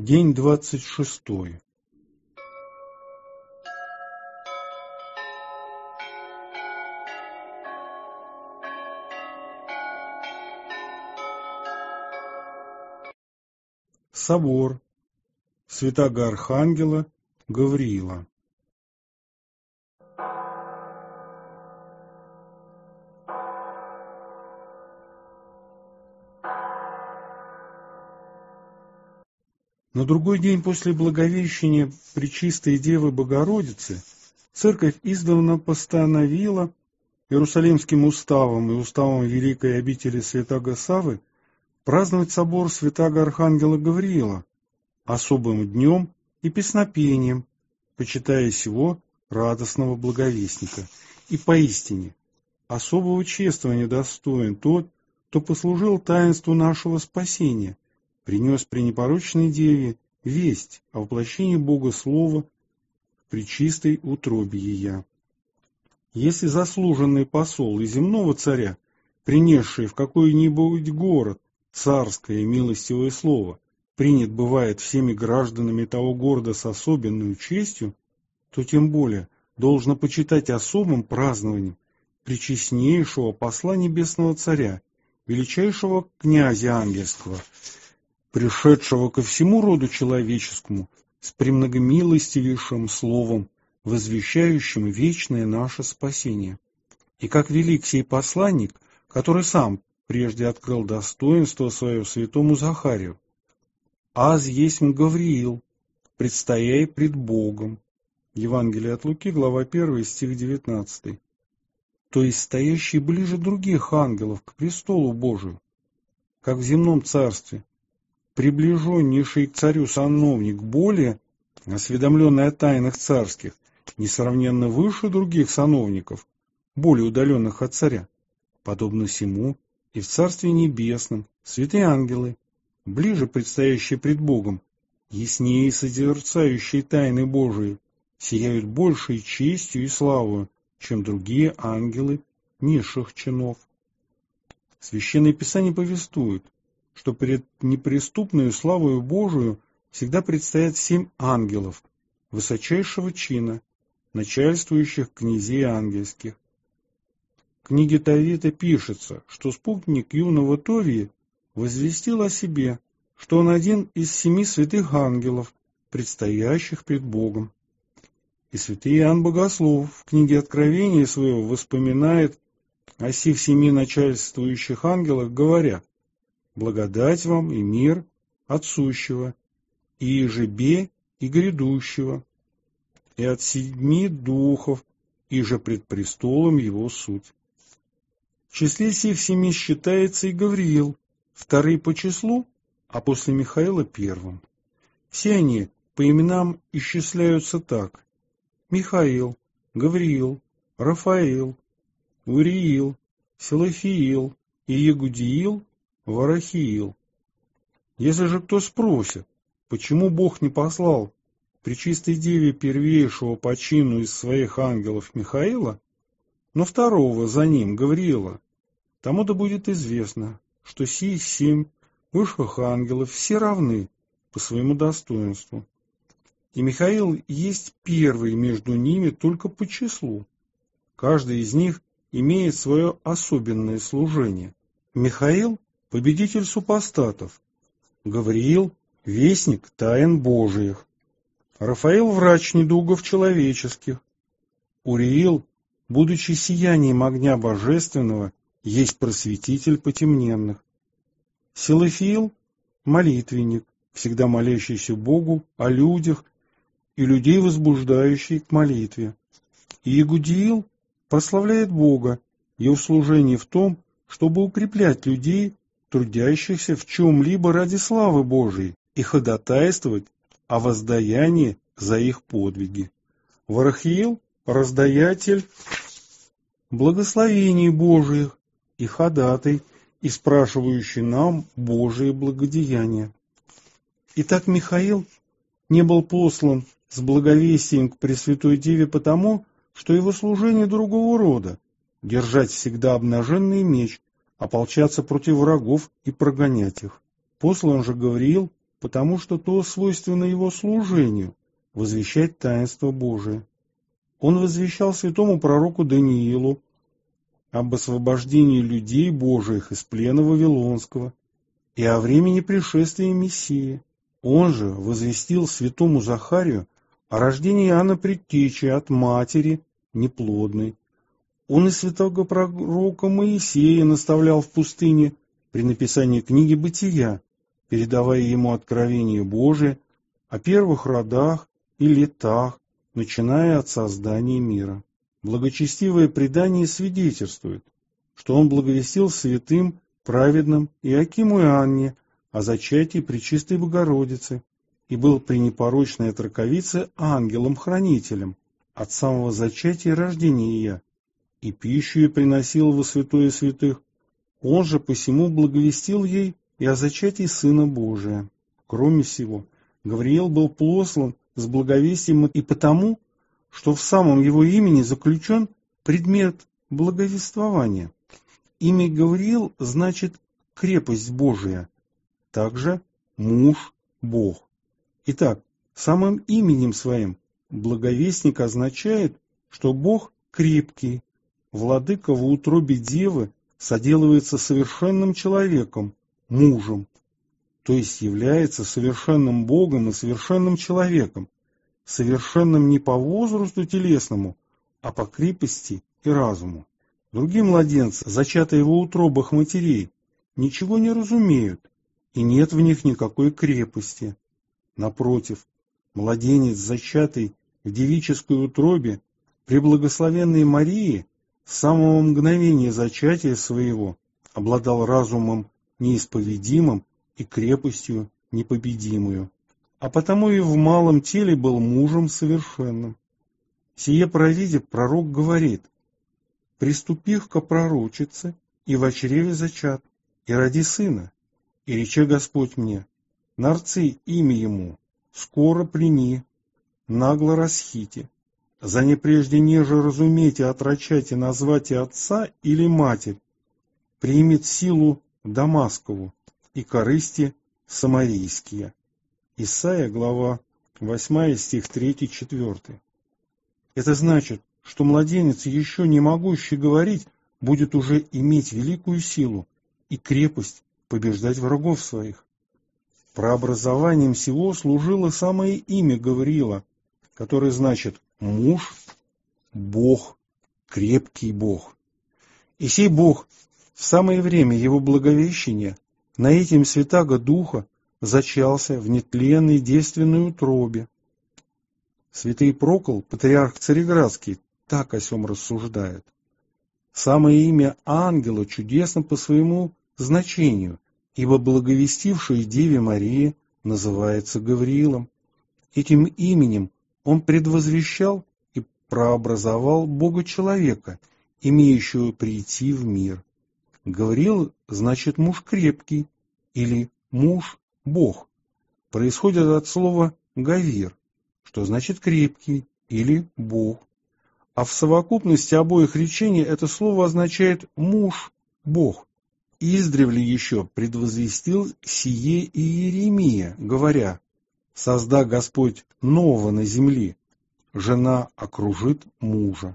День 26. Собор Святаго Архангела Гавриила. На другой день после Благовещения Пречистой Девы Богородицы Церковь издавна постановила Иерусалимским уставом и уставом Великой обители Святаго Саввы праздновать собор Святаго Архангела Гавриила особым днем и песнопением, почитая сего радостного благовестника. И поистине особого чествования достоин тот, кто послужил таинству нашего спасения, принес пренепорочной Деве весть о воплощении Бога Слова в пречистой утробе Ея. Если заслуженный посол и земного царя, принесший в какой-нибудь город царское милостивое слово, принят бывает всеми гражданами того города с особенной честью, то тем более должно почитать особым празднованием пречестнейшего посла небесного царя, величайшего князя ангельского, пришедшего ко всему роду человеческому с премногомилостивейшим словом, возвещающим вечное наше спасение. И как велик сей посланник, который сам прежде открыл достоинство свое святому Захарию: «Аз есмь Гавриил, предстояй пред Богом». Евангелие от Луки, глава 1, стих 19. То есть стоящий ближе других ангелов к престолу Божию, как в земном царстве. Приближеннейший к царю сановник, более осведомленный о тайнах царских, несравненно выше других сановников, более удаленных от царя. Подобно сему и в Царстве Небесном святые ангелы, ближе предстоящие пред Богом, яснее созерцающие тайны Божии, сияют большей честью и славою, чем другие ангелы низших чинов. Священное Писание повествует, что пред неприступную славою Божию всегда предстоят 7 ангелов высочайшего чина, начальствующих князей ангельских. В книге Товита пишется, что спутник юного Товии возвестил о себе, что он один из 7 святых ангелов, предстоящих пред Богом. И святый Иоанн Богослов в книге Откровения своего воспоминает о сих 7 начальствующих ангелах, говоря: «Благодать вам и мир от сущего, и жебе, и грядущего, и от 7 духов, и же пред престолом его суть». В числе сих 7 считается и Гавриил, второй по числу, а после Михаила первым. Все они по именам исчисляются так: Михаил, Гавриил, Рафаил, Уриил, Силафиил и Егудиил, Варахиил. Если же кто спросит, почему Бог не послал Пречистой Деве первейшего по чину из своих ангелов Михаила, но второго за ним Гавриила, тому да будет известно, что сии 7 высших ангелов все равны по своему достоинству. И Михаил есть первый между ними только по числу. Каждый из них имеет свое особенное служение. Михаил — победитель супостатов, Гавриил — вестник тайн Божиих, Рафаил — врач недугов человеческих, Уриил, будучи сиянием огня божественного, есть просветитель потемненных, Силафиил — молитвенник, всегда молящийся Богу о людях и людей возбуждающий к молитве, и Егудиил прославляет Бога, его служение в том, чтобы укреплять людей, трудящихся в чем-либо ради славы Божией, и ходатайствовать о воздаянии за их подвиги. Варахиил — раздаятель благословений Божиих и ходатай, и спрашивающий нам Божие благодеяния. Итак, Михаил не был послан с благовестием к Пресвятой Деве потому, что его служение другого рода — держать всегда обнаженный меч, ополчаться против врагов и прогонять их. Послан же Гавриил потому что то свойственно его служению – возвещать таинство Божие. Он возвещал святому пророку Даниилу об освобождении людей Божиих из плена Вавилонского и о времени пришествия Мессии. Он же возвестил святому Захарию о рождении Иоанна Предтечи от матери неплодной. Он и святого пророка Моисея наставлял в пустыне при написании книги Бытия, передавая ему откровение Божие о первых родах и летах, начиная от создания мира. Благочестивое предание свидетельствует, что он благовестил святым, праведным Иоакиму и Анне о зачатии Пречистой Богородицы и был при непорочной отроковице ангелом-хранителем от самого зачатия и рождения ее, и пищу ей приносил во святое святых. Он же посему благовестил ей и о зачатии Сына Божия. Кроме всего, Гавриил был послан с благовестием и потому, что в самом его имени заключен предмет благовествования. Имя Гавриил значит «крепость Божия», также «муж Бог». Итак, самым именем своим благовестник означает, что Бог крепкий, владыка в утробе девы соделывается совершенным человеком, мужем, то есть является совершенным Богом и совершенным человеком, совершенным не по возрасту телесному, а по крепости и разуму. Другие младенцы, зачатые в утробах матерей, ничего не разумеют, и нет в них никакой крепости. Напротив, младенец, зачатый в девической утробе при благословенной Марии, с самого мгновения зачатия своего обладал разумом неисповедимым и крепостью непобедимую, а потому и в малом теле был мужем совершенным. Сие провидя, пророк говорит: «Приступих ко пророчице, и во чреве зачат, и роди сына, и рече Господь мне, нарци имя ему, скоро прини, нагло расхити, за не прежде неже разумейте, отрочать и назвать и отца или матерь, примет силу Дамаскову и корысти самарийские». Исайя, глава 8, стих 3-4. Это значит, что младенец, еще не могущий говорить, будет уже иметь великую силу и крепость побеждать врагов своих. Прообразованием всего служило самое имя Гавриила, которое значит «муж, Бог, крепкий Бог». И сей Бог в самое время его благовещения на этим святаго Духа зачался в нетленной девственной утробе. Святый Прокол, патриарх Цареградский, так о сем рассуждает. Самое имя ангела чудесно по своему значению, ибо благовестивший Деве Марии называется Гавриилом. Этим именем он предвозвещал и прообразовал Бога-человека, имеющего прийти в мир. Гавриил значит «муж крепкий» или «муж Бог». Происходит от слова «гавир», что значит «крепкий» или «бог». А в совокупности обоих речений это слово означает «муж Бог». Издревле еще предвозвестил сие и Иеремия, говоря: «Созда Господь нового на земле, жена окружит мужа».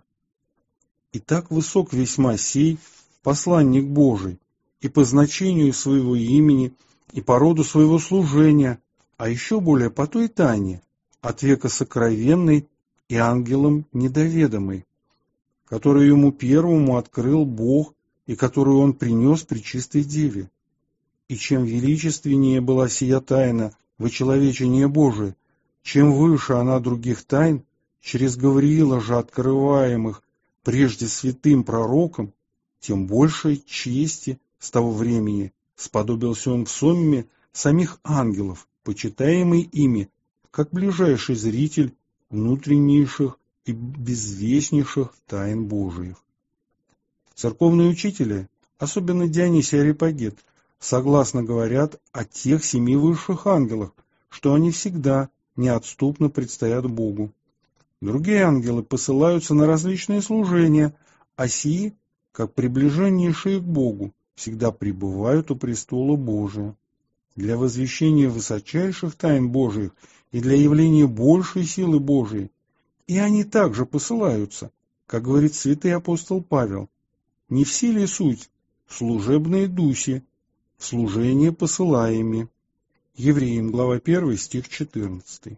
И так высок весьма сей посланник Божий и по значению своего имени, и по роду своего служения, а еще более по той тайне, от века сокровенной и ангелам недоведомой, которую ему первому открыл Бог и которую он принес Пречистой Деве. И чем величественнее была сия тайна вочеловечения Божия, чем выше она других тайн, через Гавриила же открываемых прежде святым пророком, тем большей чести с того времени сподобился он в сонме самих ангелов, почитаемый ими, как ближайший зритель внутреннейших и безвестнейших тайн Божиих. Церковные учители, особенно Дионисий Ареопагит, согласно говорят о тех 7 высших ангелах, что они всегда неотступно предстоят Богу. Другие ангелы посылаются на различные служения, а сии, как приближеннейшие к Богу, всегда пребывают у престола Божия. для возвещения высочайших тайн Божиих и для явления большей силы Божией. И они также посылаются, как говорит святый апостол Павел, не все ли суть служебные дуси, в служение посылаеми. Евреям, глава 1, стих 14.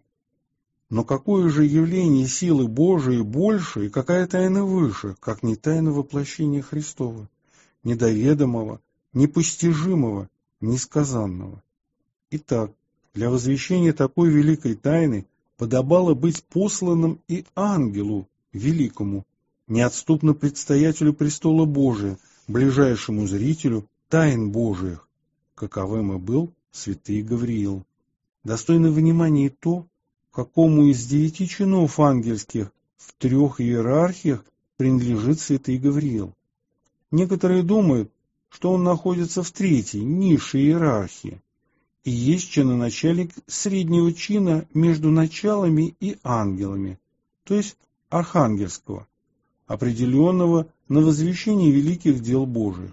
Но какое же явление силы Божией больше и какая тайна выше, как не тайна воплощения Христова, недоведомого, непостижимого, несказанного? Итак, для возвещения такой великой тайны подобало быть посланным и ангелу великому, неотступно предстоятелю престола Божия, ближайшему зрителю тайн Божиих, каковым и был святый Гавриил. Достойно внимания и то, какому из 9 чинов ангельских в 3 иерархиях принадлежит святый Гавриил. Некоторые думают, что он находится в 3-й, низшей иерархии, и есть чиноначальник среднего чина между началами и ангелами, то есть архангельского, определенного на возвещение великих дел Божиих.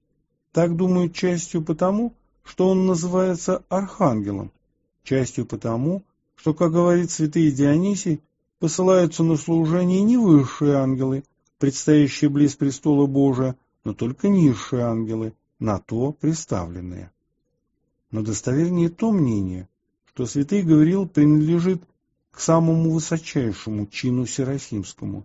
Так думают частью потому, что он называется архангелом, частью потому, что, как говорит святый Дионисий, посылаются на служение не высшие ангелы, предстоящие близ престола Божия, но только низшие ангелы, на то представленные. Но достовернее то мнение, что святый Гавриил принадлежит к самому высочайшему чину серафимскому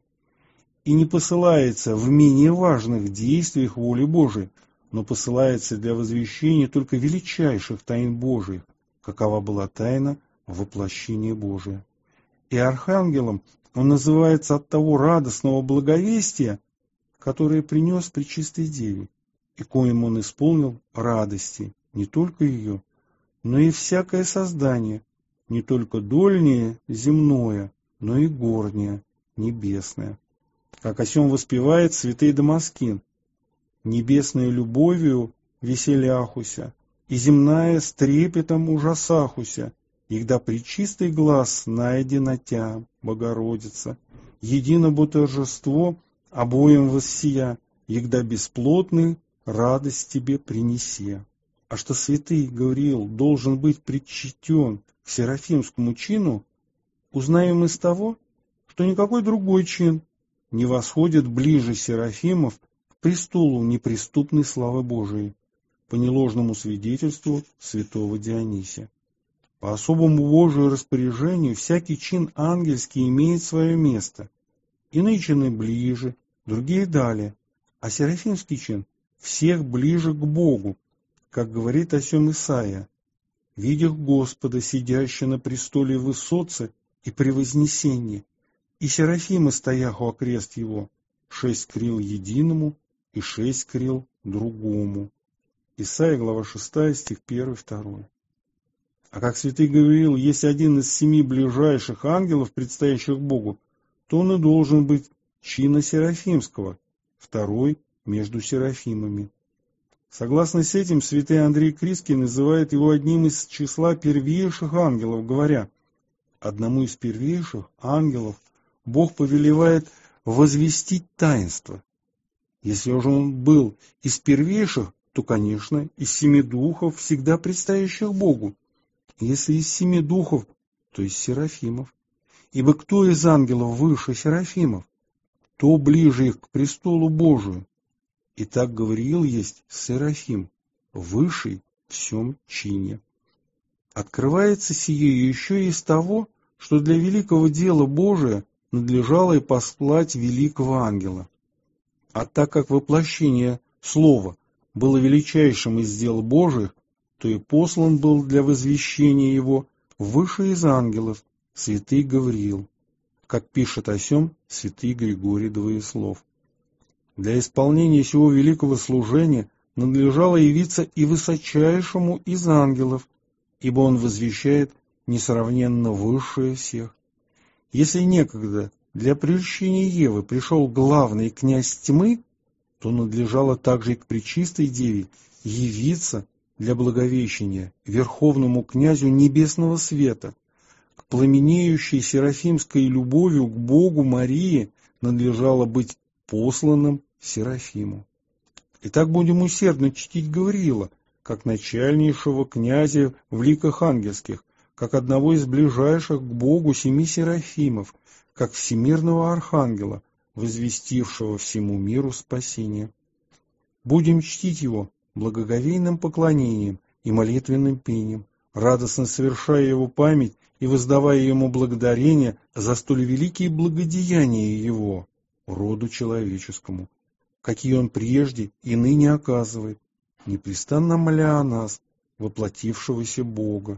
и не посылается в менее важных действиях воли Божией, но посылается для возвещения только величайших тайн Божиих, какова была тайна воплощения Божия. И архангелом он называется от того радостного благовестия, которое принес Пречистой Деве, и коим он исполнил радости, не только ее, но и всякое создание, не только дольнее, земное, но и горнее, небесное. Как о сем воспевает святый Дамаскин: «Небесной любовью веселяхуся, и земная с трепетом ужасахуся, егда пречистый глаз найди на тя, Богородица, едино бо торжество обоим воссия, егда бесплотный радость тебе принесе». А что святый Гавриил должен быть причтен к серафимскому чину, узнаем из того, что никакой другой чин не восходит ближе серафимов к престолу неприступной славы Божией, по неложному свидетельству святого Дионисия. По особому Божию распоряжению всякий чин ангельский имеет свое место. Иные чины ближе, другие далее, а серафимский чин всех ближе к Богу, как говорит о сем Исаия: «Видях Господа, сидящего на престоле высоце и превознесении, и серафимы стояху окрест его, 6 крил единому и 6 крил другому». Исаия, глава 6, стих 1-2. А как святый Гавриил есть один из 7 ближайших ангелов, предстоящих Богу, то он и должен быть чина серафимского, второй между серафимами. Согласно с этим, святый Андрей Критский называет его одним из числа первейших ангелов, говоря: одному из первейших ангелов Бог повелевает возвестить таинство. Если же он был из первейших, то, конечно, из 7 духов, всегда предстоящих Богу. Если из 7 духов, то из серафимов. Ибо кто из ангелов выше серафимов, то ближе их к престолу Божию. И так Гавриил есть серафим, высший в сем чине. Открывается сие еще из того, что для великого дела Божия надлежало и послать великого ангела. А так как воплощение слова было величайшим из дел Божиих, то и послан был для возвещения его выше из ангелов святый Гавриил, как пишет о сем святый Григорий Двоеслов. Для исполнения сего великого служения надлежало явиться и высочайшему из ангелов, ибо он возвещает несравненно высшее всех. Если некогда для прельщения Евы пришел главный князь тьмы, то надлежало также и к Пречистой Деве явиться для благовещения верховному князю небесного света. К пламенеющей серафимской любовью к Богу Марии надлежало быть посланным Серафиму. Итак, будем усердно чтить Гавриила, как начальнейшего князя в ликах ангельских, как одного из ближайших к Богу 7 серафимов, как всемирного архангела, возвестившего всему миру спасение. Будем чтить его благоговейным поклонением и молитвенным пением, радостно совершая его память и воздавая ему благодарение за столь великие благодеяния его роду человеческому, какие он прежде и ныне оказывает, непрестанно моля о нас, воплотившегося Бога.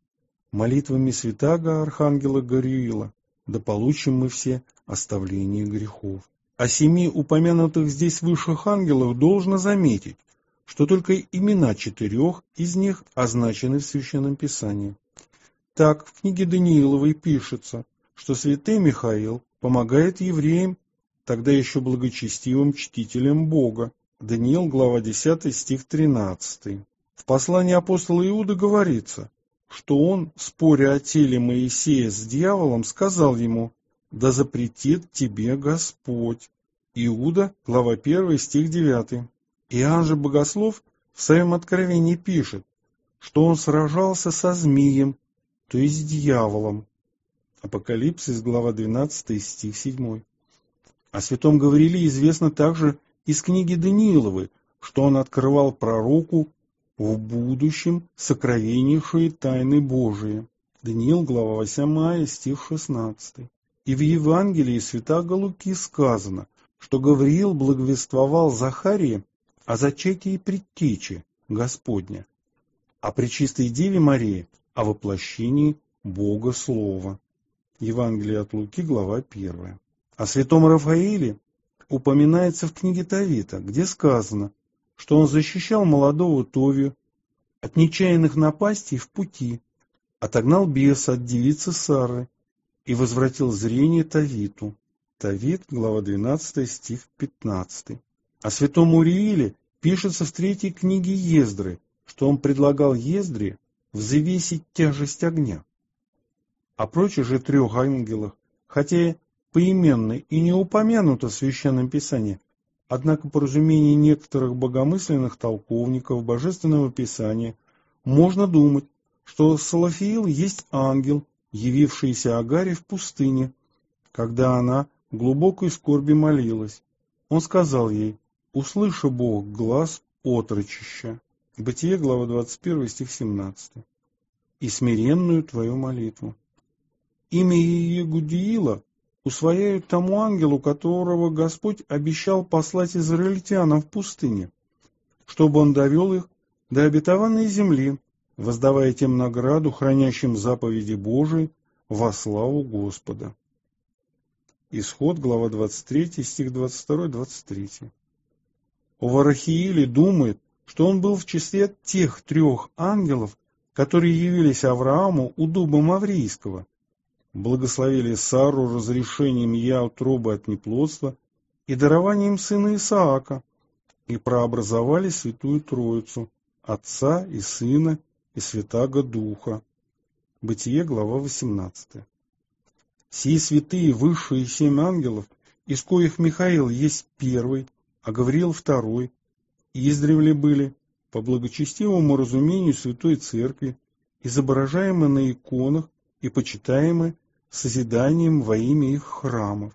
Молитвами святаго архангела Гавриила да получим мы все оставление грехов. О 7 упомянутых здесь высших ангелах должно заметить, что только имена 4 из них означены в Священном Писании. Так, в книге Данииловой пишется, что святой Михаил помогает евреям, тогда еще благочестивым чтителям Бога. Даниил, глава 10, стих 13. В послании апостола Иуды говорится, что он, споря о теле Моисея с дьяволом, сказал ему: «Да запретит тебе Господь». Иуда, глава 1, стих 9. Иоанн же Богослов в своем откровении пишет, что он сражался со змеем, то есть дьяволом. Апокалипсис, глава 12, стих 7. О святом Гаврииле известно также из книги Данииловой, что он открывал пророку в будущем сокровеннейшие тайны Божии. Даниил, глава 8, стих 16. И в Евангелии святаго Луки сказано, что Гавриил благовествовал Захарии о зачатии и предтече Господня, а пречистой Деве Марии о воплощении Бога Слова. Евангелие от Луки, глава 1. О святом Рафаиле упоминается в книге Товита, где сказано, что он защищал молодого Товию от нечаянных напастей в пути, отогнал беса от девицы Сары и возвратил зрение Товиту. Товит, глава 12, стих 15. О святом Урииле пишется в 3 книге Ездры, что он предлагал Ездре взвесить тяжесть огня. О прочих же 3 ангелах, хотя поименно и не упомянуто в Священном Писании, однако по разумению некоторых богомысленных толковников Божественного Писания можно думать, что Салафиил есть ангел, явившийся Агаре в пустыне, когда она в глубокой скорби молилась. Он сказал ей: «Услыши Бог глас отрочища». Бытие, глава 21, стих 17. «И смиренную твою молитву». Имя Иегудиила усвояют тому ангелу, которого Господь обещал послать израильтянам в пустыне, чтобы он довел их до обетованной земли, воздавая тем награду, хранящим заповеди Божии, во славу Господа. Исход, глава 23, стих 22-23. О Варахииле думает, что он был в числе тех 3 ангелов, которые явились Аврааму у дуба Маврийского, благословили Сару разрешением ее утробы от неплодства и дарованием сына Исаака, и прообразовали Святую Троицу, Отца и Сына и Святаго Духа. Бытие, глава 18. Сии святые высшие 7 ангелов, из коих Михаил есть первый, а Гавриил второй, издревле были, по благочестивому разумению Святой Церкви, изображаемы на иконах и почитаемы созиданием во имя их храмов.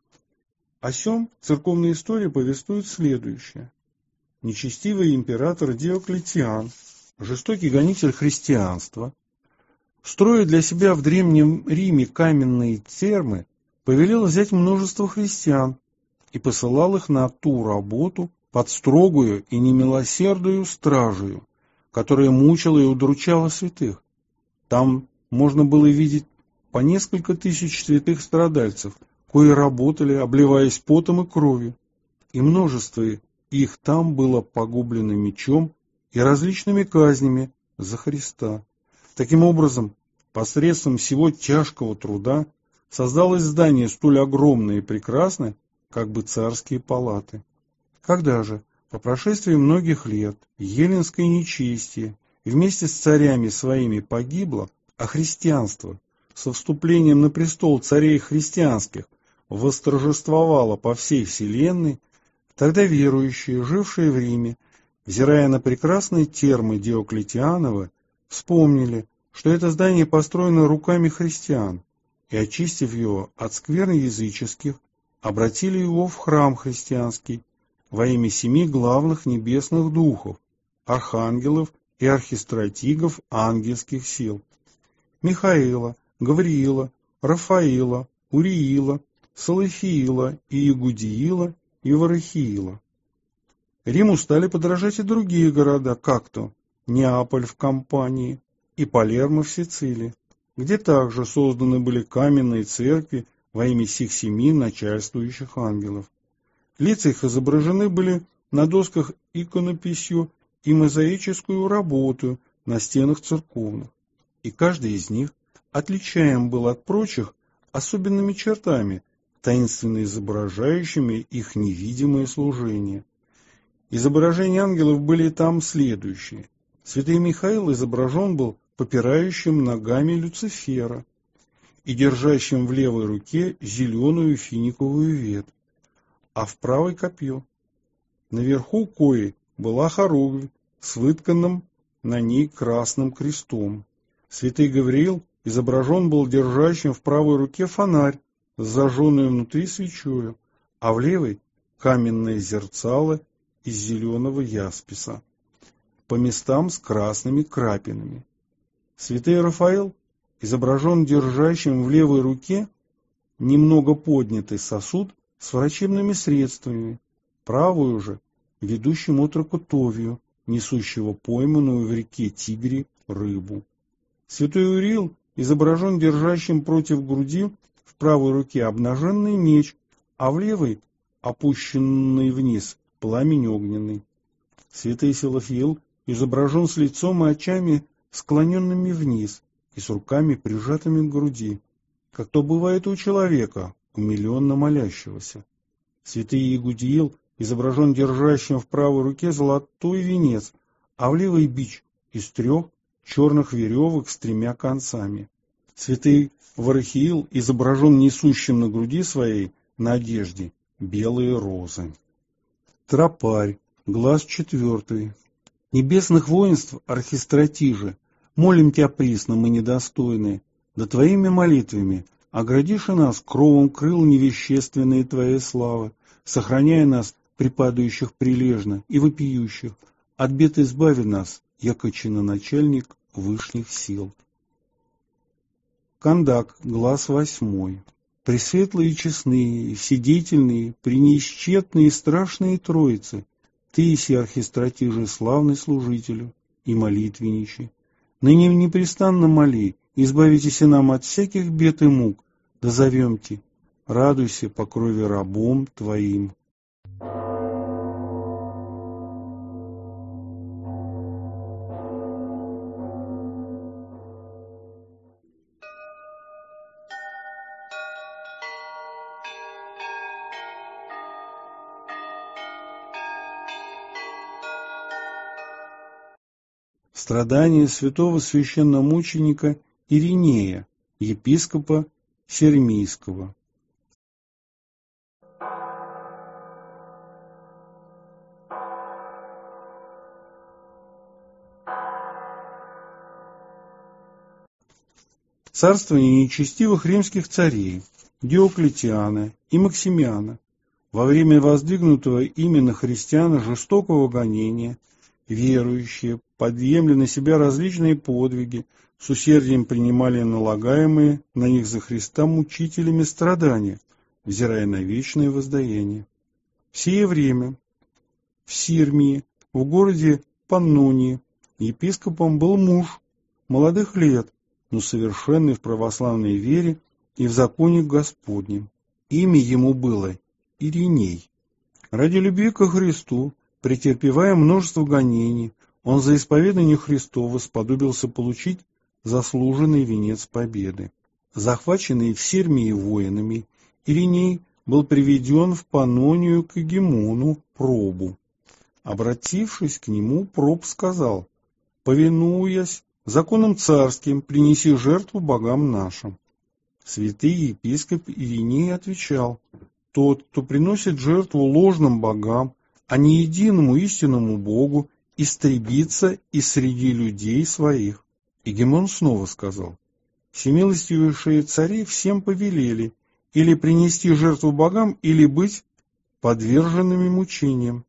О сем церковная история повествует следующее. Нечестивый император Диоклетиан, жестокий гонитель христианства, строя для себя в Древнем Риме каменные термы, повелел взять множество христиан и посылал их на ту работу под строгую и немилосердную стражею, которая мучила и удручала святых. Там можно было видеть по несколько тысяч святых страдальцев, кои работали, обливаясь потом и кровью, и множество их там было погублено мечом и различными казнями за Христа. Таким образом, посредством всего тяжкого труда создалось здание столь огромное и прекрасное, как бы царские палаты. Когда же, по прошествии многих лет, еллинское нечестие вместе с царями своими погибло, а христианство со вступлением на престол царей христианских восторжествовало по всей вселенной, тогда верующие, жившие в Риме, Взирая на прекрасные термы Диоклетианова, вспомнили, что это здание построено руками христиан, и, очистив его от скверн языческих, обратили его в храм христианский во имя 7 главных небесных духов, архангелов и архистратигов ангельских сил: Михаила, Гавриила, Рафаила, Уриила, Салафиила, Иегудиила и Варахиила. Риму стали подражать и другие города, как то Неаполь в Кампании и Палермо в Сицилии, где также созданы были каменные церкви во имя сих 7 начальствующих ангелов. Лица их изображены были на досках иконописью и мозаическую работу на стенах церковных, и каждый из них отличаем был от прочих особенными чертами, таинственно изображающими их невидимое служение. Изображения ангелов были там следующие. Святый Михаил изображен был попирающим ногами Люцифера и держащим в левой руке зеленую финиковую ветвь, а в правой копье. Наверху кои была хоругвь с вытканным на ней красным крестом. Святый Гавриил изображен был держащим в правой руке фонарь с зажженной внутри свечою, а в левой каменное зерцало из зеленого ясписа, по местам с красными крапинами. Святой Рафаил изображен держащим в левой руке немного поднятый сосуд с врачебными средствами, правую же ведущим отроку Товию, несущего пойманную в реке Тигре рыбу. Святой Уриил изображен держащим против груди в правой руке обнаженный меч, а в левой опущенный вниз пламень огненный. Святый Силафиил изображен с лицом и очами склоненными вниз и с руками прижатыми к груди, как то бывает у человека, умиленно молящегося. Святый Иегудиил изображен держащим в правой руке золотой венец, а в левой бич из 3 черных веревок с 3 концами. Святый Варахиил изображен несущим на груди своей на одежде белые розы. Тропарь, глаз 4. Небесных воинств, архистратиже, молим тебя присно, мы недостойные, да твоими молитвами оградишь и нас кровом крыл невещественные твоей славы, сохраняя нас при падающих прилежно и вопиющих, от бед избави нас, яко чиноначальник вышних сил. Кандак, глаз 8. Пресветлые и честные, вседеятельные, пренеисчетные и страшные Троицы, ты еси архистратиже славный служителю и молитвенничий. Ныне непрестанно моли, избавитесь и нам от всяких бед и мук, да зовемте, радуйся по крови рабом твоим. Страдания святого священномученика Иринея, епископа Сермийского. Царствование нечестивых римских царей Диоклетиана и Максимиана во время воздвигнутого ими на христиан жестокого гонения верующие подъемли на себя различные подвиги, с усердием принимали налагаемые на них за Христа мучителями страдания, взирая на вечное воздаяние. В сие время в Сирмии, в городе Паннонии, епископом был муж молодых лет, но совершенный в православной вере и в законе Господнем. Имя ему было Ириней. Ради любви ко Христу, претерпевая множество гонений, он за исповедание Христово сподобился получить заслуженный венец победы. Захваченный в Сирмии воинами, Ириней был приведен в Паннонию к Егемону Пробу. Обратившись к нему, Проб сказал: «Повинуясь законам царским, принеси жертву богам нашим». Святый епископ Ириней отвечал: «Тот, кто приносит жертву ложным богам, а не единому истинному Богу, истребиться и среди людей своих. Игемон снова сказал: всемилостивейшие цари всем повелели или принести жертву богам, или быть подверженными мучениям.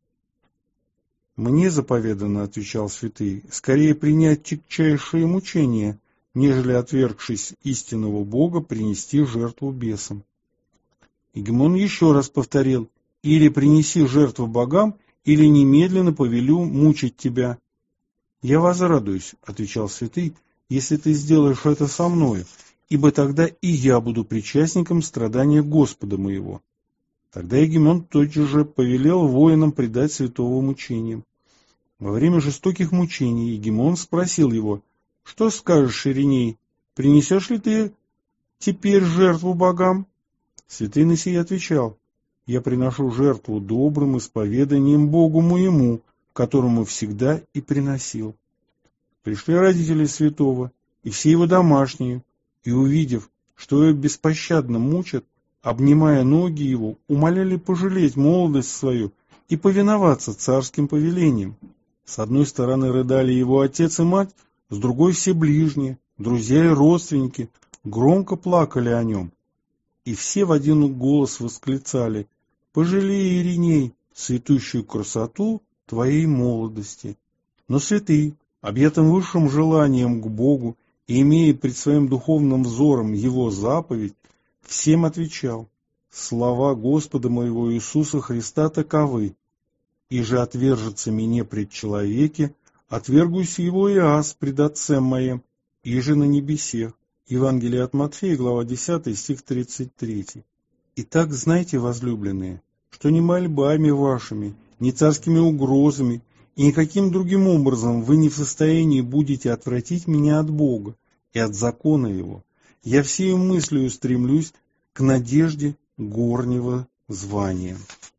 «Мне заповедано, — отвечал святый, — скорее принять тягчайшие мучения, нежели, отвергшись истинного Бога, принести жертву бесам». Игемон еще раз повторил: «Или принеси жертву богам, или немедленно повелю мучить тебя». «Я возрадуюсь, — отвечал святый, — если ты сделаешь это со мною, ибо тогда и я буду причастником страдания Господа моего». Тогда Игемон тотчас же повелел воинам предать святого мучениям. Во время жестоких мучений Игемон спросил его: «Что скажешь, Ириней, принесешь ли ты теперь жертву богам?» Святый на сие отвечал: «Я приношу жертву добрым исповеданием Богу моему, которому всегда и приносил». Пришли родители святого и все его домашние, и, увидев, что его беспощадно мучат, обнимая ноги его, умоляли пожалеть молодость свою и повиноваться царским повелениям. С одной стороны рыдали его отец и мать, с другой все ближние, друзья и родственники, громко плакали о нем. И все в один голос восклицали: «Пожалей, Ириней, цветущую красоту твоей молодости». Но святый, объятым высшим желанием к Богу и имея пред своим духовным взором его заповедь, всем отвечал: «Слова Господа моего Иисуса Христа таковы: и же отвержется мне пред человеке, отвергусь его и аз пред Отцем моим, и же на небесех». Евангелие от Матфея, глава 10, стих 33. «Итак, знайте, возлюбленные, что ни мольбами вашими, ни царскими угрозами и никаким другим образом вы не в состоянии будете отвратить меня от Бога и от закона Его. Я всею мыслью стремлюсь к надежде горнего звания».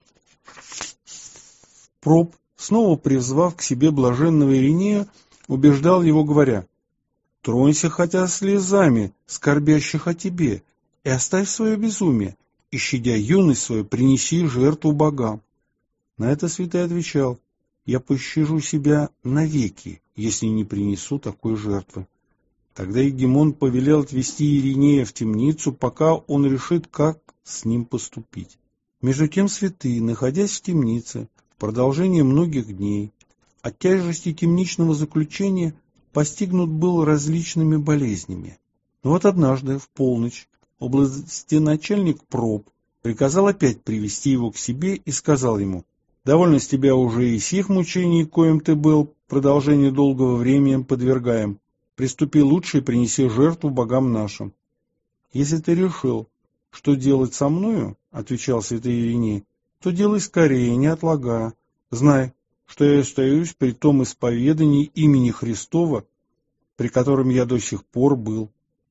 Проб, снова призвав к себе блаженного Иринея, убеждал его, говоря: «Тронься хотя слезами скорбящих о тебе, и оставь свое безумие, и, щадя юность свою, принеси жертву богам». На это святой отвечал: «Я пощажу себя навеки, если не принесу такой жертвы». Тогда Игемон повелел отвести Иринея в темницу, пока он решит, как с ним поступить. Между тем святый, находясь в темнице в продолжении многих дней, от тяжести темничного заключения постигнут был различными болезнями. Но вот однажды, в полночь, областеначальник Проб приказал опять привести его к себе и сказал ему: «Довольно с тебя уже и сих мучений, коим ты был продолжение долгого времени подвергаем. Приступи лучше и принеси жертву богам нашим». «Если ты решил, что делать со мною, — отвечал святый Ириней, — то делай скорее, не отлагая. Знай, что я остаюсь при том исповедании имени Христова, при котором я до сих пор был.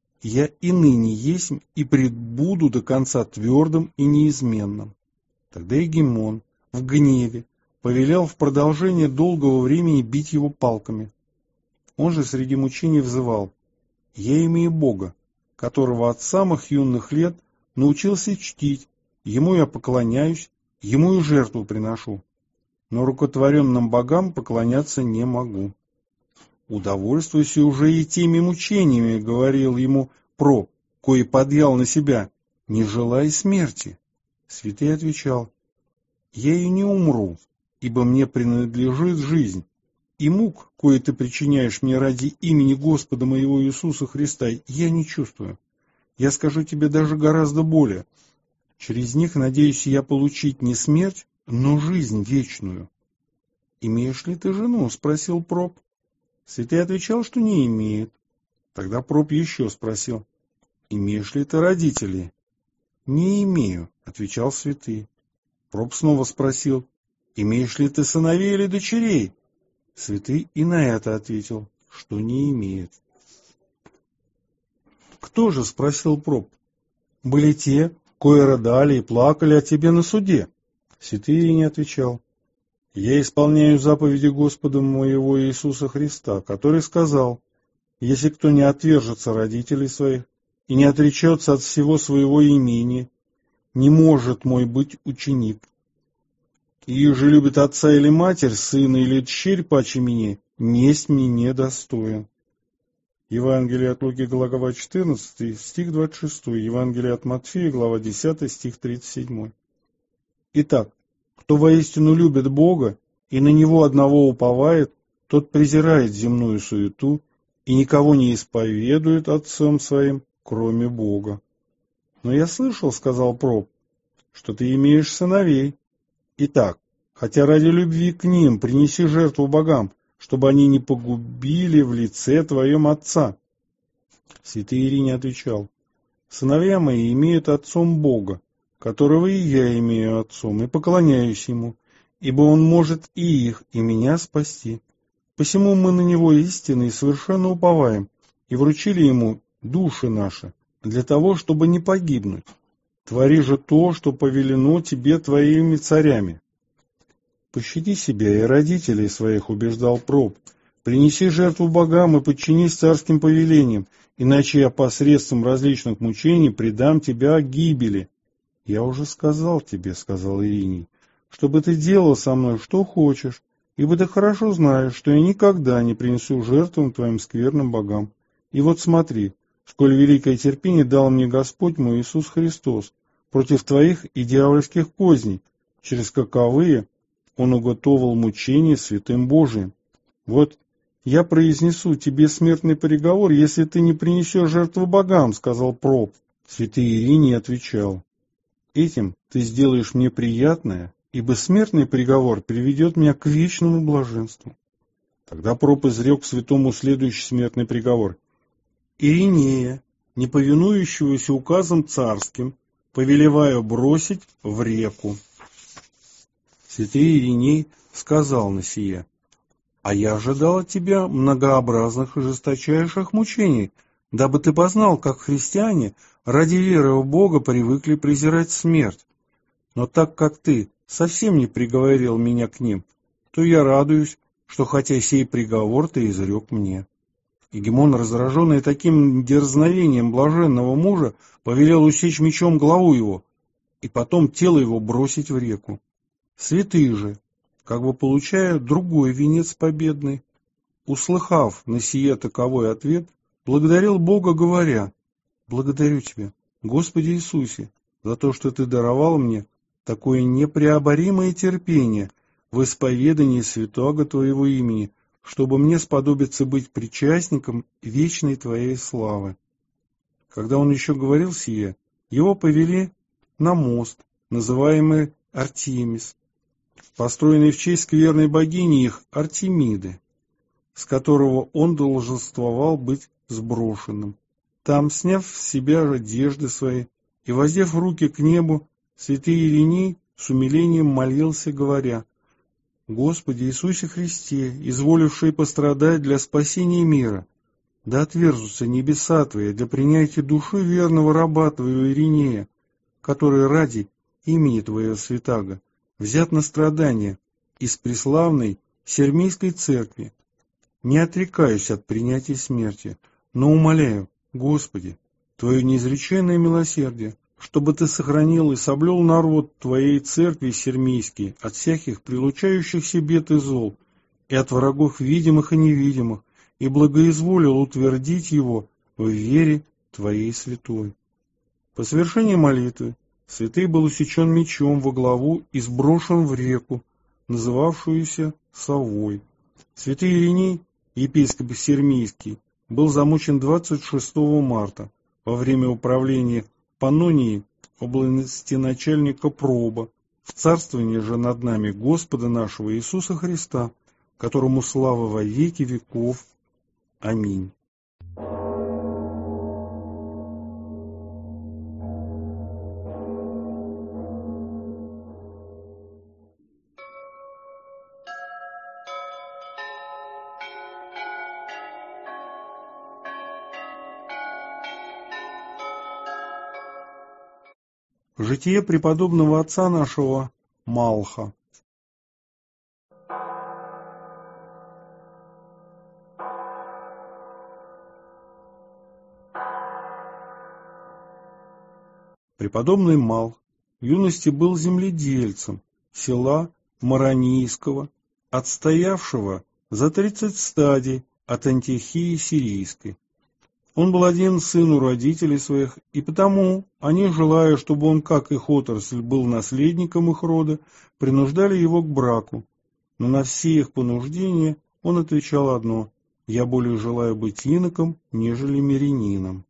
Я и ныне есть и предбуду до конца твердым и неизменным». Тогда Игемон в гневе повелел в продолжение долгого времени бить его палками. Он же среди мучений взывал: «Я имею Бога, которого от самых юных лет научился чтить, ему я поклоняюсь, ему и жертву приношу, но рукотворенным богам поклоняться не могу». «Удовольствуйся уже и теми мучениями, — говорил ему Проб, — кои подъял на себя, не желай смерти». Святый отвечал: «Я и не умру, ибо мне принадлежит жизнь, и мук, кои ты причиняешь мне ради имени Господа моего Иисуса Христа, я не чувствую. Я скажу тебе даже гораздо более. Через них надеюсь я получить не смерть, но жизнь вечную». «Имеешь ли ты жену?» — спросил Проб. Святый отвечал, что не имеет. Тогда Проб еще спросил: «Имеешь ли ты родителей?» «Не имею», — отвечал святый. Проб снова спросил: «Имеешь ли ты сыновей или дочерей?» Святый и на это ответил, что не имеет. «Кто же, — спросил Проб, — были те, кои рыдали и плакали о тебе на суде?» Святый не отвечал: «Я исполняю заповеди Господа моего Иисуса Христа, который сказал: если кто не отвержется родителей своих и не отречется от всего своего имения, не может мой быть ученик». И еже любит отца или матерь, сына или дщерь паче меня, несть мне недостоин. Евангелие от Луки, глава 14, стих 26, Евангелие от Матфея, глава 10, стих 37. Итак, кто воистину любит Бога и на Него одного уповает, тот презирает земную суету и никого не исповедует отцом своим, кроме Бога. Но я слышал, сказал проб, что ты имеешь сыновей. Итак, хотя ради любви к ним принеси жертву богам, чтобы они не погубили в лице твоем отца. Святый Ириний отвечал: сыновья мои имеют отцом Бога, которого и я имею отцом, и поклоняюсь ему, ибо он может и их, и меня спасти. Посему мы на него истинно и совершенно уповаем, и вручили ему души наши, для того, чтобы не погибнуть. Твори же то, что повелено тебе твоими царями. Пощади себя и родителей своих, убеждал проб. Принеси жертву богам и подчинись царским повелениям, иначе я посредством различных мучений предам тебя гибели. Я уже сказал тебе, сказал Ириний, чтобы ты делал со мной что хочешь, ибо ты хорошо знаешь, что я никогда не принесу жертвам твоим скверным богам. И вот смотри, сколь великое терпение дал мне Господь мой Иисус Христос против твоих и дьявольских козней, через каковые Он уготовил мучения святым Божиим. Вот я произнесу тебе смертный приговор, если ты не принесешь жертву богам, сказал проб. Святый Ириний отвечал: этим ты сделаешь мне приятное, ибо смертный приговор приведет меня к вечному блаженству. Тогда проб изрек святому следующий смертный приговор: Иринея, не повинующегося указам царским, повелеваю бросить в реку. Святый Ириней сказал на сие: а я ожидал от тебя многообразных и жесточайших мучений, дабы ты познал, как христиане ради веры в Бога привыкли презирать смерть. Но так как ты совсем не приговорил меня к ним, то я радуюсь, что хотя сей приговор ты изрек мне. Егемон, раздраженный таким дерзновением блаженного мужа, повелел усечь мечом главу его и потом тело его бросить в реку. Святые же, как бы получая другой венец победный, услыхав на сие таковой ответ, благодарил Бога, говоря: благодарю Тебя, Господи Иисусе, за то, что Ты даровал мне такое непреоборимое терпение в исповедании святого Твоего имени, чтобы мне сподобиться быть причастником вечной Твоей славы. Когда он еще говорил сие, его повели на мост, называемый Артемис, построенный в честь скверной богини их Артемиды, с которого он долженствовал быть сброшенным. Там, сняв с себя одежды свои и воздев руки к небу, святый Ириней с умилением молился, говоря: Господи Иисусе Христе, изволивший пострадать для спасения мира, да отверзутся небеса Твои для принятия души верного раба Твоего Иринея, который ради имени Твоего святаго взят на страдания из преславной Сермийской церкви. Не отрекаюсь от принятия смерти, но умоляю, Господи, Твое неизреченное милосердие, чтобы Ты сохранил и соблюл народ Твоей церкви Сермийский от всяких прилучающихся бед и зол, и от врагов видимых и невидимых, и благоизволил утвердить его в вере Твоей святой. По совершении молитвы святый был усечен мечом во главу и сброшен в реку, называвшуюся Совой. Святый Ириней, епископ Сермийский, был замучен 26 марта во время управления Панонии области начальника Проба, в царствовании же над нами Господа нашего Иисуса Христа, которому слава во веки веков. Аминь. Житие преподобного отца нашего Малха. Преподобный Малх в юности был земледельцем села Маронийского, отстоявшего за 30 стадий от Антиохии Сирийской. Он был один сын у родителей своих, и потому они, желая, чтобы он, как их отрасль, был наследником их рода, принуждали его к браку. Но на все их понуждения он отвечал одно: «Я более желаю быть иноком, нежели мирянином».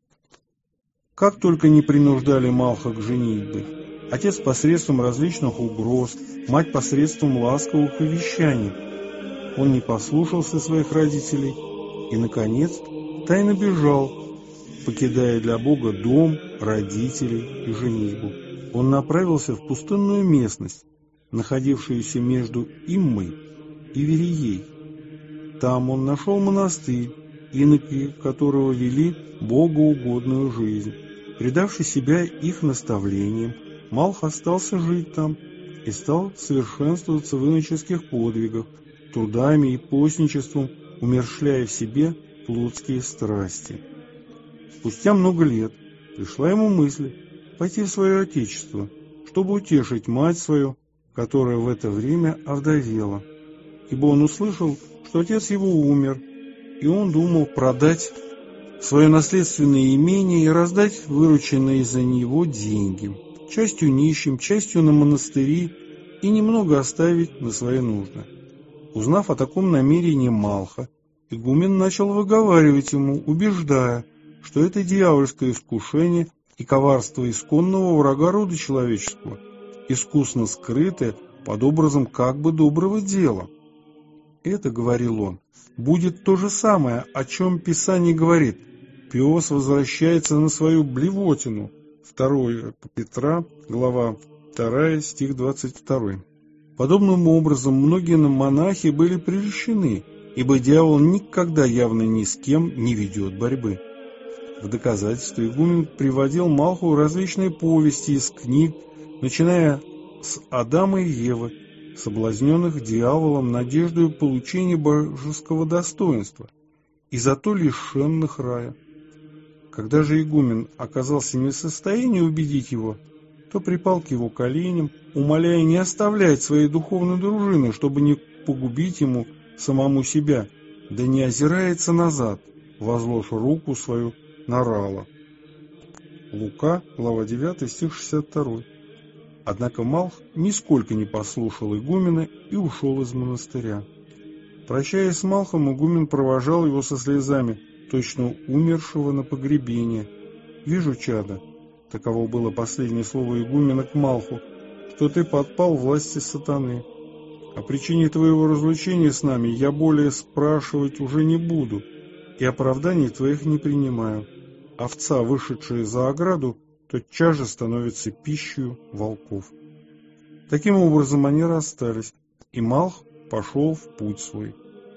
Как только не принуждали Малха к женитьбе, отец посредством различных угроз, мать посредством ласковых увещаний, он не послушался своих родителей и, наконец, тайно бежал, покидая для Бога дом, родителей и женитьбу. Он направился в пустынную местность, находившуюся между Иммой и Верией. Там он нашел монастырь, иноки которого вели богоугодную жизнь. Предавший себя их наставлениям, Малх остался жить там и стал совершенствоваться в иноческих подвигах, трудами и постничеством, умерщвляя в себе плотские страсти. Спустя много лет пришла ему мысль пойти в свое отечество, чтобы утешить мать свою, которая в это время овдовела, ибо он услышал, что отец его умер, и он думал продать свое наследственное имение и раздать вырученные за него деньги, частью нищим, частью на монастыри, и немного оставить на свои нужды. Узнав о таком намерении Малха, игумен начал выговаривать ему, убеждая, что это дьявольское искушение и коварство исконного врага рода человеческого, искусно скрытое под образом как бы доброго дела. Это, говорил он, будет то же самое, о чем Писание говорит: пес возвращается на свою блевотину. 2 Петра, глава 2, стих 22. Подобным образом многие монахи были прельщены, ибо дьявол никогда явно ни с кем не ведет борьбы. В доказательство игумен приводил Малху различные повести из книг, начиная с Адама и Евы, соблазненных дьяволом надеждой получения божеского достоинства и зато лишенных рая. Когда же игумен оказался не в состоянии убедить его, то припал к его коленям, умоляя не оставлять своей духовной дружины, чтобы не погубить ему самому себя, да не озирается назад, возложив руку свою на рало. Лука, глава 9, стих 62. Однако Малх нисколько не послушал игумена и ушел из монастыря. Прощаясь с Малхом, игумен провожал его со слезами, точно умершего на погребение. «Вижу, чадо», — таково было последнее слово игумена к Малху, — «что ты подпал власти сатаны. О причине твоего разлучения с нами я более спрашивать уже не буду, и оправданий твоих не принимаю. Овца, вышедшая за ограду, тотчас же становится пищей волков». Таким образом они расстались, и Малх пошел в путь свой.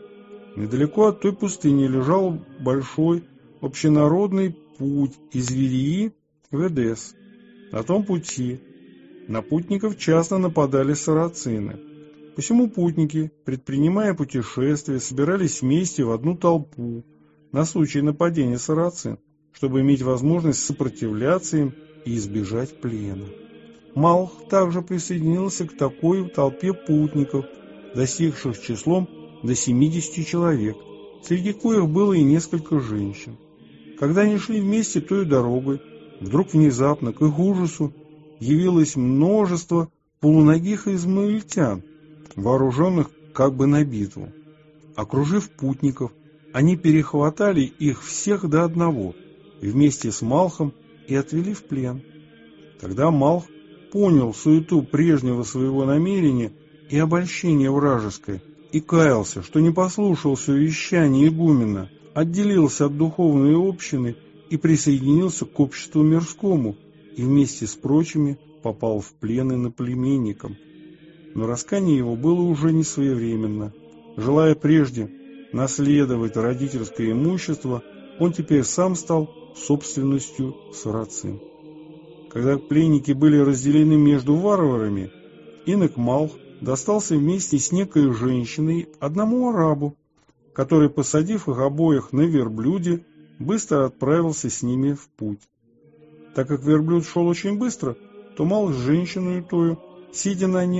Недалеко от той пустыни лежал большой общенародный путь из Верии в Эдес. На том пути на путников часто нападали сарацины. Посему путники, предпринимая путешествие, собирались вместе в одну толпу на случай нападения сарацин, чтобы иметь возможность сопротивляться им и избежать плена. Малх также присоединился к такой толпе путников, достигших числом до 70 человек, среди коих было и несколько женщин. Когда они шли вместе той дорогой, вдруг внезапно, к их ужасу, явилось множество полуногих измаильтян, вооруженных как бы на битву. Окружив путников, они перехватали их всех до одного, вместе с Малхом, и отвели в плен. Тогда Малх понял суету прежнего своего намерения и обольщение вражеское, и каялся, что не послушался увещания игумена, отделился от духовной общины и присоединился к обществу мирскому, и вместе с прочими попал в плен иноплеменникам. Но раскаяние его было уже не своевременно. Желая прежде наследовать родительское имущество, он теперь сам стал собственностью сарацин. Когда пленники были разделены между варварами, инок Малх достался вместе с некой женщиной одному арабу, который, посадив их обоих на верблюде, быстро отправился с ними в путь. Так как верблюд шел очень быстро, то Малх с женщиной тою, сидя на нем,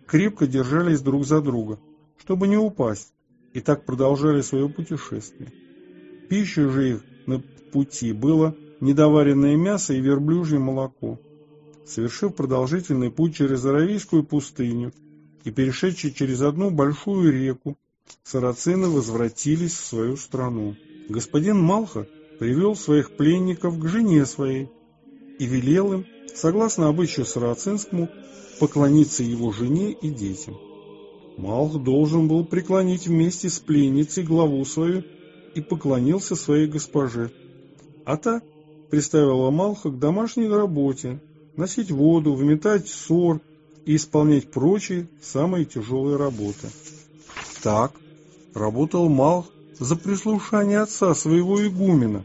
крепко держались друг за друга, чтобы не упасть, и так продолжали свое путешествие. Пищей же их на пути было недоваренное мясо и верблюжье молоко. Совершив продолжительный путь через Аравийскую пустыню и перешедший через одну большую реку, сарацины возвратились в свою страну. Господин Малха привел своих пленников к жене своей и велел им, согласно обычаю сарацинскому, поклониться его жене и детям. Малх должен был преклонить вместе с пленницей главу свою и поклонился своей госпоже, а та приставила Малха к домашней работе, носить воду, выметать сор и исполнять прочие самые тяжелые работы. Так работал Малх за прислушание отца своего игумена,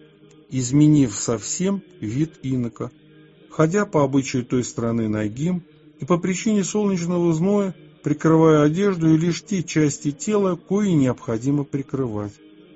изменив совсем вид инока, ходя по обычаю той страны нагим и по причине солнечного зноя прикрывая одежду и лишь те части тела, кои необходимо прикрывать.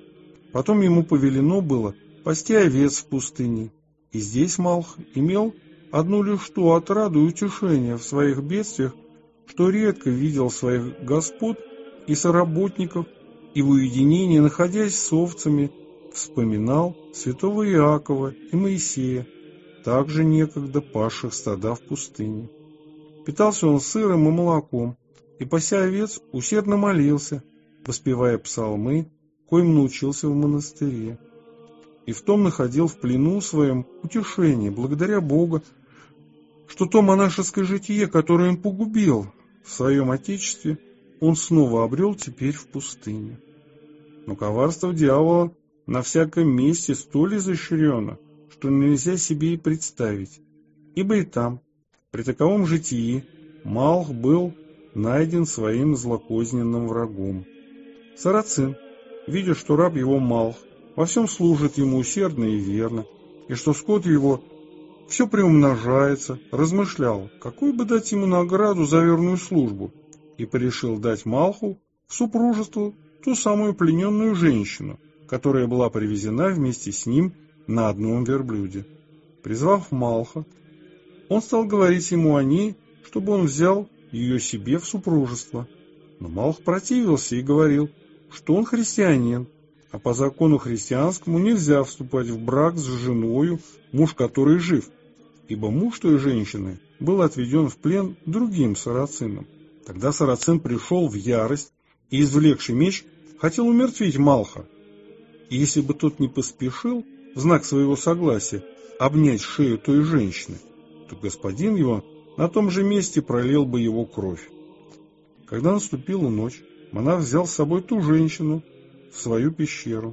Потом ему повелено было пасти овец в пустыне, и здесь Малх имел одну лишь ту отраду и утешение в своих бедствиях, что редко видел своих господ и соработников, и в уединении, находясь с овцами, вспоминал святого Иакова и Моисея, также некогда пасших стада в пустыне. Питался он сыром и молоком, и, пася овец, усердно молился, воспевая псалмы, коим научился в монастыре. И в том находил в плену своем утешение, благодаря Богу, что то монашеское житие, которое он погубил в своем отечестве, он снова обрел теперь в пустыне. Но коварство дьявола на всяком месте столь изощрено, что нельзя себе и представить, ибо и там, при таковом житии, Малх был найден своим злокозненным врагом. Сарацин, видя, что раб его Малх во всем служит ему усердно и верно, и что скот его все приумножается, размышлял, какую бы дать ему награду за верную службу, и порешил дать Малху в супружество ту самую плененную женщину, которая была привезена вместе с ним на одном верблюде. Призвав Малха, он стал говорить ему о ней, чтобы он взял ее себе в супружество. Но Малх противился и говорил, что он христианин, а по закону христианскому нельзя вступать в брак с женою, муж которой жив, ибо муж той женщины был отведен в плен другим сарацинам. Тогда сарацин пришел в ярость и, извлекший меч, хотел умертвить Малха. И если бы тот не поспешил, в знак своего согласия, обнять шею той женщины, то господин его на том же месте пролил бы его кровь. Когда наступила ночь, монах взял с собой ту женщину в свою пещеру.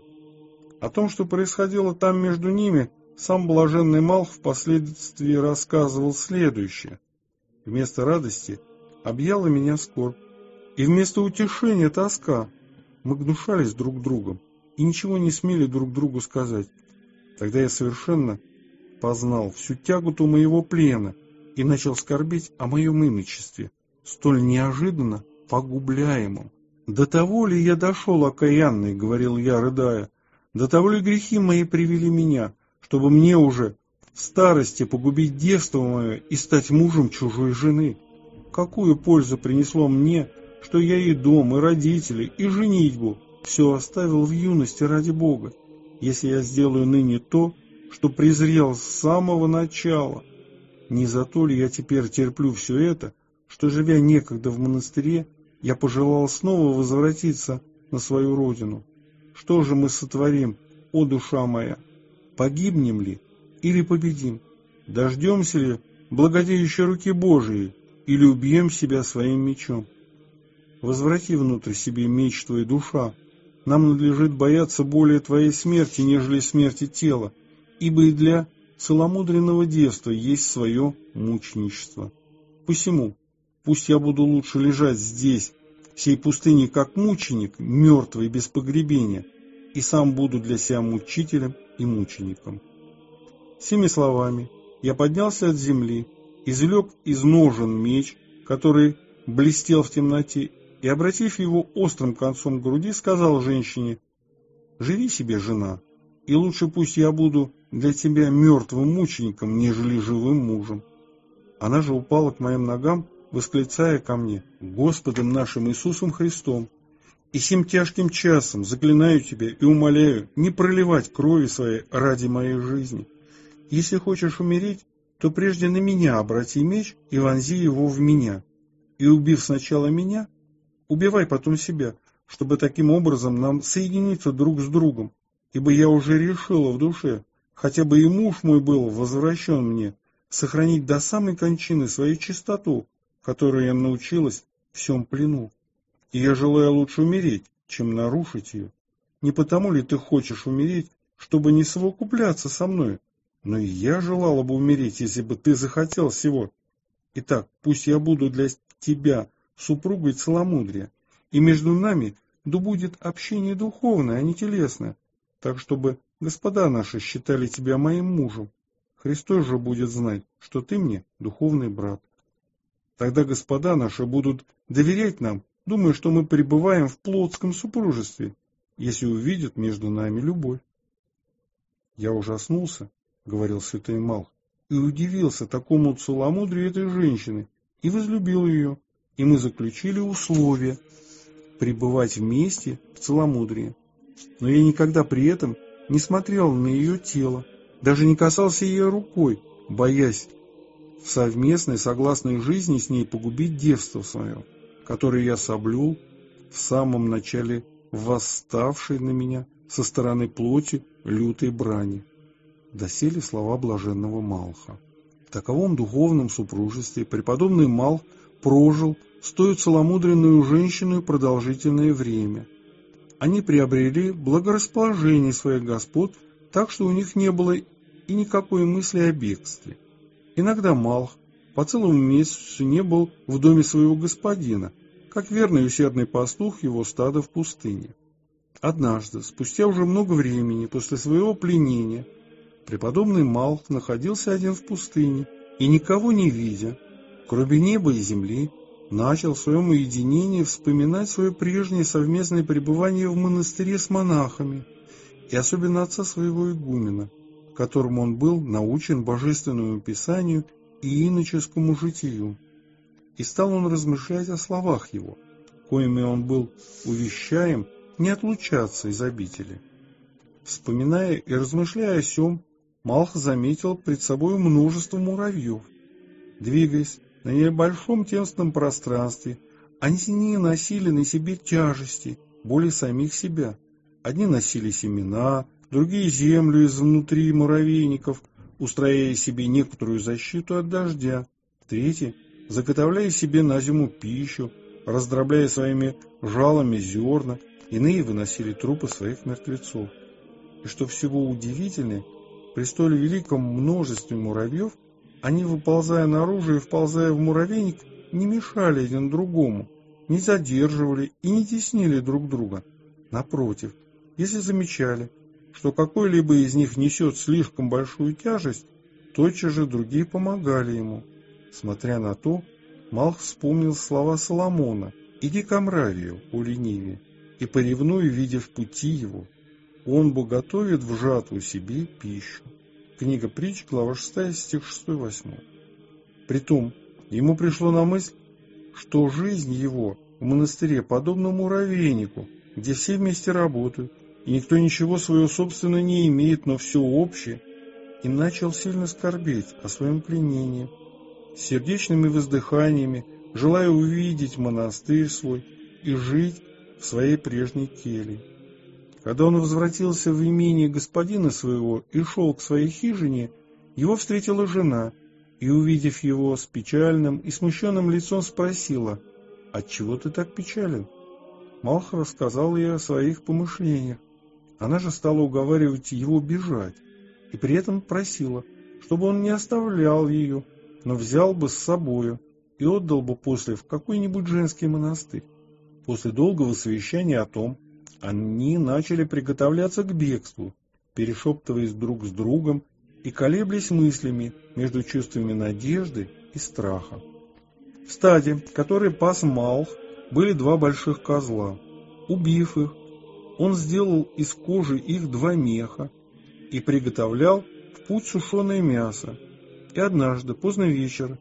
О том, что происходило там между ними, сам блаженный Малх впоследствии рассказывал следующее. Вместо радости объяла меня скорбь, и вместо утешения тоска. Мы гнушались друг другом и ничего не смели друг другу сказать. Тогда я совершенно познал всю тяготу моего плена и начал скорбеть о моем иночестве, столь неожиданно погубляемом. «До того ли я дошел, окаянный, — говорил я, рыдая, — до того ли грехи мои привели меня, чтобы мне уже в старости погубить девство мое и стать мужем чужой жены? Какую пользу принесло мне, что я и дом, и родителей, и женитьбу все оставил в юности ради Бога, если я сделаю ныне то, что презрел с самого начала? Не за то ли я теперь терплю все это, что, живя некогда в монастыре, я пожелал снова возвратиться на свою родину? Что же мы сотворим, о душа моя? Погибнем ли или победим? Дождемся ли благодеющей руки Божией или убьем себя своим мечом? Возврати внутрь себе меч твой, душа. Нам надлежит бояться более твоей смерти, нежели смерти тела, ибо и для целомудренного девства есть свое мученичество. Посему пусть я буду лучше лежать здесь, в сей пустыне, как мученик, мертвый без погребения, и сам буду для себя мучителем и мучеником». Сими словами я поднялся от земли, извлек из ножен меч, который блестел в темноте, и, обратив его острым концом к груди, сказал женщине: «Живи себе, жена, и лучше пусть я буду для тебя мертвым мучеником, нежели живым мужем». Она же упала к моим ногам восклицая ко мне: «Господом нашим Иисусом Христом, и сим тяжким часом заклинаю тебя и умоляю не проливать крови своей ради моей жизни. Если хочешь умереть, то прежде на меня обрати меч и вонзи его в меня, и, убив сначала меня, убивай потом себя, чтобы таким образом нам соединиться друг с другом, ибо я уже решила в душе, хотя бы и муж мой был возвращен мне, сохранить до самой кончины свою чистоту, которую я научилась в всем плену. И я желаю лучше умереть, чем нарушить ее. Не потому ли ты хочешь умереть, чтобы не совокупляться со мной? Но и я желала бы умереть, если бы ты захотел сего. Итак, пусть я буду для тебя супругой целомудрия, и между нами да будет общение духовное, а не телесное, так чтобы господа наши считали тебя моим мужем. Христос же будет знать, что ты мне духовный брат. Тогда господа наши будут доверять нам, думая, что мы пребываем в плотском супружестве, если увидят между нами любовь». «Я ужаснулся, — говорил святой Малх, — и удивился такому целомудрию этой женщины, и возлюбил ее, и мы заключили условие пребывать вместе в целомудрии. Но я никогда при этом не смотрел на ее тело, даже не касался ее рукой, боясь в совместной согласной жизни с ней погубить девство свое, которое я соблюл в самом начале восставшей на меня со стороны плоти лютой брани». Доселе слова блаженного Малха. В таковом духовном супружестве преподобный Малх прожил с той целомудренную женщиной продолжительное время. Они приобрели благорасположение своих господ, так что у них не было и никакой мысли о бегстве. Иногда Малх по целому месяцу не был в доме своего господина, как верный и усердный пастух его стада в пустыне. Однажды, спустя уже много времени после своего пленения, преподобный Малх находился один в пустыне и, никого не видя, кроме неба и земли, начал в своем уединении вспоминать свое прежнее совместное пребывание в монастыре с монахами, и особенно отца своего игумена, которому он был научен божественному писанию и иноческому житию. И стал он размышлять о словах его, коими он был увещаем не отлучаться из обители. Вспоминая и размышляя о сем, Малх заметил пред собой множество муравьев. Двигаясь на небольшом тесном пространстве, они носили на себе тяжести, более самих себя. Одни носили семена, другие землю изнутри муравейников, устрояя себе некоторую защиту от дождя. Третьи заготовляя себе на зиму пищу, раздробляя своими жалами зерна, иные выносили трупы своих мертвецов. И что всего удивительнее, при столь великом множестве муравьев, они, выползая наружу и вползая в муравейник, не мешали один другому, не задерживали и не теснили друг друга. Напротив, если замечали, что какой-либо из них несет слишком большую тяжесть, тотчас же другие помогали ему. Смотря на то, Малх вспомнил слова Соломона: «Иди к Амравию, о ленивее, и поревнуй, видя в пути его, он бы готовит в жатву себе пищу». Книга Притч, глава 6, стих 6-8. Притом, ему пришло на мысль, что жизнь его в монастыре подобна муравейнику, где все вместе работают, и никто ничего своего собственного не имеет, но все общее, и начал сильно скорбеть о своем пленении, с сердечными воздыханиями, желая увидеть монастырь свой и жить в своей прежней келье. Когда он возвратился в имение господина своего и шел к своей хижине, его встретила жена, и, увидев его с печальным и смущенным лицом, спросила: «Отчего ты так печален?» Малх рассказал ей о своих помышлениях. Она же стала уговаривать его бежать, и при этом просила, чтобы он не оставлял ее, но взял бы с собою и отдал бы после в какой-нибудь женский монастырь. После долгого совещания о том, они начали приготовляться к бегству, перешептываясь друг с другом и колеблясь мыслями между чувствами надежды и страха. В стаде, который пас Малх, были 2 больших козла. Убив их, он сделал из кожи их 2 меха и приготовлял в путь сушеное мясо. И однажды, поздно вечером,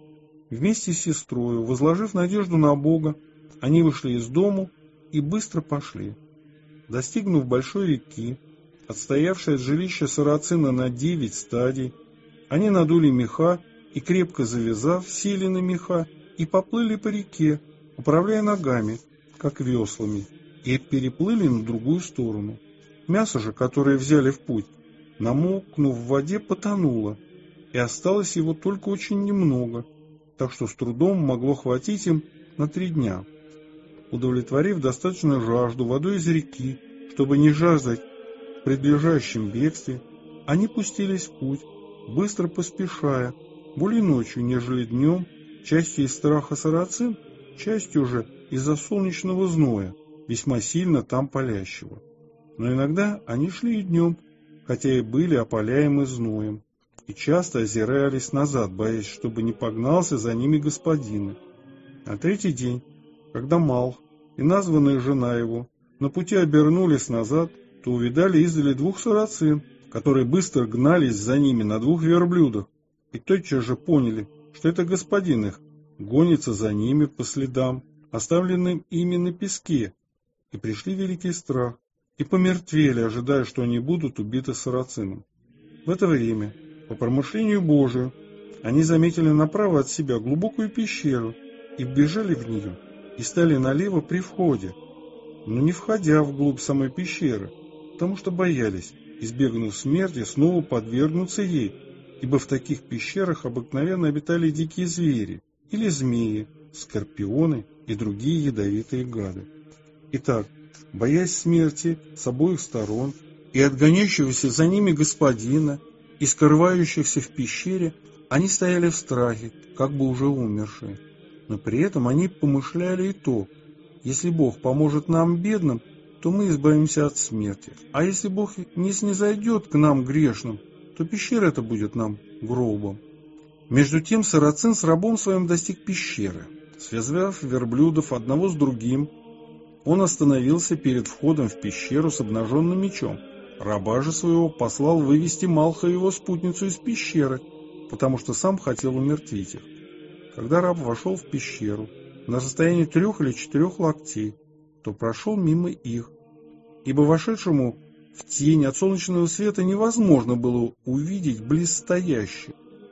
Вместе с сестрою, возложив надежду на Бога, они вышли из дому и быстро пошли. Достигнув большой реки, отстоявшей от жилища сарацина на 9 стадий, они надули меха и, крепко завязав, сели на меха и поплыли по реке, управляя ногами, как веслами, и переплыли на другую сторону. Мясо же, которое взяли в путь, намокнув в воде, потонуло, и осталось его только очень немного, так что с трудом могло хватить им на 3 дня. Удовлетворив достаточно жажду водой из реки, чтобы не жаждать в предлежащем бегстве, они пустились в путь, быстро поспешая, более ночью, нежели днем, частью из страха сарацин, частью же из-за солнечного зноя, весьма сильно там палящего. Но иногда они шли и днем, хотя и были опаляемы зноем, и часто озирались назад, боясь, чтобы не погнался за ними господин. На 3-й день, когда Малх и названная жена его на пути обернулись назад, то увидали издали 2 сарацин, которые быстро гнались за ними на 2 верблюдах, и тотчас же поняли, что это господин их гонится за ними по следам, оставленным ими на песке, и пришли великий страх, и помертвели, ожидая, что они будут убиты сарацином. В это время, по промышлению Божию, они заметили направо от себя глубокую пещеру и вбежали в нее, и стали налево при входе, но не входя вглубь самой пещеры, потому что боялись, избегнув смерти, снова подвергнуться ей, ибо в таких пещерах обыкновенно обитали дикие звери, или змеи, скорпионы и другие ядовитые гады. Итак, боясь смерти с обоих сторон и отгоняющегося за ними господина, и скрывающихся в пещере, они стояли в страхе, как бы уже умершие. Но при этом они помышляли и то: если Бог поможет нам, бедным, то мы избавимся от смерти, а если Бог не снизойдет к нам, грешным, то пещера эта будет нам гробом. Между тем сарацин с рабом своим достиг пещеры. Связав верблюдов одного с другим, он остановился перед входом в пещеру с обнаженным мечом. Раба же своего послал вывести Малха и его спутницу из пещеры, потому что сам хотел умертвить их. Когда раб вошел в пещеру на расстоянии 3 или 4 локтей, то прошел мимо их, ибо вошедшему в тень от солнечного света невозможно было увидеть близстоящих.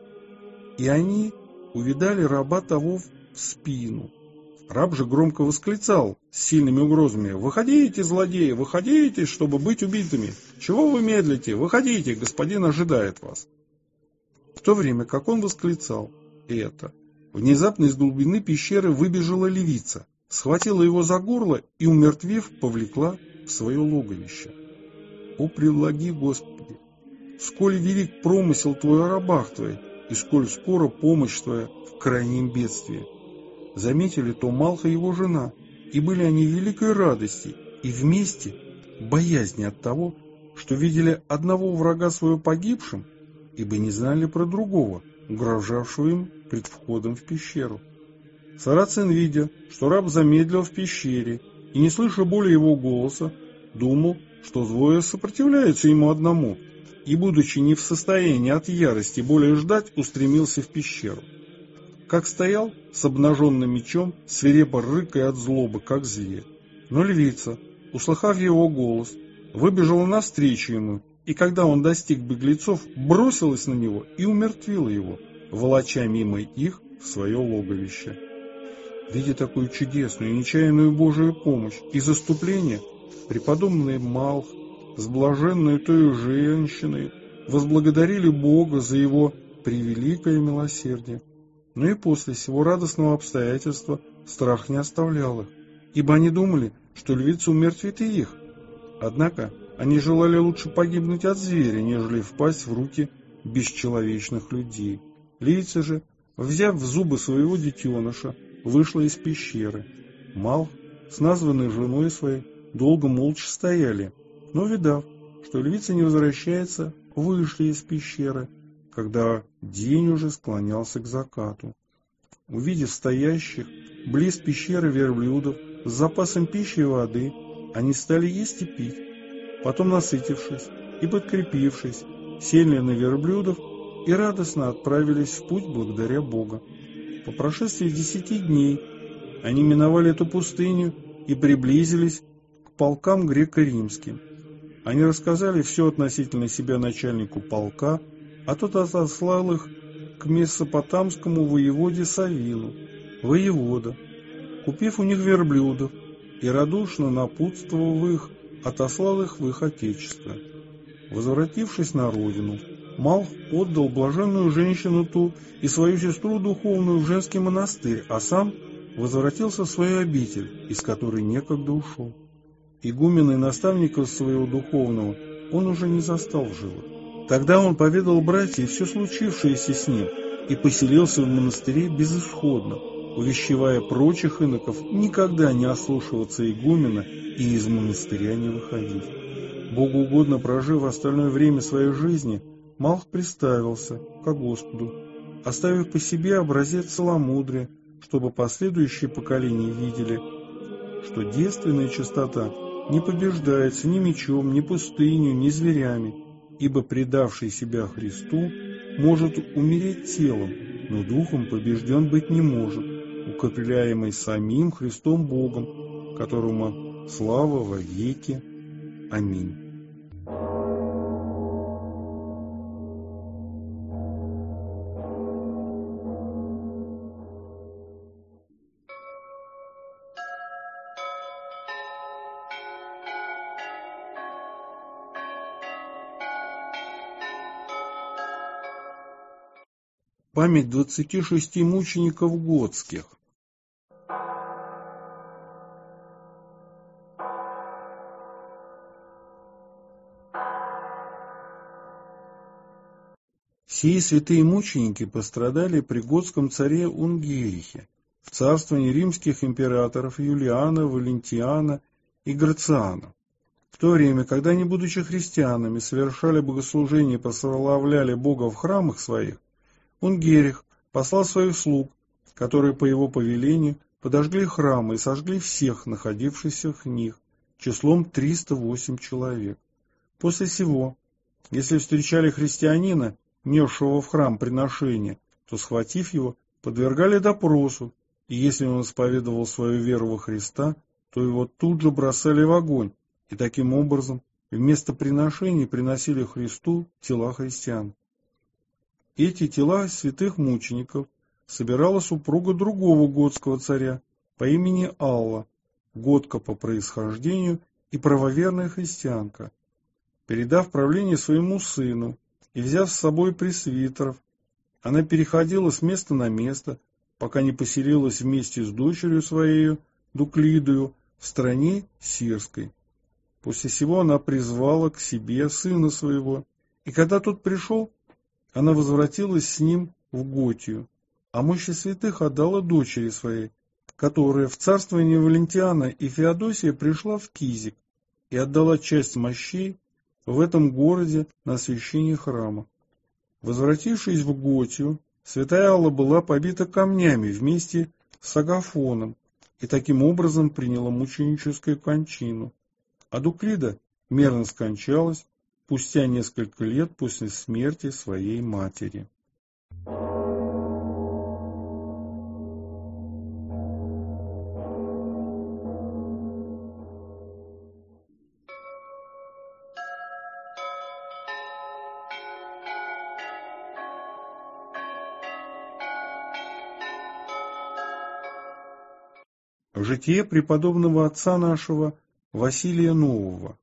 И они увидали раба того в спину. Раб же громко восклицал с сильными угрозами: «Выходите, злодеи, выходите, чтобы быть убитыми! Чего вы медлите? Выходите, господин ожидает вас!» В то время, как он восклицал это, внезапно из глубины пещеры выбежала левица, схватила его за горло и, умертвив, повлекла в свое логовище. «О, предлаги, Господи, сколь велик промысел Твой о рабах Твоих, и сколь скоро помощь Твоя в крайнем бедствии!» Заметили то Малха и его жена, и были они в великой радости, и вместе боязни от того, что видели одного врага своего погибшим, ибо не знали про другого, угрожавшего им пред входом в пещеру. Сарацин, видя, что раб замедлил в пещере, и не слыша более его голоса, думал, что двое сопротивляются ему одному, и, будучи не в состоянии от ярости более ждать, устремился в пещеру. Как стоял с обнаженным мечом, свирепо рыкая от злобы, как зверь. Но львица, услыхав его голос, выбежала навстречу ему, и когда он достиг беглецов, бросилась на него и умертвила его, волоча мимо их в свое логовище. Видя такую чудесную и нечаянную Божию помощь и заступление, преподобный Малх с блаженной той женщиной возблагодарили Бога за его превеликое милосердие. Но и после сего радостного обстоятельства страх не оставлял их, ибо они думали, что львица умертвит и их. Однако они желали лучше погибнуть от зверя, нежели впасть в руки бесчеловечных людей. Львица же, взяв в зубы своего детеныша, вышла из пещеры. Малх с названной женой своей долго молча стояли, но, видав, что львица не возвращается, вышли из пещеры, когда день уже склонялся к закату. Увидев стоящих близ пещеры верблюдов с запасом пищи и воды, они стали есть и пить. Потом, насытившись и подкрепившись, сели на верблюдов и радостно отправились в путь благодаря Бога. По прошествии 10 дней они миновали эту пустыню и приблизились к полкам греко-римским. Они рассказали все относительно себя начальнику полка, а тот отослал их к месопотамскому воеводе Савину. Воевода, купив у них верблюдов и радушно напутствовав их, отослал их в их отечество. Возвратившись на родину, Малх отдал блаженную женщину ту и свою сестру духовную в женский монастырь, а сам возвратился в свою обитель, из которой некогда ушел. Игумена и наставника своего духовного он уже не застал в живых. Тогда он поведал братьям все случившееся с ним и поселился в монастыре безысходно, увещевая прочих иноков никогда не ослушиваться игумена и из монастыря не выходить. Богоугодно прожив остальное время своей жизни, Малх приставился ко Господу, оставив по себе образец целомудрия, чтобы последующие поколения видели, что девственная чистота не побеждается ни мечом, ни пустынью, ни зверями, ибо предавший себя Христу может умереть телом, но духом побежден быть не может, укрепляемый самим Христом Богом, которому слава во веки. Аминь. Память 26 мучеников готских. Сии святые мученики пострадали при готском царе Унгерихе, в царствовании римских императоров Юлиана, Валентиана и Грациана. В то время, когда они, будучи христианами, совершали богослужения и прославляли Бога в храмах своих, Унгерих послал своих слуг, которые по его повелению подожгли храмы и сожгли всех, находившихся в них, числом 308 человек. После сего, если встречали христианина, несшего в храм приношения, то, схватив его, подвергали допросу, и если он исповедовал свою веру во Христа, то его тут же бросали в огонь, и таким образом вместо приношений приносили Христу тела христиан. Эти тела святых мучеников собирала супруга другого готского царя по имени Алла, готка по происхождению и правоверная христианка. Передав правление своему сыну и взяв с собой пресвитеров, она переходила с места на место, пока не поселилась вместе с дочерью своей, Дуклидою, в стране Сирской. После сего она призвала к себе сына своего, и когда тот пришел, она возвратилась с ним в Готию, а мощи святых отдала дочери своей, которая в царствовании Валентиана и Феодосия пришла в Кизик и отдала часть мощей в этом городе на освящение храма. Возвратившись в Готию, святая Алла была побита камнями вместе с Агафоном и таким образом приняла мученическую кончину, а Дуклида мирно скончалась спустя несколько лет после смерти своей матери. Житие преподобного отца нашего Василия Нового.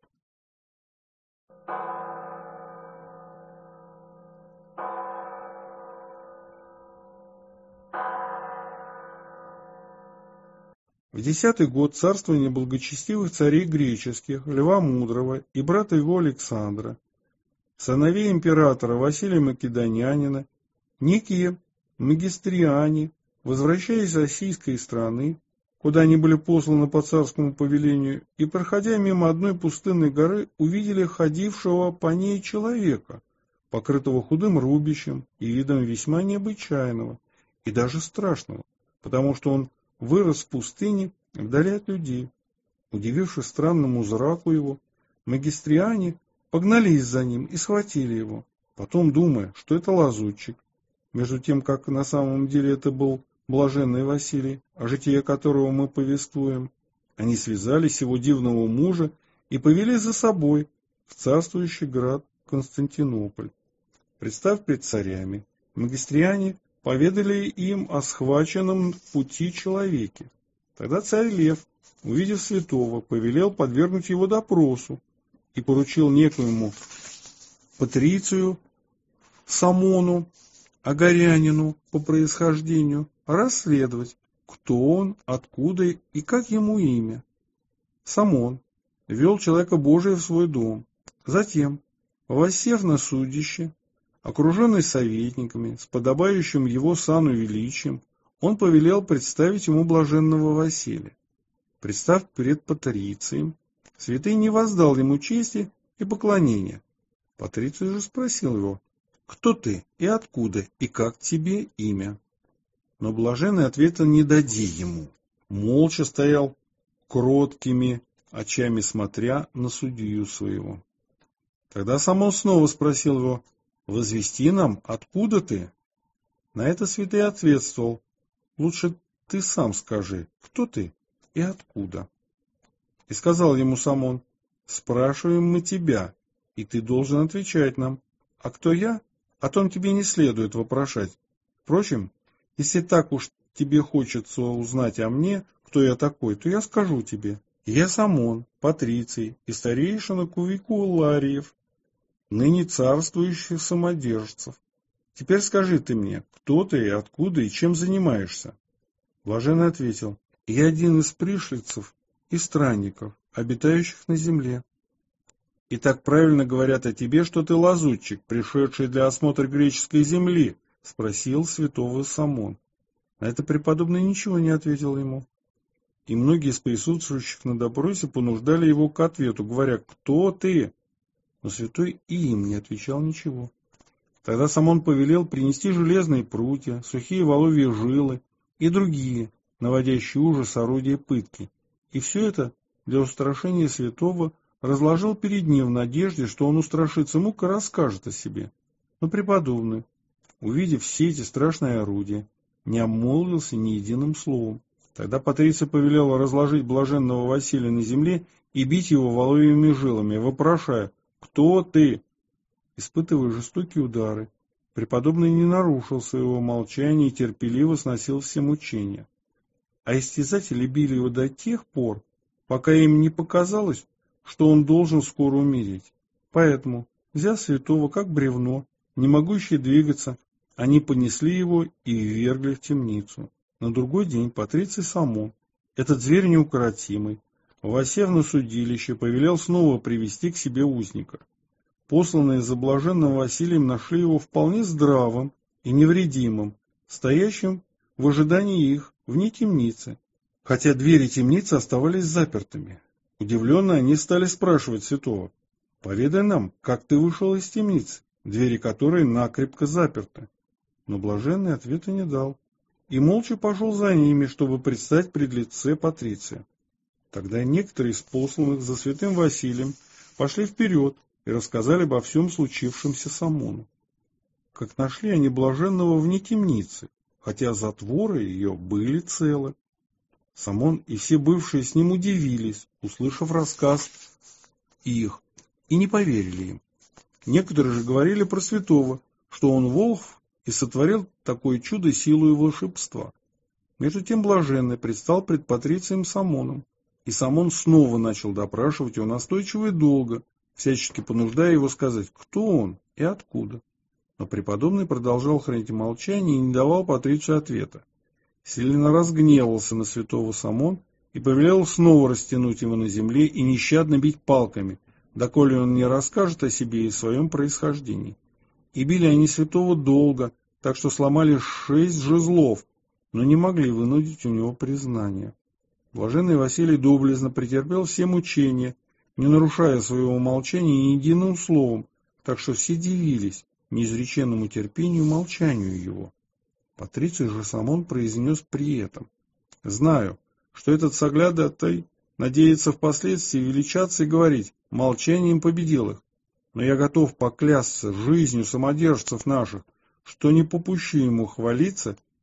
В 10-й год царствования благочестивых царей греческих Льва Мудрого и брата его Александра, сыновей императора Василия Македонянина, некие магистриане, возвращаясь из Осийской страны, куда они были посланы по царскому повелению, и, проходя мимо одной пустынной горы, увидели ходившего по ней человека, покрытого худым рубищем и видом весьма необычайного и даже страшного, потому что он вырос в пустыне вдали от людей. Удивившись странному зраку его, магистриане погнались за ним и схватили его, потом думая, что это лазутчик, между тем, как на самом деле это был блаженный Василий, о житии которого мы повествуем, они связали сего дивного мужа и повели за собой в царствующий град Константинополь. Представ пред царями, магистриане поведали им о схваченном в пути человеке. Тогда царь Лев, увидев святого, повелел подвергнуть его допросу и поручил некоему патрицию Самону, агарянину по происхождению, расследовать, кто он, откуда и как ему имя. Самон ввел человека Божия в свой дом. Затем, воссев на судище, окруженный советниками, с подобающим его сану величием, он повелел представить ему блаженного Василия. Представ перед патрицием, святый не воздал ему чести и поклонения. Патриций же спросил его: «Кто ты и откуда, и как тебе имя?» Но блаженный ответа не дади ему. Молча стоял кроткими очами, смотря на судью своего. Тогда Самон снова спросил его: «Возвести нам, откуда ты?» На это святый ответствовал: «Лучше ты сам скажи, кто ты и откуда?» И сказал ему Самон: «Спрашиваем мы тебя, и ты должен отвечать нам. А кто я, о том тебе не следует вопрошать. Впрочем, если так уж тебе хочется узнать о мне, кто я такой, то я скажу тебе. Я Самон, патриций и старейшина Кувикулариев, ныне царствующих самодержцев. Теперь скажи ты мне, кто ты и откуда, и чем занимаешься?» Блаженный ответил: «Я один из пришлицев и странников, обитающих на земле». «И так правильно говорят о тебе, что ты лазутчик, пришедший для осмотра греческой земли?» — спросил святого Самон. На это преподобный ничего не ответил ему. И многие из присутствующих на допросе понуждали его к ответу, говоря: «Кто ты?» Но святой и им не отвечал ничего. Тогда Самон повелел принести железные прутья, сухие воловьи жилы и другие, наводящие ужас орудия пытки. И все это для устрашения святого разложил перед ним в надежде, что он устрашится мук и расскажет о себе. Но преподобный, увидев все эти страшные орудия, не обмолвился ни единым словом. Тогда патриций повелел разложить блаженного Василия на земле и бить его воловьими жилами, вопрошая: «Кто ты?» Испытывая жестокие удары, преподобный не нарушил своего молчания и терпеливо сносил все мучения. А истязатели били его до тех пор, пока им не показалось, что он должен скоро умереть. Поэтому, взяв святого как бревно, не могущий двигаться, они понесли его и ввергли в темницу. На другой день патриций Самон, этот зверь неукротимый, воссев на судилище, повелел снова привести к себе узника. Посланные за блаженным Василием нашли его вполне здравым и невредимым, стоящим в ожидании их вне темницы, хотя двери темницы оставались запертыми. Удивленно они стали спрашивать святого: «Поведай нам, как ты вышел из темницы, двери которой накрепко заперты?» Но блаженный ответа не дал и молча пошел за ними, чтобы предстать пред лице патриция. Тогда некоторые из посланных за святым Василием пошли вперед и рассказали обо всем случившемся Самону. Как нашли они блаженного вне темницы, хотя затворы ее были целы. Самон и все бывшие с ним удивились, услышав рассказ их, и не поверили им. Некоторые же говорили про святого, что он волхв и сотворил такое чудо силою волшебства. Между тем блаженный предстал пред патрицием Самоном, и Самон снова начал допрашивать его настойчиво и долго, всячески понуждая его сказать, кто он и откуда. Но преподобный продолжал хранить молчание и не давал патрицию ответа. Сильно разгневался на святого Самон и повелел снова растянуть его на земле и нещадно бить палками, доколе он не расскажет о себе и своем происхождении. И били они святого долго, так что сломали 6 жезлов, но не могли вынудить у него признания. Блаженный Василий доблестно претерпел все мучения, не нарушая своего молчания ни единым словом, так что все дивились неизреченному терпению и молчанию его. Патриций же Самон произнес при этом: «Знаю, что этот соглядатый надеется впоследствии величаться и говорить: молчанием победил их, но я готов поклясться жизнью самодержцев наших, что не попущу ему хвалиться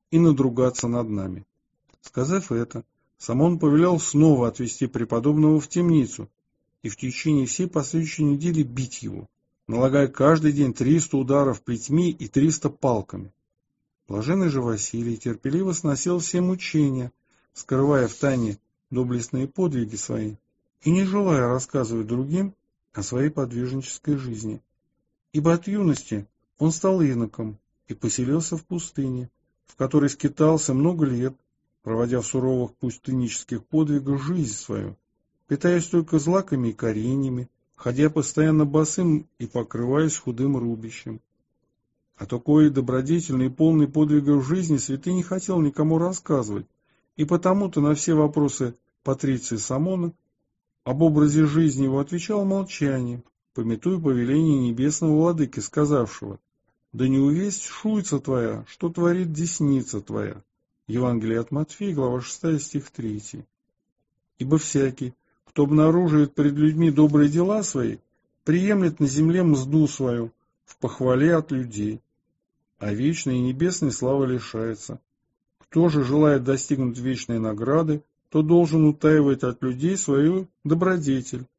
и надругаться над нами». Сказав это, Самон повелел снова отвести преподобного в темницу и в течение всей последующей недели бить его, налагая каждый день 300 ударов плетьми и 300 палками. Блаженный же Василий терпеливо сносил все мучения, скрывая в тайне доблестные подвиги свои и не желая рассказывать другим о своей подвижнической жизни. Ибо от юности он стал иноком и поселился в пустыне, в которой скитался много лет, проводя в суровых пустынических подвигах жизнь свою, питаясь только злаками и кореньями, ходя постоянно босым и покрываясь худым рубищем. О такой добродетельной и полной подвигов жизни святый не хотел никому рассказывать, и потому-то на все вопросы патриции Самона об образе жизни его отвечал молчанием, памятуя повеление небесного владыки, сказавшего: «Да не увесть шуйца твоя, что творит десница твоя». Евангелие от Матфея, глава 6, стих 3. «Ибо всякий, кто обнаруживает пред людьми добрые дела свои, приемлет на земле мзду свою в похвале от людей, а вечной и небесной славы лишается. Кто же желает достигнуть вечной награды, то должен утаивать от людей свою добродетель.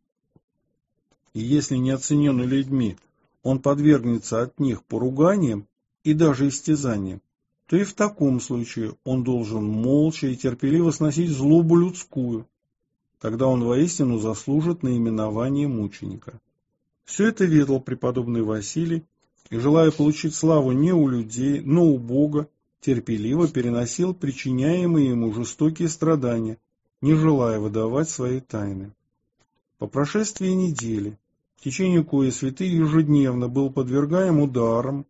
И если не оцененный людьми, он подвергнется от них поруганиям и даже истязаниям, то и в таком случае он должен молча и терпеливо сносить злобу людскую. Тогда он воистину заслужит наименование мученика». Все это ведал преподобный Василий, и, желая получить славу не у людей, но у Бога, терпеливо переносил причиняемые ему жестокие страдания, не желая выдавать свои тайны. По прошествии недели, в течение коей святый ежедневно был подвергаем ударам,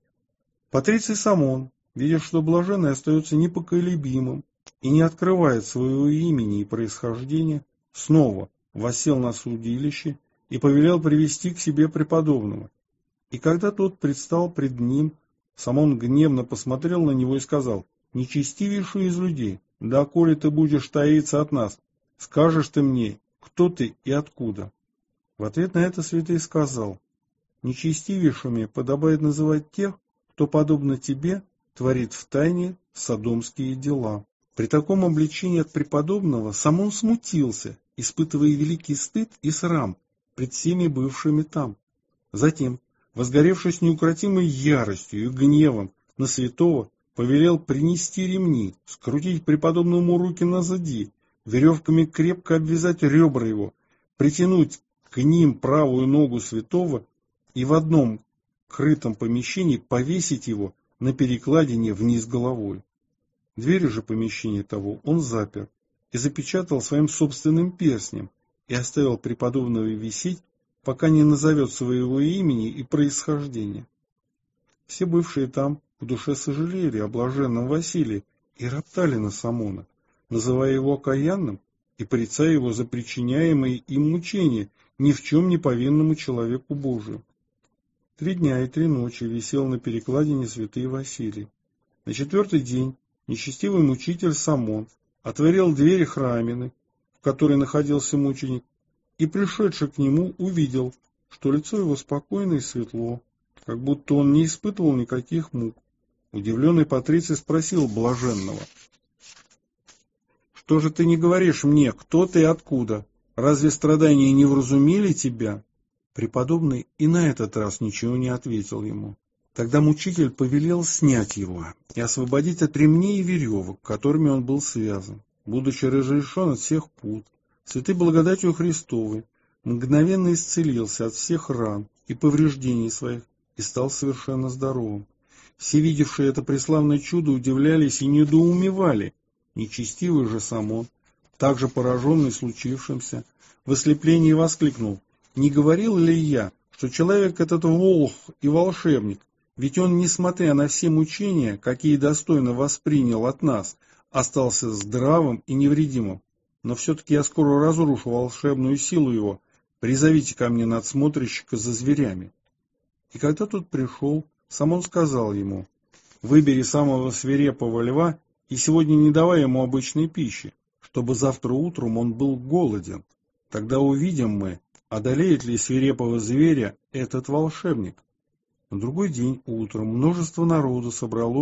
патриций Самон, видя, что блаженный остается непоколебимым и не открывает своего имени и происхождения, снова воссел на судилище и повелел привести к себе преподобного. И когда тот предстал пред ним, Самон гневно посмотрел на него и сказал: «Нечестивейший из людей, доколе ты будешь таиться от нас, скажешь ты мне, кто ты и откуда?» В ответ на это святый сказал: «Нечестивейшими подобает называть тех, кто, подобно тебе, творит в тайне содомские дела». При таком обличении от преподобного Самон смутился, испытывая великий стыд и срам пред всеми бывшими там. Затем, возгоревшись неукротимой яростью и гневом на святого, повелел принести ремни, скрутить преподобному руки назади, веревками крепко обвязать ребра его, притянуть к ним правую ногу святого и в одном крытом помещении повесить его на перекладине вниз головой. Двери же помещения того он запер и запечатал своим собственным перстнем и оставил преподобного висеть, пока не назовет своего имени и происхождения. Все бывшие там в душе сожалели о блаженном Василии и роптали на Самона, называя его окаянным и порицая его за причиняемые им мучения ни в чем не повинному человеку Божию. 3 дня и 3 ночи висел на перекладине святый Василий. На 4-й день нечестивый мучитель Самон отворил двери храмины, в которой находился мученик, и, пришедший к нему, увидел, что лицо его спокойно и светло, как будто он не испытывал никаких мук. Удивленный патриций спросил блаженного: «Что же ты не говоришь мне, кто ты и откуда? Разве страдания не вразумили тебя?» Преподобный и на этот раз ничего не ответил ему. Тогда мучитель повелел снять его и освободить от ремней и веревок, которыми он был связан. Будучи разрешен от всех пут, святый благодатью Христовой мгновенно исцелился от всех ран и повреждений своих и стал совершенно здоровым. Все, видевшие это преславное чудо, удивлялись и недоумевали. Нечестивый же Самон, также пораженный случившимся, в ослеплении воскликнул: «Не говорил ли я, что человек этот волх и волшебник? Ведь он, несмотря на все мучения, какие достойно воспринял от нас, остался здравым и невредимым. Но все-таки я скоро разрушу волшебную силу его. Призовите ко мне надсмотрщика за зверями». И когда тот пришел, Самон сказал ему: «Выбери самого свирепого льва и сегодня не давай ему обычной пищи, чтобы завтра утром он был голоден. Тогда увидим мы, одолеет ли свирепого зверя этот волшебник». На другой день утром множество народу собралось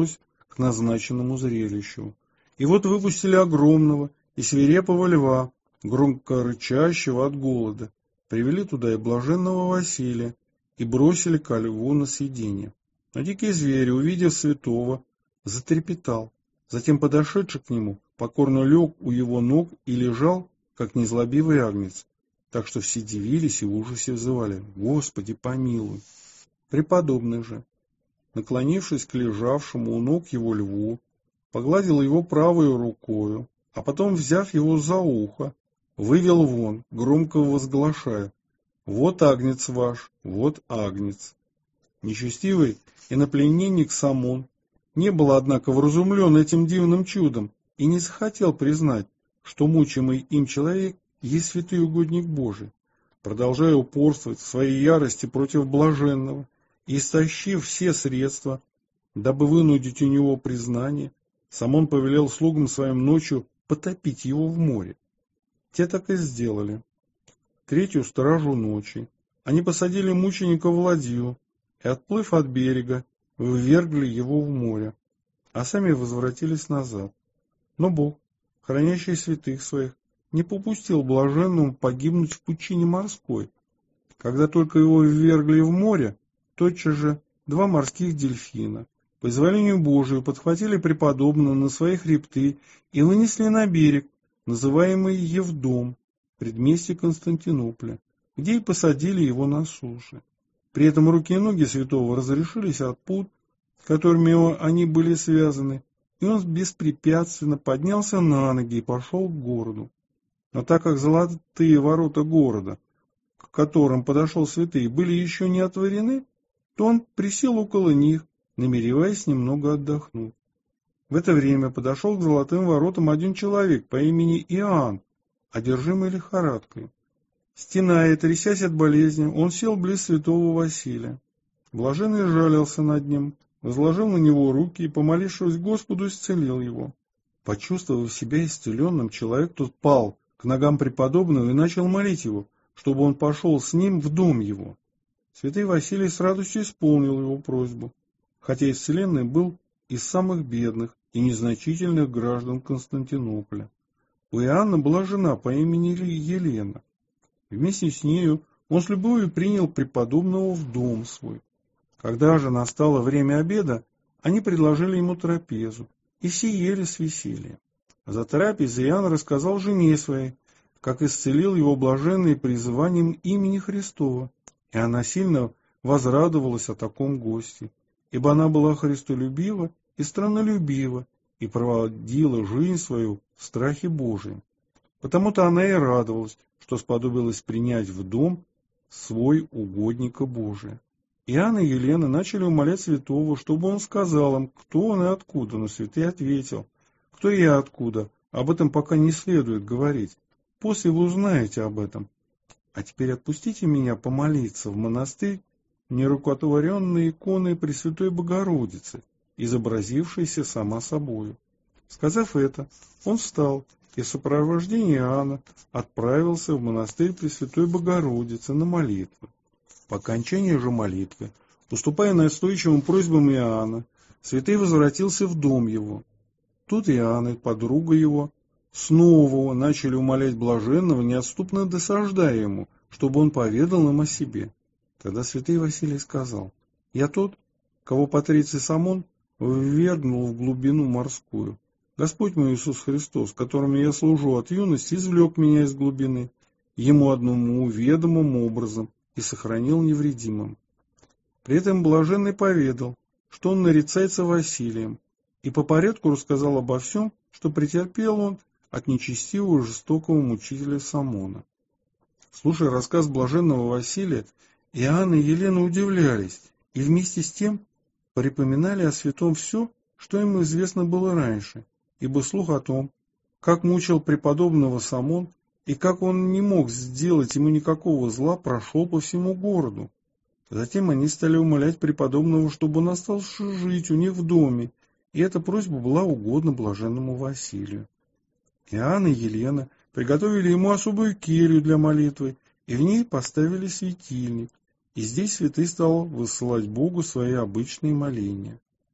к назначенному зрелищу. И вот выпустили огромного и свирепого льва, громко рычащего от голода, привели туда и блаженного Василия, и бросили ко льву на съедение. Но дикий зверь, увидев святого, затрепетал. Затем, подошедший к нему, покорно лег у его ног и лежал, как незлобивый агнец, так что все дивились и в ужасе взывали: «Господи, помилуй!» Преподобный же, наклонившись к лежавшему у ног его льву, погладил его правою рукою, а потом, взяв его за ухо, вывел вон, громко возглашая: «Вот агнец ваш, вот агнец!» Нечестивый иноплеменник Самон не был, однако, вразумлен этим дивным чудом и не захотел признать, что мучимый им человек есть святый угодник Божий. Продолжая упорствовать в своей ярости против блаженного и истощив все средства, дабы вынудить у него признание, Самон повелел слугам своим ночью потопить его в море. Те так и сделали. Третью стражу ночи они посадили мученика в ладью и, отплыв от берега, ввергли его в море, а сами возвратились назад. Но Бог, хранящий святых своих, не попустил блаженному погибнуть в пучине морской. Когда только его ввергли в море, тотчас же 2 морских дельфина по изволению Божию подхватили преподобного на свои хребты и вынесли на берег, называемый Евдом, предместье Константинополя, где и посадили его на суше. При этом руки и ноги святого разрешились от пут, которыми они были связаны, и он беспрепятственно поднялся на ноги и пошел к городу. Но так как золотые ворота города, к которым подошел святый, были еще не отворены, то он присел около них, намереваясь немного отдохнуть. В это время подошел к золотым воротам один человек по имени Иоанн, одержимый лихорадкой. Стеная и трясясь от болезни, он сел близ святого Василия. Блаженный жалился над ним, возложил на него руки и, помолившись Господу, исцелил его. Почувствовав себя исцеленным, человек тут пал к ногам преподобного и начал молить его, чтобы он пошел с ним в дом его. Святый Василий с радостью исполнил его просьбу, хотя исцеленный был из самых бедных и незначительных граждан Константинополя. У Иоанна была жена по имени Елена. Вместе с нею он с любовью принял преподобного в дом свой. Когда же настало время обеда, они предложили ему трапезу, и все ели с весельем. За трапезой Иоанн рассказал жене своей, как исцелил его блаженный призыванием имени Христова, и она сильно возрадовалась о таком госте, ибо она была христолюбива и страннолюбива, и проводила жизнь свою в страхе Божием. Потому-то она и радовалась, что сподобилась принять в дом свой угодника Божия. Иоанн и Елена начали умолять святого, чтобы он сказал им, кто он и откуда, но святый ответил: кто я откуда, об этом пока не следует говорить, после вы узнаете об этом. А теперь отпустите меня помолиться в монастырь нерукотворенной иконой Пресвятой Богородицы, изобразившейся сама собою. Сказав это, он встал и в сопровождении Иоанна отправился в монастырь Пресвятой Богородицы на молитву. По окончании же молитвы, уступая настойчивым просьбам Иоанна, святый возвратился в дом его. Тут Иоанн и подруга его снова начали умолять блаженного, неотступно досаждая ему, чтобы он поведал им о себе. Тогда святый Василий сказал: «Я тот, кого патриций Самон ввергнул в глубину морскую. Господь мой Иисус Христос, которому я служу от юности, извлек меня из глубины, ему одному ведомым образом, и сохранил невредимым». При этом блаженный поведал, что он нарицается Василием, и по порядку рассказал обо всем, что претерпел он от нечестивого жестокого мучителя Самона. Слушая рассказ блаженного Василия, Иоанн и Елена удивлялись и вместе с тем припоминали о святом все, что им известно было раньше, ибо слух о том, как мучил преподобного Самон и как он не мог сделать ему никакого зла, прошел по всему городу. Затем они стали умолять преподобного, чтобы он остался жить у них в доме, и эта просьба была угодна блаженному Василию. Иоанн и Елена приготовили ему особую келью для молитвы, и в ней поставили светильник, и здесь святый стал высылать Богу свои обычные моления.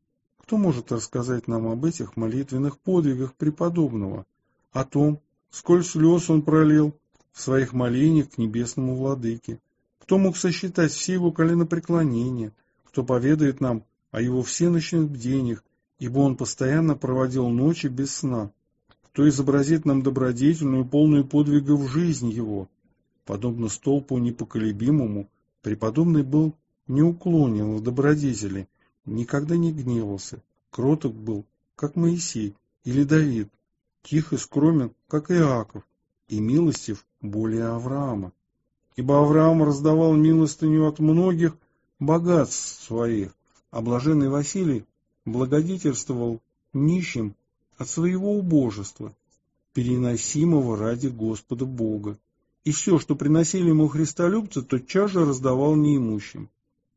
Кто может рассказать нам об этих молитвенных подвигах преподобного, о том, сколь слез он пролил в своих молениях к небесному владыке? Кто мог сосчитать все его коленопреклонения? Кто поведает нам о его всеночных бдениях, ибо он постоянно проводил ночи без сна? Кто изобразит нам добродетельную, полную подвигов жизнь его? Подобно столпу непоколебимому, преподобный был неуклонен в добродетели, никогда не гневался, кроток был, как Моисей или Давид, тих и скромен, как Иаков, и милостив более Авраама. Ибо Авраам раздавал милостыню от многих богатств своих, а блаженный Василий благодетельствовал нищим от своего убожества, переносимого ради Господа Бога. И все, что приносили ему христолюбцы, тотчас же раздавал неимущим.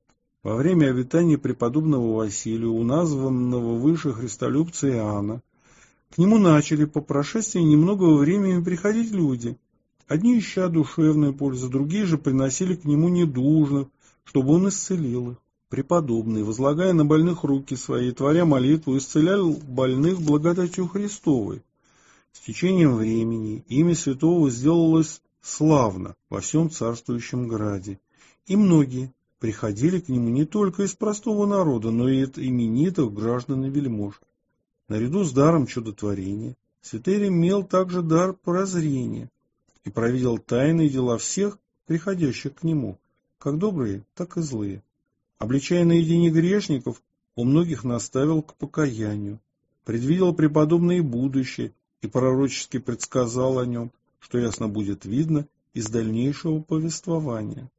Во время обитания преподобного Василия, у названного выше христолюбца Иоанна, к нему начали по прошествии немногого времени приходить люди. Одни ища душевную пользу, другие же приносили к нему недужных, чтобы он исцелил их. Преподобный, возлагая на больных руки свои, творя молитву, исцелял больных благодатью Христовой. С течением времени имя святого сделалось славно во всем царствующем граде, и многие приходили к нему не только из простого народа, но и от именитых граждан и вельмож. Наряду с даром чудотворения святый имел также дар прозрения и провидел тайные дела всех приходящих к нему, как добрые, так и злые. Обличая наедине грешников, у многих наставил к покаянию, предвидел преподобное будущее и пророчески предсказал о нем, что ясно будет видно из дальнейшего повествования.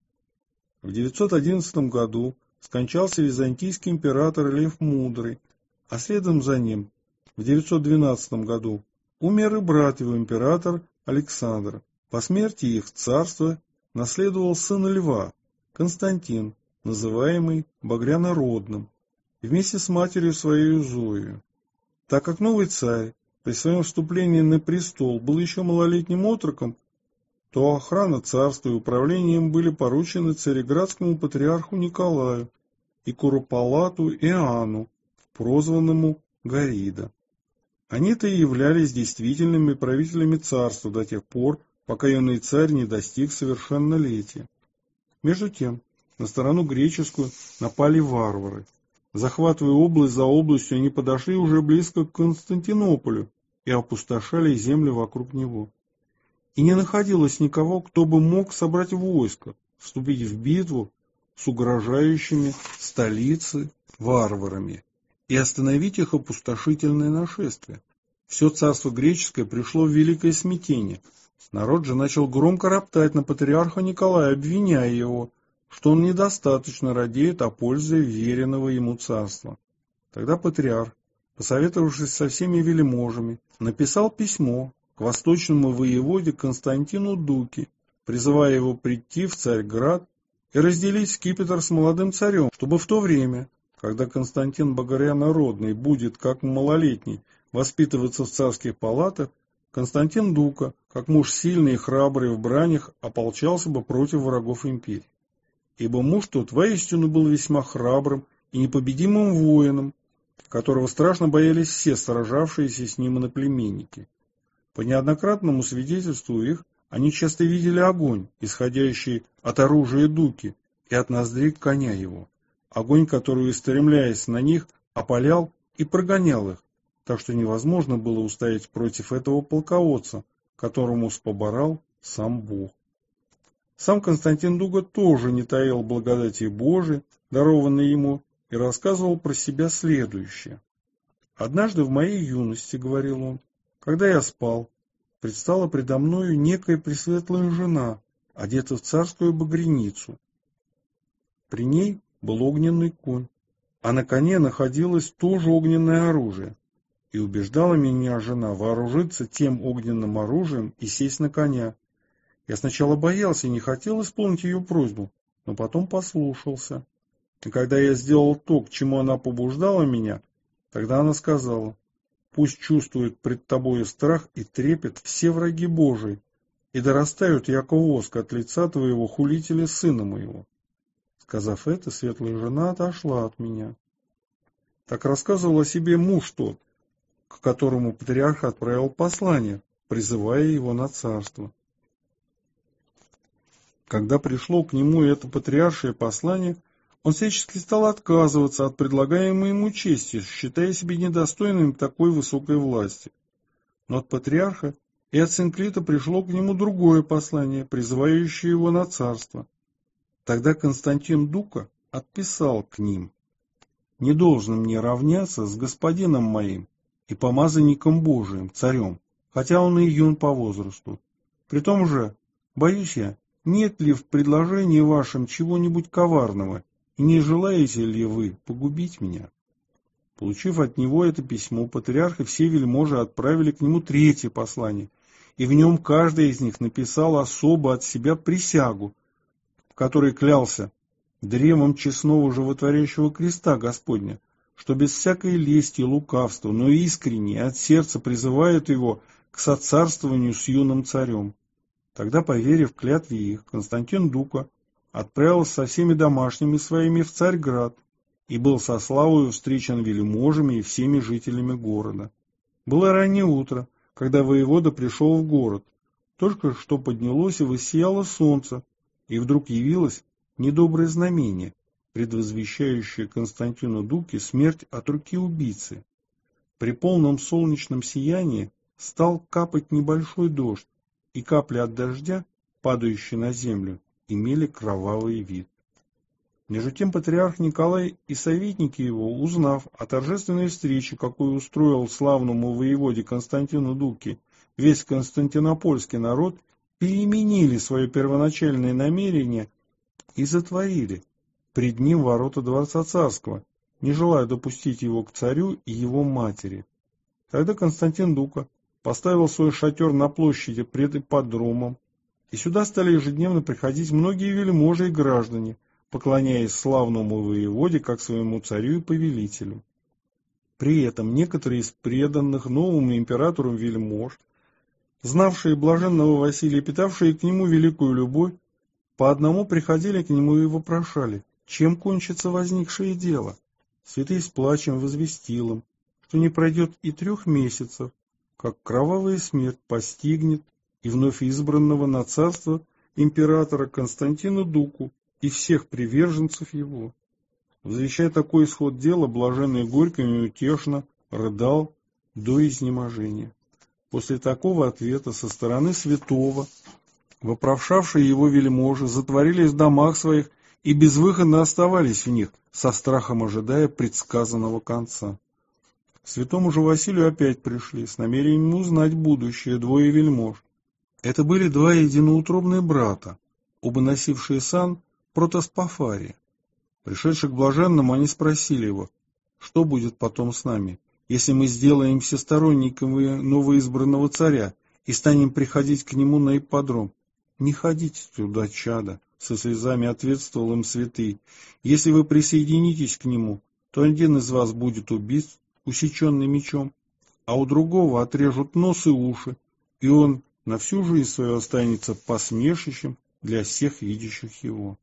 В 911 году скончался византийский император Лев Мудрый, а следом за ним в 912 году умер и брат его, император Александр. По смерти их царство наследовал сын Льва, Константин, называемый Багрянородным, вместе с матерью своей Зоей. Так как новый царь при своем вступлении на престол был еще малолетним отроком, то охрана царства и управление им были поручены цареградскому патриарху Николаю и куропалату Иоанну, прозванному Горида. Они-то и являлись действительными правителями царства до тех пор, пока юный царь не достиг совершеннолетия. Между тем, на сторону греческую напали варвары. Захватывая область за областью, они подошли уже близко к Константинополю и опустошали земли вокруг него. И не находилось никого, кто бы мог собрать войско, вступить в битву с угрожающими столице варварами и остановить их опустошительное нашествие. Все царство греческое пришло в великое смятение. Народ же начал громко роптать на патриарха Николая, обвиняя его, что он недостаточно радеет о пользе веренного ему царства. Тогда патриарх, посоветовавшись со всеми вельможами, написал письмо к восточному воеводе Константину Дуке, призывая его прийти в Царьград и разделить скипетр с молодым царем, чтобы в то время, когда Константин Багрянородный будет, как малолетний, воспитываться в царских палатах, Константин Дука, как муж сильный и храбрый в бранях, ополчался бы против врагов империи. Ибо муж тот воистину был весьма храбрым и непобедимым воином, которого страшно боялись все сражавшиеся с ним иноплеменники. По неоднократному свидетельству их, они часто видели огонь, исходящий от оружия Дуки и от ноздрей коня его. Огонь, который, устремляясь на них, опалял и прогонял их, так что невозможно было устоять против этого полководца, которому споборал сам Бог. Сам Константин Дуга тоже не таил благодати Божией, дарованной ему, и рассказывал про себя следующее. «Однажды в моей юности, — говорил он, — когда я спал, предстала предо мною некая пресветлая жена, одета в царскую багряницу. При ней был огненный конь, а на коне находилось тоже огненное оружие. И убеждала меня жена вооружиться тем огненным оружием и сесть на коня. Я сначала боялся и не хотел исполнить ее просьбу, но потом послушался. И когда я сделал то, к чему она побуждала меня, тогда она сказала: пусть чувствуют пред тобою страх и трепет все враги Божии, и дорастают, яко воск от лица твоего хулителя сына моего. Сказав это, светлая жена отошла от меня. Так рассказывал о себе муж тот, к которому патриарх отправил послание, призывая его на царство. Когда пришло к нему это патриаршее послание, он всячески стал отказываться от предлагаемой ему чести, считая себя недостойным такой высокой власти. Но от патриарха и от Синклита пришло к нему другое послание, призывающее его на царство. Тогда Константин Дука отписал к ним: «Не должно мне равняться с господином моим и помазанником Божиим, царем, хотя он и юн по возрасту. При том же, боюсь я, нет ли в предложении вашем чего-нибудь коварного, и не желаете ли вы погубить меня?» Получив от него это письмо, патриарх и все вельможи отправили к нему третье послание, и в нем каждый из них написал особо от себя присягу, в которой клялся древом честного животворящего креста Господня, что без всякой лести и лукавства, но искренне от сердца призывают его к соцарствованию с юным царем. Тогда, поверив клятве их, Константин Дука отправился со всеми домашними своими в Царьград и был со славою встречен вельможами и всеми жителями города. Было раннее утро, когда воевода пришел в город. Только что поднялось и воссияло солнце, и вдруг явилось недоброе знамение, предвозвещающее Константину Дуке смерть от руки убийцы. При полном солнечном сиянии стал капать небольшой дождь, и капли от дождя, падающие на землю, имели кровавый вид. Между тем патриарх Николай и советники его, узнав о торжественной встрече, какую устроил славному воеводе Константину Дуке весь константинопольский народ, переменили свое первоначальное намерение и затворили пред ним ворота дворца царского, не желая допустить его к царю и его матери. Тогда Константин Дука поставил свой шатер на площади пред ипподромом, и сюда стали ежедневно приходить многие вельможи и граждане, поклоняясь славному воеводе как своему царю и повелителю. При этом некоторые из преданных новому императору вельмож, знавшие блаженного Василия, питавшие к нему великую любовь, по одному приходили к нему и вопрошали, чем кончится возникшее дело. Святый с плачем возвестил им, что не пройдет и 3 месяцев, как кровавая смерть постигнет и вновь избранного на царство императора Константина Дуку и всех приверженцев его. Возвещая такой исход дела, блаженный горько и утешно рыдал до изнеможения. После такого ответа со стороны святого, вопрошавшие его вельможи, затворились в домах своих и безвыходно оставались в них, со страхом ожидая предсказанного конца. К святому же Василию опять пришли с намерением узнать будущее 2 вельмож. Это были 2 единоутробные брата, оба носившие сан протоспофария. Пришедшие к блаженному, они спросили его, что будет потом с нами, если мы сделаемся сторонниками новоизбранного царя и станем приходить к нему на ипподром. «Не ходите туда, чада», — со слезами ответствовал им святый. «Если вы присоединитесь к нему, то один из вас будет убит, усеченный мечом, а у другого отрежут нос и уши, и он на всю жизнь свою останется посмешищем для всех видящих его».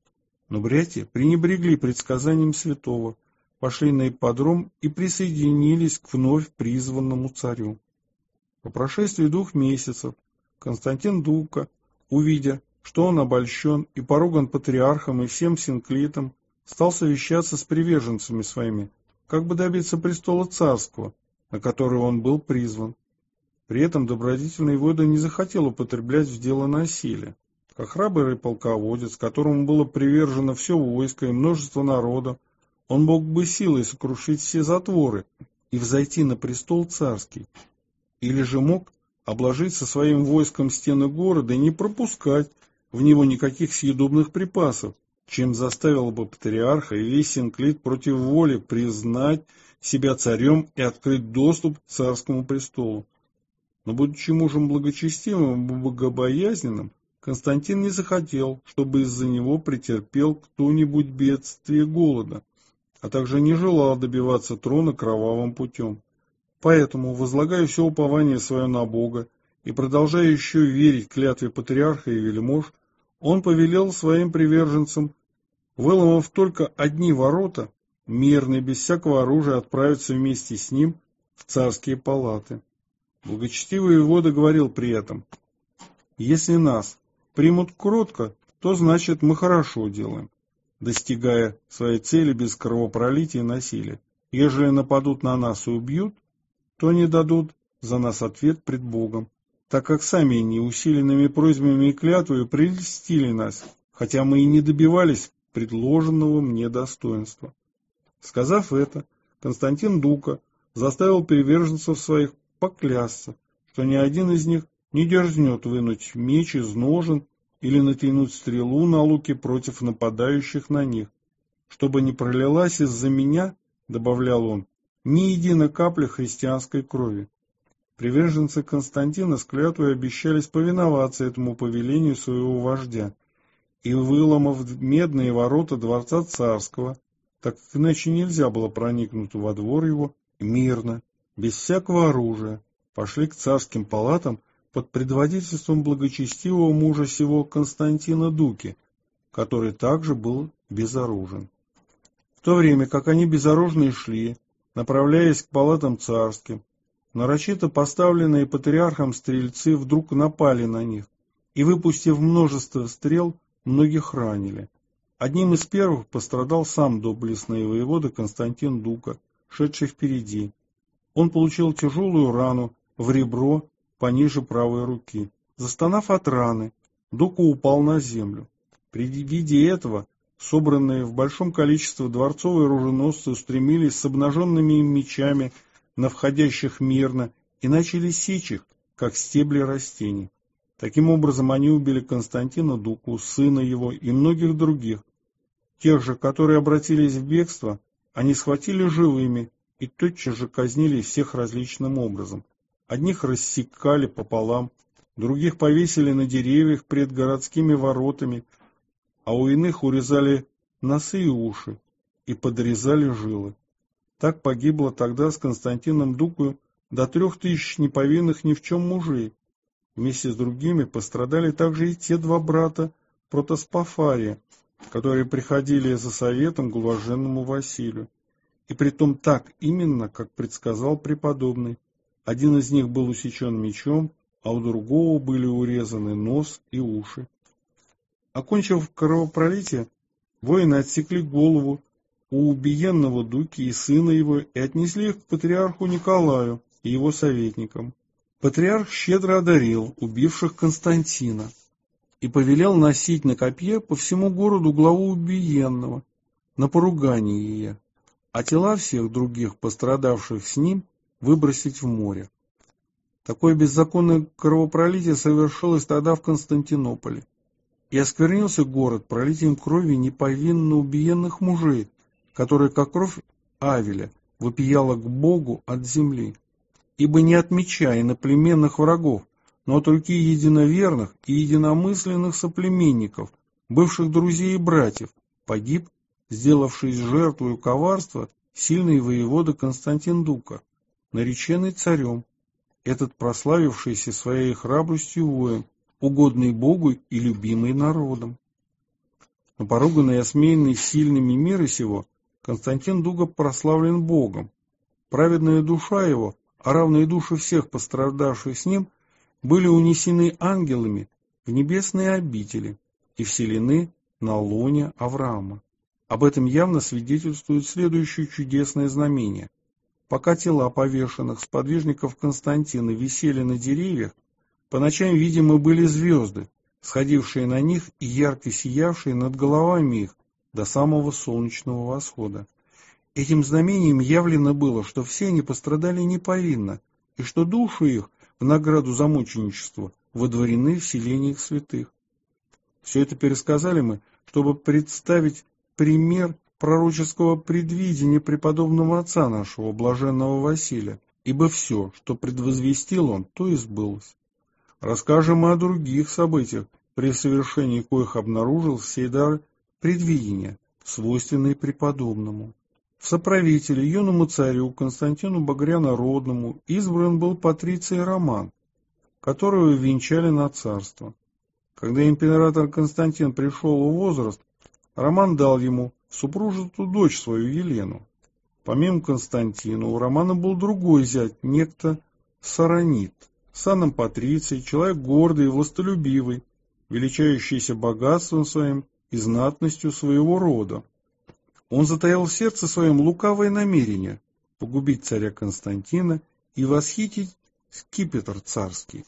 Но братья пренебрегли предсказанием святого, пошли на ипподром и присоединились к вновь призванному царю. По прошествии 2 месяцев Константин Дука, увидя, что он обольщен и поруган патриархом и всем синклитом, стал совещаться с приверженцами своими, как бы добиться престола царского, на который он был призван. При этом добродетельный воевода не захотел употреблять в дело насилие. Как храбрый полководец, которому было привержено все войско и множество народа, он мог бы силой сокрушить все затворы и взойти на престол царский, или же мог обложить со своим войском стены города и не пропускать в него никаких съедобных припасов, чем заставил бы патриарха и весь синклит против воли признать себя царем и открыть доступ к царскому престолу. Но, будучи мужем благочестивым и богобоязненным, Константин не захотел, чтобы из-за него претерпел кто-нибудь бедствие голода, а также не желал добиваться трона кровавым путем. Поэтому, возлагая все упование свое на Бога и продолжая еще верить клятве патриарха и вельмож, он повелел своим приверженцам, выломав только одни ворота, мирно и без всякого оружия отправиться вместе с ним в царские палаты. Благочестивый воевода говорил при этом: «Если нас примут кротко, то значит мы хорошо делаем, достигая своей цели без кровопролития и насилия. Ежели нападут на нас и убьют, то не дадут за нас ответ пред Богом, так как сами они усиленными просьбами и клятвою прельстили нас, хотя мы и не добивались предложенного мне достоинства». Сказав это, Константин Дука заставил приверженцев своих поклясться, что ни один из них не дерзнет вынуть меч из ножен или натянуть стрелу на луке против нападающих на них, чтобы не пролилась из-за меня, добавлял он, ни единой капли христианской крови. Приверженцы Константина с клятвой обещались повиноваться этому повелению своего вождя, и, выломав медные ворота дворца царского, так как иначе нельзя было проникнуть во двор его, мирно, без всякого оружия, пошли к царским палатам под предводительством благочестивого мужа сего Константина Дуки, который также был безоружен. В то время как они безоружные шли, направляясь к палатам царским, нарочито поставленные патриархом стрельцы вдруг напали на них и, выпустив множество стрел, многих ранили. Одним из первых пострадал сам доблестный воевода Константин Дука, шедший впереди. Он получил тяжелую рану в ребро пониже правой руки. Застонав от раны, Дука упал на землю. При виде этого собранные в большом количестве дворцовые оруженосцы устремились с обнаженными мечами на входящих мирно и начали сечь их, как стебли растений. Таким образом, они убили Константина Дуку, сына его и многих других. Тех же, которые обратились в бегство, они схватили живыми и тотчас же казнили всех различным образом. Одних рассекали пополам, других повесили на деревьях пред городскими воротами, а у иных урезали носы и уши и подрезали жилы. Так погибло тогда с Константином Дукою до 3000 неповинных ни в чем мужей. Вместе с другими пострадали также и те два брата протоспофария, которые приходили за советом к блаженному Василию. И притом так именно, как предсказал преподобный. Один из них был усечен мечом, а у другого были урезаны нос и уши. Окончив кровопролитие, воины отсекли голову у убиенного Дуки и сына его и отнесли их к патриарху Николаю и его советникам. Патриарх щедро одарил убивших Константина и повелел носить на копье по всему городу главу убиенного на поругание, а тела всех других пострадавших с ним выбросить в море. Такое беззаконное кровопролитие совершилось тогда в Константинополе, и осквернился город пролитием крови неповинно убиенных мужей, которая, как кровь Авеля, вопияла к Богу от земли. Ибо не от меча иноплеменных врагов, но от руки единоверных и единомысленных соплеменников, бывших друзей и братьев, погиб, сделавшись жертвою коварства, сильный воевода Константин Дука, нареченный царем, этот прославившийся своей храбростью воин, угодный Богу и любимый народом. Но поруганный и осмеянный сильными мира сего, Константин Дука прославлен Богом. Праведная душа его, а равно и души всех пострадавших с ним, были унесены ангелами в небесные обители и вселены на лоне Авраама. Об этом явно свидетельствует следующее чудесное знамение. Пока тела повешенных сподвижников Константина висели на деревьях, по ночам видимы были звезды, сходившие на них и ярко сиявшие над головами их до самого солнечного восхода. Этим знамением явлено было, что все они пострадали неповинно, и что души их в награду за мученичество водворены в селениях святых. Все это пересказали мы, чтобы представить пример пророческого предвидения преподобного отца нашего, блаженного Василия, ибо все, что предвозвестил он, то и сбылось. Расскажем и о других событиях, при совершении коих обнаружил сей дар предвидения, свойственный преподобному. В соправителе юному царю Константину Багрянородному избран был патриций Роман, которого венчали на царство. Когда император Константин пришел в возраст, Роман дал ему в супружеству дочь свою Елену. Помимо Константина, у Романа был другой зять, некто Саронит, саном патриций, человек гордый и властолюбивый, величающийся богатством своим и знатностью своего рода. Он затаил в сердце своем лукавое намерение погубить царя Константина и восхитить скипетр царский.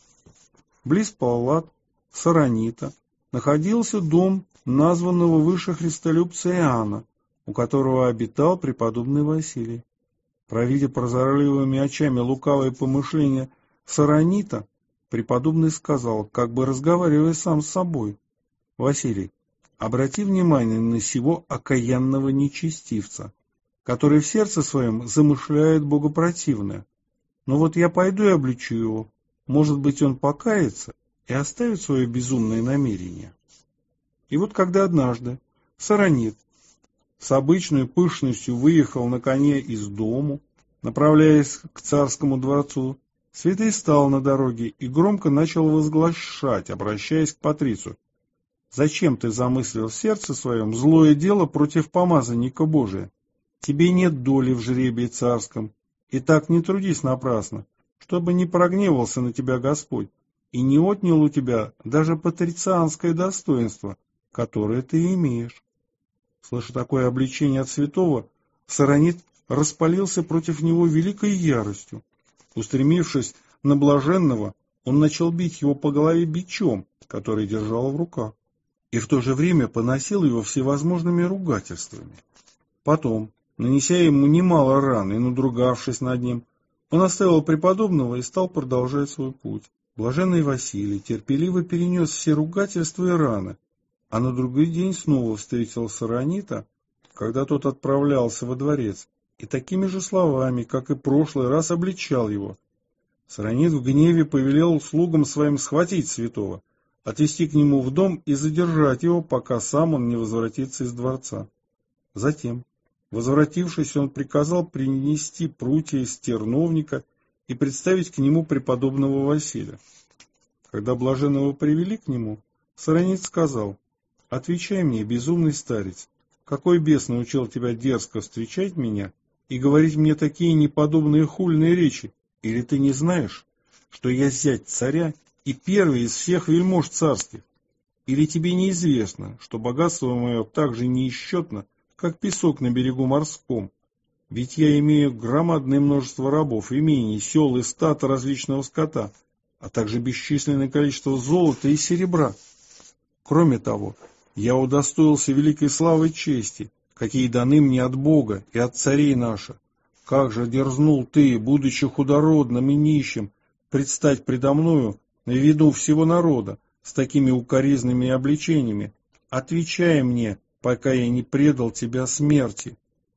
Близ палат Саронита находился дом названного выше христолюбца Иоанна, у которого обитал преподобный Василий. Провидя прозорливыми очами лукавое помышление Саронита, преподобный сказал, как бы разговаривая сам с собой: «Василий, обрати внимание на сего окаянного нечестивца, который в сердце своем замышляет богопротивное. Но вот я пойду и обличу его, может быть, он покается и оставит свое безумное намерение». И вот когда однажды Саронит с обычной пышностью выехал на коне из дому, направляясь к царскому дворцу, святый стал на дороге и громко начал возглашать, обращаясь к патрицию: «Зачем ты замыслил в сердце своем злое дело против помазанника Божия? Тебе нет доли в жребии царском, и так не трудись напрасно, чтобы не прогневался на тебя Господь и не отнял у тебя даже патрицианское достоинство, которое ты имеешь». Слыша такое обличение от святого, Саронит распалился против него великой яростью. Устремившись на блаженного, он начал бить его по голове бичом, который держал в руках, и в то же время поносил его всевозможными ругательствами. Потом, нанеся ему немало ран и надругавшись над ним, он оставил преподобного и стал продолжать свой путь. Блаженный Василий терпеливо перенес все ругательства и раны, а на другой день снова встретил Саронита, когда тот отправлялся во дворец, и такими же словами, как и прошлый раз, обличал его. Саронит в гневе повелел слугам своим схватить святого, отвести к нему в дом и задержать его, пока сам он не возвратится из дворца. Затем, возвратившись, он приказал принести прутья из терновника и представить к нему преподобного Василия. Когда блаженного привели к нему, Саронит сказал: «Отвечай мне, безумный старец, какой бес научил тебя дерзко встречать меня и говорить мне такие неподобные хульные речи? Или ты не знаешь, что я зять царя и первый из всех вельмож царских? Или тебе неизвестно, что богатство мое так же неисчетно, как песок на берегу морском? Ведь я имею громадное множество рабов, имений, сел и стад различного скота, а также бесчисленное количество золота и серебра. Кроме того, я удостоился великой славы и чести, какие даны мне от Бога и от царей наших. Как же дерзнул ты, будучи худородным и нищим, предстать предо мною на виду всего народа с такими укоризными обличениями? Отвечай мне, пока я не предал тебя смерти».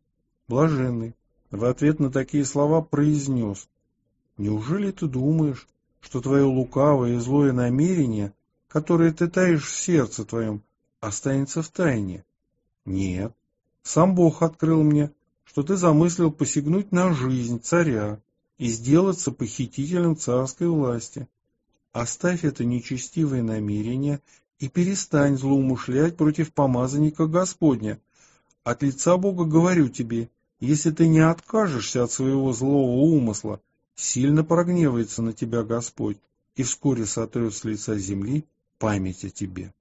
Блаженный в ответ на такие слова произнес: «Неужели ты думаешь, что твое лукавое и злое намерение, которое ты таишь в сердце твоем, останется в тайне? Нет, сам Бог открыл мне, что ты замыслил посягнуть на жизнь царя и сделаться похитителем царской власти. Оставь это нечестивое намерение и перестань злоумышлять против помазанника Господня. От лица Бога говорю тебе, если ты не откажешься от своего злого умысла, сильно прогневается на тебя Господь и вскоре сотрет с лица земли память о тебе».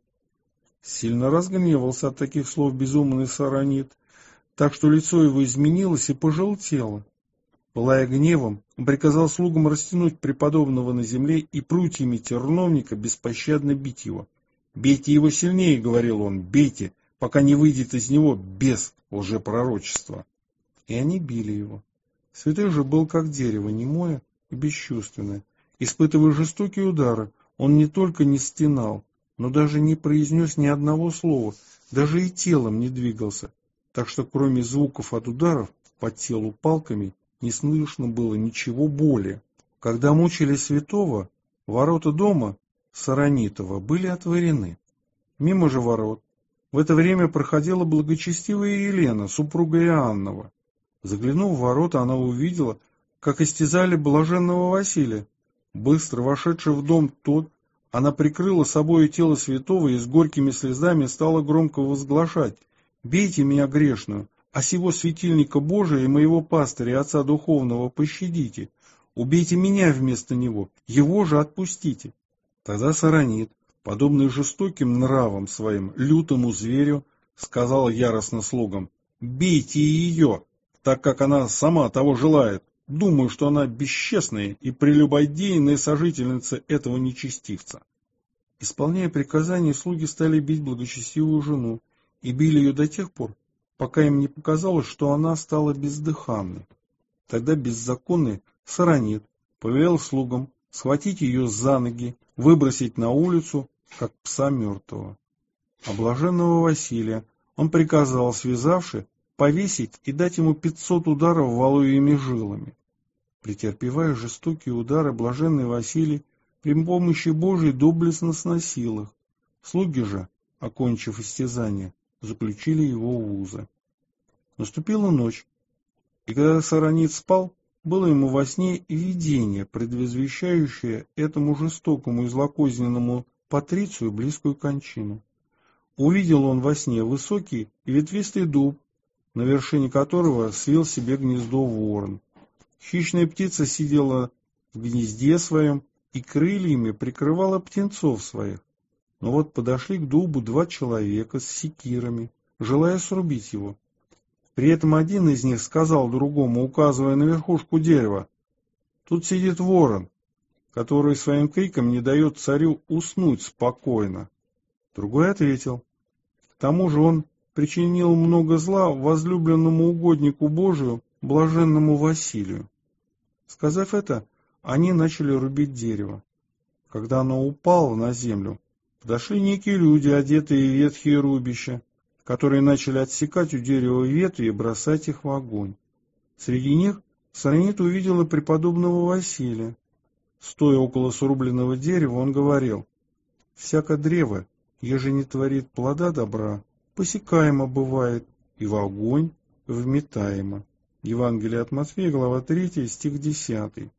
Сильно разгневался от таких слов безумный Саронит, так что лицо его изменилось и пожелтело. Пылая гневом, он приказал слугам растянуть преподобного на земле и прутьями терновника беспощадно бить его. «Бейте его сильнее», — говорил он, — «бейте, пока не выйдет из него бес лжепророчества». И они били его. Святой же был как дерево, немое и бесчувственное. Испытывая жестокие удары, он не только не стенал, но даже не произнес ни одного слова, даже и телом не двигался, так что кроме звуков от ударов по телу палками не слышно было ничего более. Когда мучили святого, ворота дома Саронитова были отворены. Мимо же ворот в это время проходила благочестивая Елена, супруга Иоаннова. Заглянув в ворота, она увидела, как истязали блаженного Василия. Быстро вошедший в дом тот, она прикрыла собою тело святого и с горькими слезами стала громко возглашать: Бейте меня грешную, а сего светильника Божия и моего пастыря и отца духовного пощадите. Убейте меня вместо него, его же отпустите». Тогда Саранит, подобный жестоким нравам своим, лютому зверю, сказал яростно слугам: «Бейте ее, так как она сама того желает. Думаю, что она бесчестная и прелюбодейная сожительница этого нечестивца». Исполняя приказания, слуги стали бить благочестивую жену и били ее до тех пор, пока им не показалось, что она стала бездыханной. Тогда беззаконный Саранит повелел слугам схватить ее за ноги, выбросить на улицу, как пса мертвого. А блаженного Василия он приказал, связавши, повесить и дать ему 500 ударов воловьими жилами. Претерпевая жестокие удары, блаженный Василий при помощи Божией доблестно сносил их. Слуги же, окончив истязание, заключили его в узы. Наступила ночь, и когда Саранит спал, было ему во сне видение, предвозвещающее этому жестокому и злокозненному патрицию близкую кончину. Увидел он во сне высокий и ветвистый дуб, на вершине которого свил себе гнездо ворон. Хищная птица сидела в гнезде своем и крыльями прикрывала птенцов своих. Но вот подошли к дубу 2 человека с секирами, желая срубить его. При этом один из них сказал другому, указывая на верхушку дерева: «Тут сидит ворон, который своим криком не дает царю уснуть спокойно». Другой ответил: «К тому же он причинил много зла возлюбленному угоднику Божию, блаженному Василию». Сказав это, они начали рубить дерево. Когда оно упало на землю, подошли некие люди, одетые в ветхие рубища, которые начали отсекать у дерева ветви и бросать их в огонь. Среди них Саранит увидела преподобного Василия. Стоя около срубленного дерева, он говорил: «Всяко древо, еже не творит плода добра, посекаемо бывает, и в огонь вметаемо». Евангелие от Матфея, глава 3, стих 10.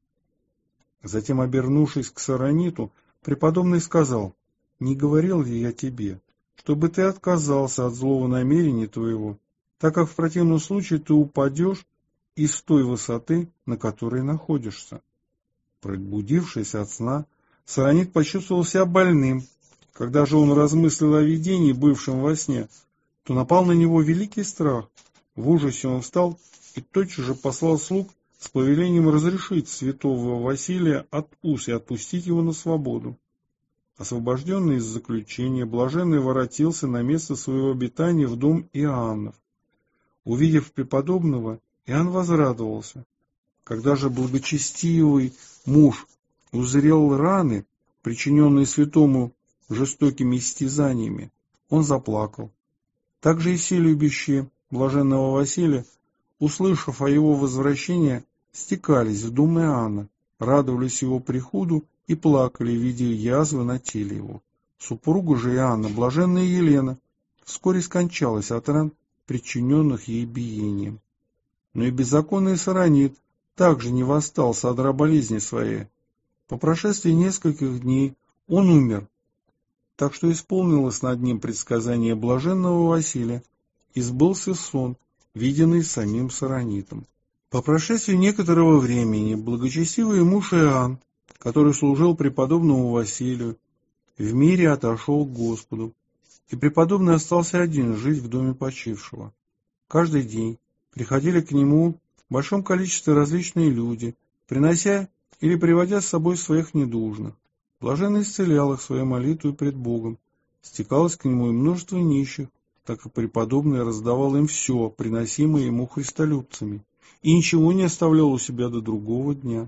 Затем, обернувшись к Сараниту, преподобный сказал: «Не говорил ли я тебе, чтобы ты отказался от злого намерения твоего, так как в противном случае ты упадешь из той высоты, на которой находишься?» Пробудившись от сна, Саранит почувствовал себя больным. Когда же он размыслил о видении, бывшем во сне, то напал на него великий страх. В ужасе он встал и тотчас же послал слуг с повелением разрешить святого Василия от уз и отпустить его на свободу. Освобожденный из заключения, блаженный воротился на место своего обитания в дом Иоаннов. Увидев преподобного, Иоанн возрадовался. Когда же благочестивый муж узрел раны, причиненные святому жестокими истязаниями, он заплакал. Также и все любящие блаженного Василия, услышав о его возвращении, стекались в дом Иоанна, радовались его приходу и плакали, видя язвы на теле его. Супруга же Иоанна, блаженная Елена, вскоре скончалась от ран, причиненных ей биением. Но и беззаконный Саранит также не восстал с одра болезни своей. По прошествии нескольких дней он умер, так что исполнилось над ним предсказание блаженного Василия, и сбылся сон, виденный самим Саранитом. По прошествии некоторого времени благочестивый муж Иоанн, который служил преподобному Василию, в мире отошел к Господу, и преподобный остался один жить в доме почившего. Каждый день приходили к нему в большом количестве различные люди, принося или приводя с собой своих недужных. Блаженный исцелял их своей молитвой пред Богом. Стекалось к нему и множество нищих, так как преподобный раздавал им все, приносимое ему христолюбцами, и ничего не оставлял у себя до другого дня.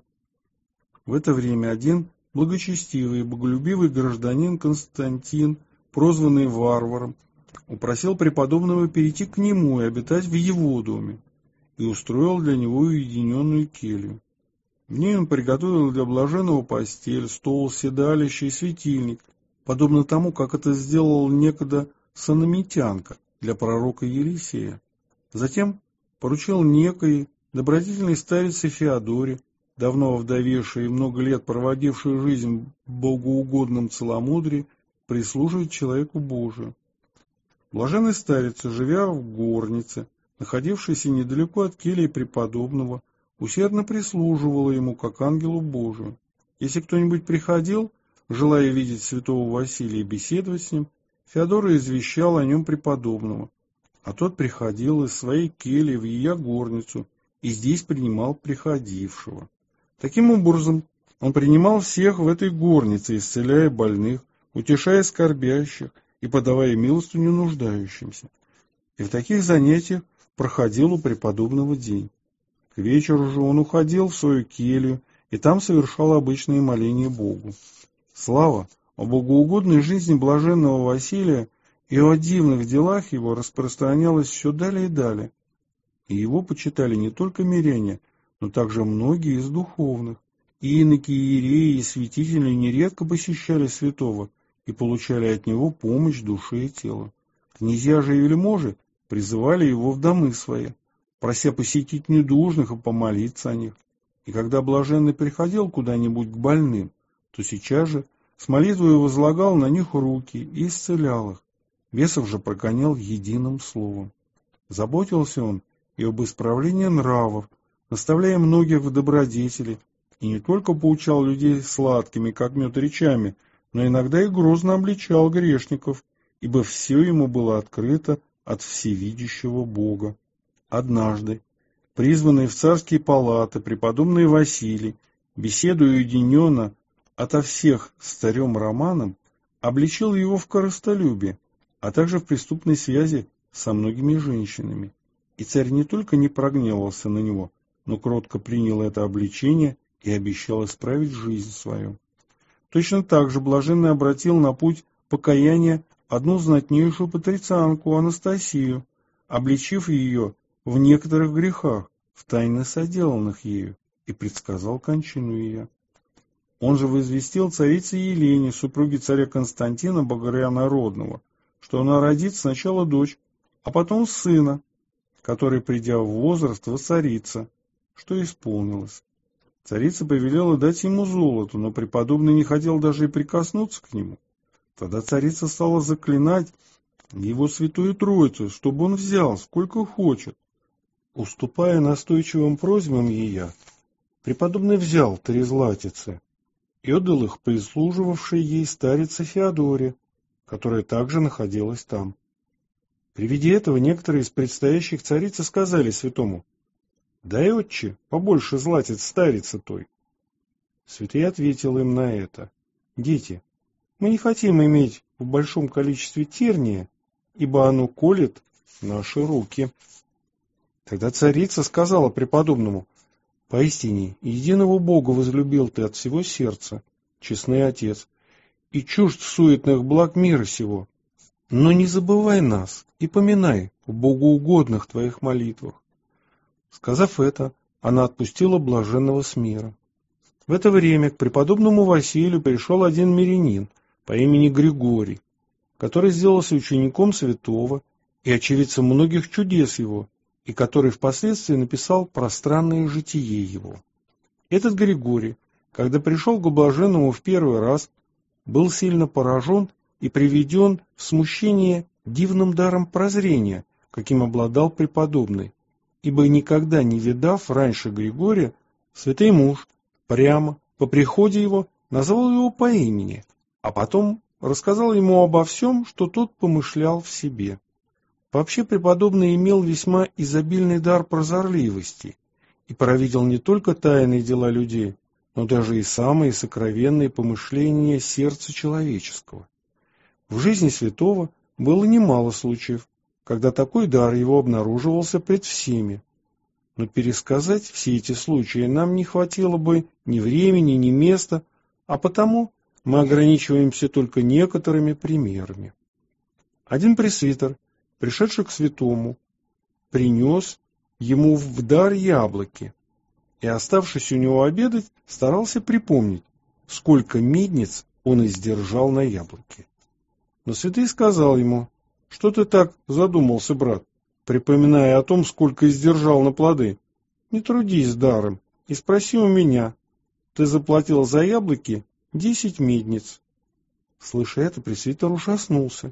В это время один благочестивый и боголюбивый гражданин Константин, прозванный Варваром, упросил преподобного перейти к нему и обитать в его доме, и устроил для него уединенную келью. В ней он приготовил для блаженного постель, стол, седалище и светильник, подобно тому, как это сделал некогда санамитянка для пророка Елисея. Затем поручил некой добродетельной старице Феодоре, давно овдовевшей и много лет проводившей жизнь в богоугодном целомудрии, прислуживать человеку Божию. Блаженная старица, живя в горнице, находившейся недалеко от кельи преподобного, усердно прислуживала ему, как ангелу Божию. Если кто-нибудь приходил, желая видеть святого Василия и беседовать с ним, Феодора извещал о нем преподобного, а тот приходил из своей кельи в ее горницу и здесь принимал приходившего. Таким образом, он принимал всех в этой горнице, исцеляя больных, утешая скорбящих и подавая милостыню нуждающимся. И в таких занятиях проходил у преподобного день. К вечеру же он уходил в свою келью и там совершал обычные моления Богу. Слава о богоугодной жизни блаженного Василия и о дивных делах его распространялась все далее и далее, и его почитали не только миряне, но также многие из духовных. И иноки, иереи и святители нередко посещали святого и получали от него помощь душе и телу. Князья же и вельможи призывали его в домы свои, прося посетить недужных и помолиться о них. И когда блаженный приходил куда-нибудь к больным, то сейчас же с молитвой возлагал на них руки и исцелял их. Бесов же прогонял единым словом. Заботился он и об исправлении нравов, наставляя многих в добродетели, и не только поучал людей сладкими, как мед, речами, но иногда и грозно обличал грешников, ибо все ему было открыто от всевидящего Бога. Однажды, призванный в царские палаты преподобный Василий, беседуя уединенно ото всех с царем Романом, обличил его в корыстолюбии, а также в преступной связи со многими женщинами. И царь не только не прогневался на него, но кротко принял это обличение и обещал исправить жизнь свою. Точно так же блаженный обратил на путь покаяния одну знатнейшую патрицианку Анастасию, обличив ее в некоторых грехах, втайне соделанных ею, и предсказал кончину ее. Он же возвестил царице Елене, супруге царя Константина Богородного, что она родит сначала дочь, а потом сына, который, придя в возраст, воцарится, что исполнилось. Царица повелела дать ему золото, но преподобный не хотел даже и прикоснуться к нему. Тогда царица стала заклинать его святую Троицу, чтобы он взял, сколько хочет. Уступая настойчивым просьбам ее, преподобный взял 3 златицы и отдал их прислуживавшей ей старице Феодоре, которая также находилась там. При виде этого некоторые из предстоящих царицы сказали святому: «Дай, отче, побольше златиц старице той». Святый ответил им на это: «Дети, мы не хотим иметь в большом количестве терния, ибо оно колет наши руки». Тогда царица сказала преподобному: «Поистине, единого Бога возлюбил ты от всего сердца, честный Отец, и чужд суетных благ мира сего. Но не забывай нас и поминай в богоугодных твоих молитвах». Сказав это, она отпустила блаженного с миром. В это время к преподобному Василию пришел один мирянин по имени Григорий, который сделался учеником святого и очевидцем многих чудес его, и который впоследствии написал пространное житие его. Этот Григорий, когда пришел к блаженному в первый раз, был сильно поражен и приведен в смущение дивным даром прозрения, каким обладал преподобный, ибо никогда не видав раньше Григория, святый муж прямо по приходе его назвал его по имени, а потом рассказал ему обо всем, что тот помышлял в себе. Вообще преподобный имел весьма изобильный дар прозорливости и провидел не только тайные дела людей, но даже и самые сокровенные помышления сердца человеческого. В жизни святого было немало случаев, когда такой дар его обнаруживался пред всеми. Но пересказать все эти случаи нам не хватило бы ни времени, ни места, а потому мы ограничиваемся только некоторыми примерами. Один пресвитер, пришедший к святому, принес ему в дар яблоки, и, оставшись у него обедать, старался припомнить, сколько медниц он издержал на яблоки. Но святый сказал ему: «Что ты так задумался, брат, припоминая о том, сколько издержал на плоды? Не трудись даром и спроси у меня. Ты заплатил за яблоки 10 медниц». Слыша это, пресвитер ужаснулся.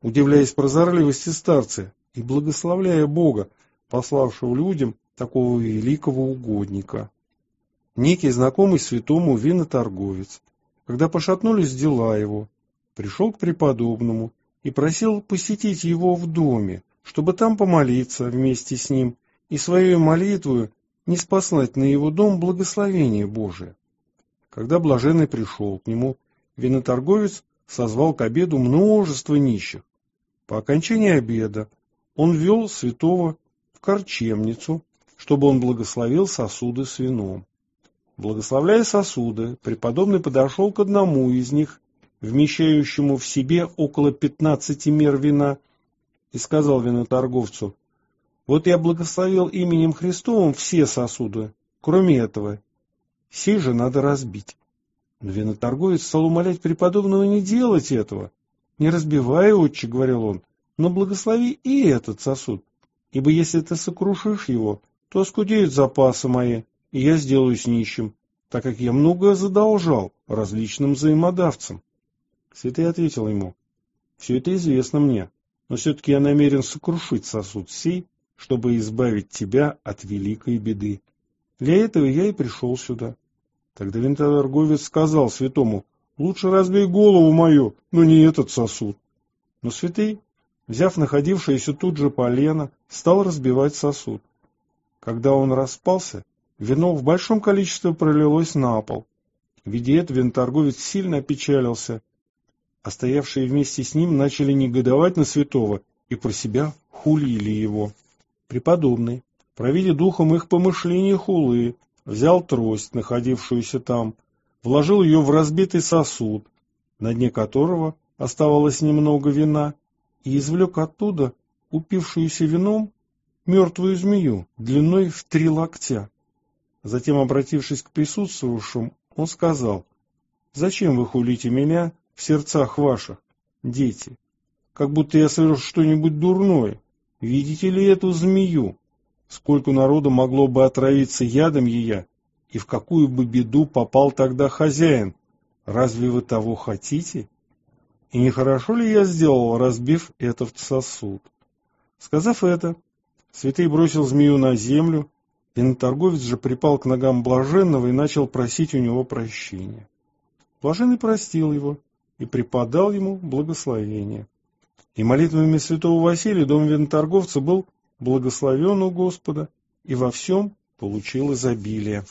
удивляясь прозорливости старца и благословляя Бога, пославшего людям такого великого угодника. Некий знакомый святому виноторговец, когда пошатнулись дела его, пришел к преподобному и просил посетить его в доме, чтобы там помолиться вместе с ним и своей молитвою ниспослать на его дом благословение Божие. Когда блаженный пришел к нему, виноторговец созвал к обеду множество нищих. По окончании обеда он ввел святого в корчемницу, чтобы он благословил сосуды с вином. Благословляя сосуды, преподобный подошел к одному из них, вмещающему в себе около 15 мер вина, и сказал виноторговцу: «Вот я благословил именем Христовым все сосуды, кроме этого. Сей же надо разбить». Но виноторговец стал умолять преподобного не делать этого. «Не разбивай, отче, — говорил он, — но благослови и этот сосуд, ибо если ты сокрушишь его, то оскудеют запасы мои, и я сделаюсь нищим, так как я много задолжал различным взаимодавцам». Святый ответил ему: «Все это известно мне, но все-таки я намерен сокрушить сосуд сей, чтобы избавить тебя от великой беды. Для этого я и пришел сюда». Тогда виноторговец сказал святому: «Лучше разбей голову мою, но не этот сосуд». Но святый, взяв находившееся тут же полено, стал разбивать сосуд. Когда он распался, вино в большом количестве пролилось на пол. Видя это, виноторговец сильно опечалился, а стоявшие вместе с ним начали негодовать на святого и про себя хулили его. Преподобный, провидя духом их помышления хулы, взял трость, находившуюся там, вложил ее в разбитый сосуд, на дне которого оставалось немного вина, и извлек оттуда упившуюся вином мертвую змею длиной в 3 локтя. Затем, обратившись к присутствовавшим, он сказал: «Зачем вы хулите меня в сердцах ваших, дети? Как будто я совершу что-нибудь дурное. Видите ли эту змею? Сколько народу могло бы отравиться ядом ея, и в какую бы беду попал тогда хозяин? Разве вы того хотите? И нехорошо ли я сделал, разбив этот сосуд?» Сказав это, святый бросил змею на землю, виноторговец же припал к ногам блаженного и начал просить у него прощения. Блаженный простил его и преподал ему благословение. И молитвами святого Василия дом виноторговца был благословен у Господа и во всем получил изобилие.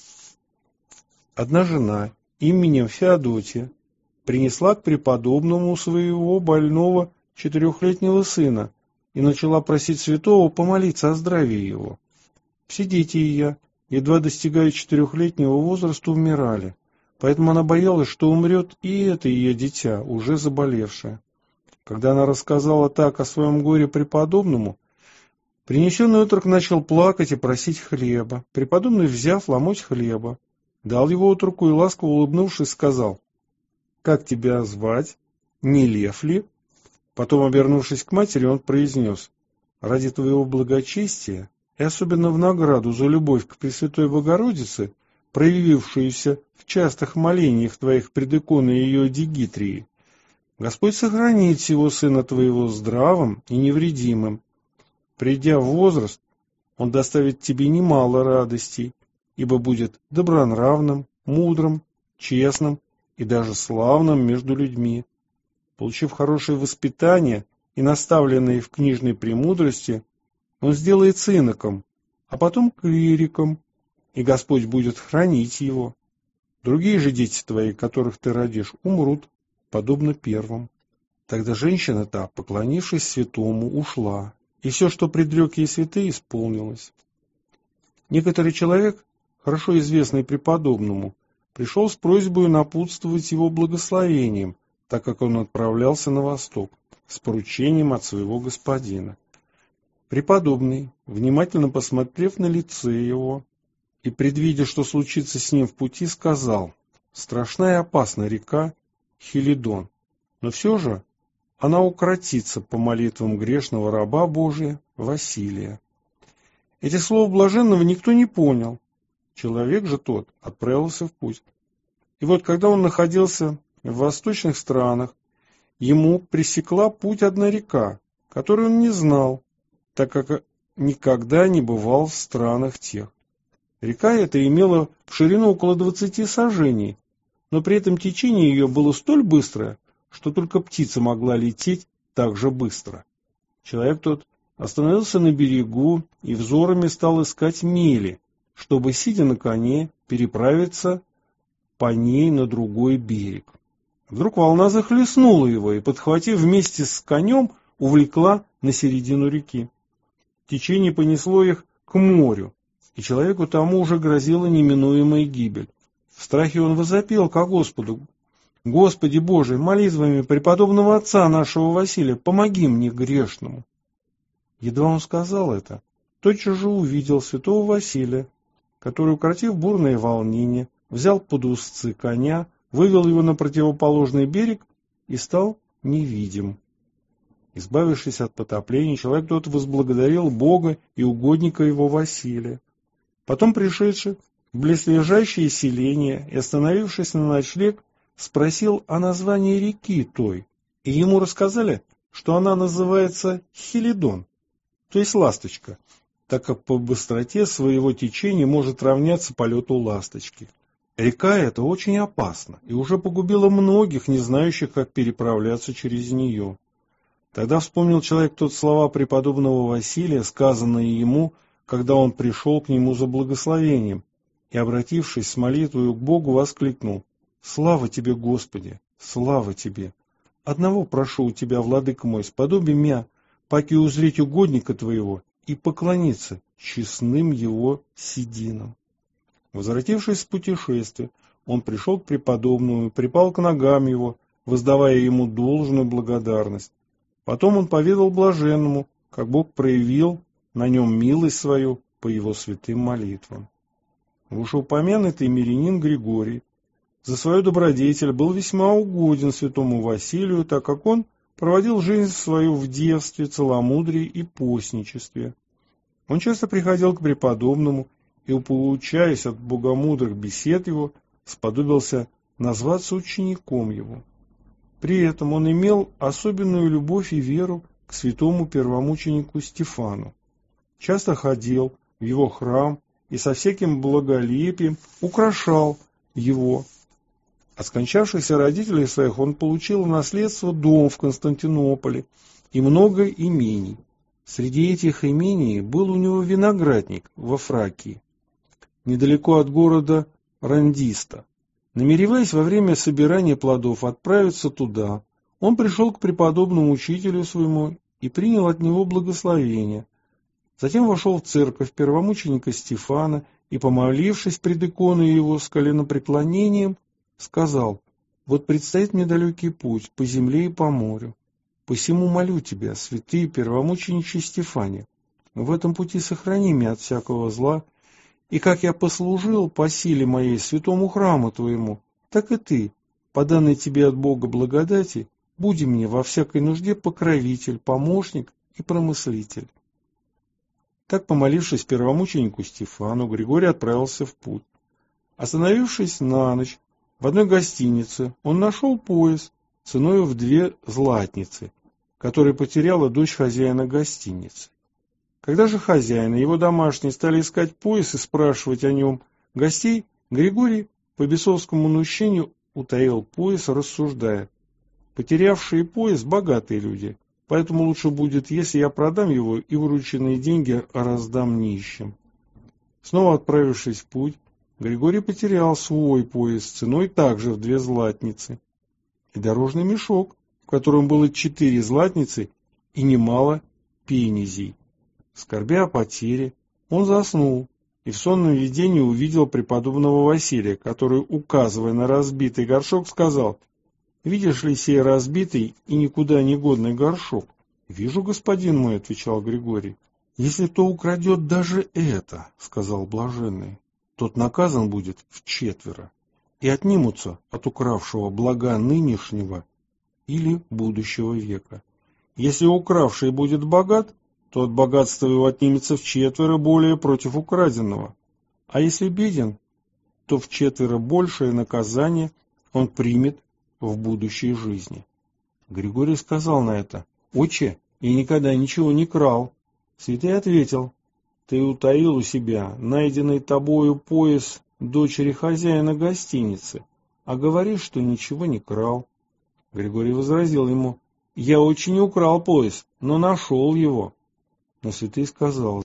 Одна жена именем Феодотия принесла к преподобному своего больного 4-летнего сына и начала просить святого помолиться о здравии его. Все дети ее, едва достигая 4-летнего возраста, умирали, поэтому она боялась, что умрет и это ее дитя, уже заболевшее. Когда она рассказала так о своем горе преподобному, принесенный отрок начал плакать и просить хлеба. Преподобный, взяв ломоть хлеба, дал его отроку и, ласково улыбнувшись, сказал: «Как тебя звать? Не Лев ли?» Потом, обернувшись к матери, он произнес: «Ради твоего благочестия и особенно в награду за любовь к Пресвятой Богородице, проявившуюся в частых молениях твоих пред иконой ее Дигитрии, Господь сохранит сего сына твоего здравым и невредимым. Придя в возраст, он доставит тебе немало радостей, ибо будет добронравным, мудрым, честным и даже славным между людьми. Получив хорошее воспитание и наставленный в книжной премудрости, он сделается иноком, а потом клириком, и Господь будет хранить его. Другие же дети твои, которых ты родишь, умрут, подобно первым». Тогда женщина та, поклонившись святому, ушла, и все, что предрек ей святый, исполнилось. Некоторый человек, хорошо известный преподобному, пришел с просьбой напутствовать его благословением, так как он отправлялся на восток, с поручением от своего господина. Преподобный, внимательно посмотрев на лице его и предвидя, что случится с ним в пути, сказал: «Страшна и опасна река Хелидон, но все же она укротится по молитвам грешного раба Божия Василия». Эти слова блаженного никто не понял. Человек же тот отправился в путь. И вот, когда он находился в восточных странах, ему пресекла путь одна река, которую он не знал, так как никогда не бывал в странах тех. Река эта имела в ширину около 20 саженей, но при этом течение ее было столь быстрое, что только птица могла лететь так же быстро. Человек тот остановился на берегу и взорами стал искать мели, чтобы, сидя на коне, переправиться по ней на другой берег. Вдруг волна захлестнула его и, подхватив вместе с конем, увлекла на середину реки. Течение понесло их к морю, и человеку тому уже грозила неминуемая гибель. В страхе он возопил ко Господу: «Господи Боже, молитвами преподобного отца нашего Василия, помоги мне грешному». Едва он сказал это, тотчас же увидел святого Василия, который, укротив бурное волнение, взял под узцы коня, вывел его на противоположный берег и стал невидим. Избавившись от потопления, человек тот возблагодарил Бога и угодника его Василия. Потом, пришедший в близлежащее селение и остановившись на ночлег, спросил о названии реки той, и ему рассказали, что она называется Хелидон, то есть ласточка, так как по быстроте своего течения может равняться полету ласточки. Река эта очень опасна и уже погубила многих, не знающих, как переправляться через нее. Тогда вспомнил человек тот слова преподобного Василия, сказанные ему, когда он пришел к нему за благословением, и, обратившись с молитвою к Богу, воскликнул: «Слава тебе, Господи! Слава тебе! Одного прошу у тебя, владыка мой, сподоби мя, паки узреть угодника твоего и поклониться честным его сединам». Возвратившись с путешествия, он пришел к преподобному и припал к ногам его, воздавая ему должную благодарность. Потом он поведал блаженному, как Бог проявил на нем милость свою по его святым молитвам. Вышеупомянутый мирянин Григорий за свою добродетель был весьма угоден святому Василию, так как он проводил жизнь свою в девстве, целомудрии и постничестве. Он часто приходил к преподобному и, получаясь от богомудрых бесед его, сподобился назваться учеником его. При этом он имел особенную любовь и веру к святому первомученику Стефану. Часто ходил в его храм и со всяким благолепием украшал его. От скончавшихся родителей своих он получил в наследство дом в Константинополе и много имений. Среди этих имений был у него виноградник во Фракии, недалеко от города Рандиста. Намереваясь во время собирания плодов отправиться туда, он пришел к преподобному учителю своему и принял от него благословение. Затем вошел в церковь первомученика Стефана и, помолившись пред иконой его с коленопреклонением, сказал: «Вот предстоит мне далекий путь по земле и по морю. Посему молю тебя, святый первомучениче Стефане, в этом пути сохрани меня от всякого зла, и как я послужил по силе моей святому храму твоему, так и ты, по данной тебе от Бога благодати, буди мне во всякой нужде покровитель, помощник и промыслитель». Так, помолившись первомученику Стефану, Григорий отправился в путь. Остановившись на ночь в одной гостинице, он нашел пояс ценою в 2 златницы, который потеряла дочь хозяина гостиницы. Когда же хозяин и его домашние стали искать пояс и спрашивать о нем гостей, Григорий по бесовскому наущению утаил пояс, рассуждая: «Потерявшие пояс – богатые люди, поэтому лучше будет, если я продам его и вырученные деньги раздам нищим». Снова отправившись в путь, Григорий потерял свой пояс ценой также в 2 златницы и дорожный мешок, в котором было 4 златницы и немало пенезей. Скорбя о потере, он заснул и в сонном видении увидел преподобного Василия, который, указывая на разбитый горшок, сказал: «Видишь ли сей разбитый и никуда не годный горшок?» «Вижу, господин мой», — отвечал Григорий. «Если кто украдет даже это, — сказал блаженный, — тот наказан будет вчетверо, и отнимутся от укравшего блага нынешнего или будущего века. Если укравший будет богат, то от богатства его отнимется вчетверо более против украденного. А если беден, то вчетверо большее наказание он примет в будущей жизни». Григорий сказал на это: «Отче, я никогда ничего не крал». Святой ответил: «Ты утаил у себя найденный тобою пояс дочери хозяина гостиницы, а говоришь, что ничего не крал». Григорий возразил ему: «Я очень украл пояс, но нашел его». Но святый сказал: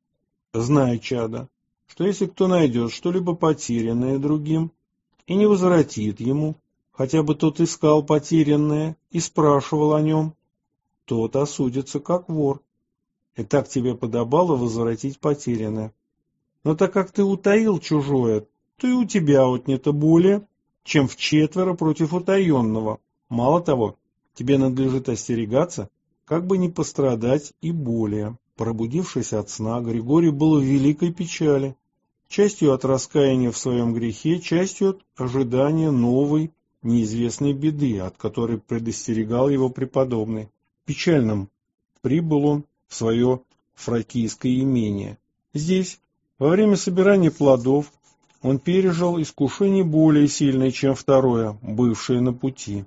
«Знай, чадо, что если кто найдет что-либо потерянное другим и не возвратит ему, хотя бы тот искал потерянное и спрашивал о нем, тот осудится как вор. И так тебе подобало возвратить потерянное. Но так как ты утаил чужое, то и у тебя отнято более, чем вчетверо против утаенного. Мало того, тебе надлежит остерегаться, как бы не пострадать и более». Пробудившись от сна, Григорий был в великой печали, частью от раскаяния в своем грехе, частью от ожидания новой, неизвестной беды, от которой предостерегал его преподобный. Печальным прибыл он в свое фракийское имение. Здесь, во время собирания плодов, он пережил искушение более сильное, чем второе, бывшее на пути.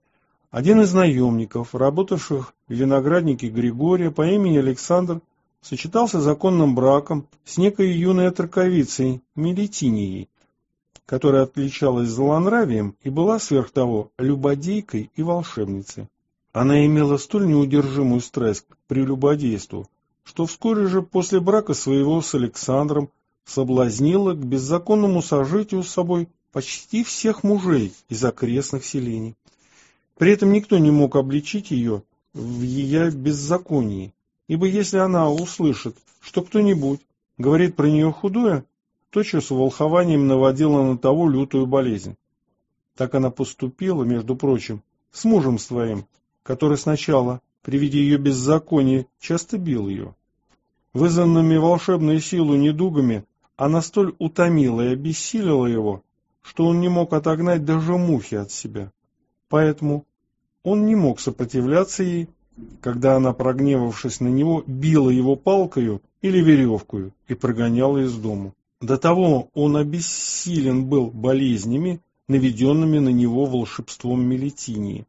Один из наемников, работавших в винограднике Григория по имени Александр, сочетался законным браком с некой юной отроковицей Мелитинией, которая отличалась злонравием и была сверх того любодейкой и волшебницей. Она имела столь неудержимую страсть к прелюбодейству, что вскоре же после брака своего с Александром соблазнила к беззаконному сожитию с собой почти всех мужей из окрестных селений. При этом никто не мог обличить ее в ее беззаконии, ибо если она услышит, что кто-нибудь говорит про нее худое, тотчас волхованием наводила на того лютую болезнь. Так она поступила, между прочим, с мужем своим, который сначала, при виде ее беззакония, часто бил ее. Вызванными волшебной силой недугами она столь утомила и обессилила его, что он не мог отогнать даже мухи от себя. Поэтому он не мог сопротивляться ей, когда она, прогневавшись на него, била его палкою или веревкою и прогоняла из дому. До того он обессилен был болезнями, наведенными на него волшебством Мелитинии.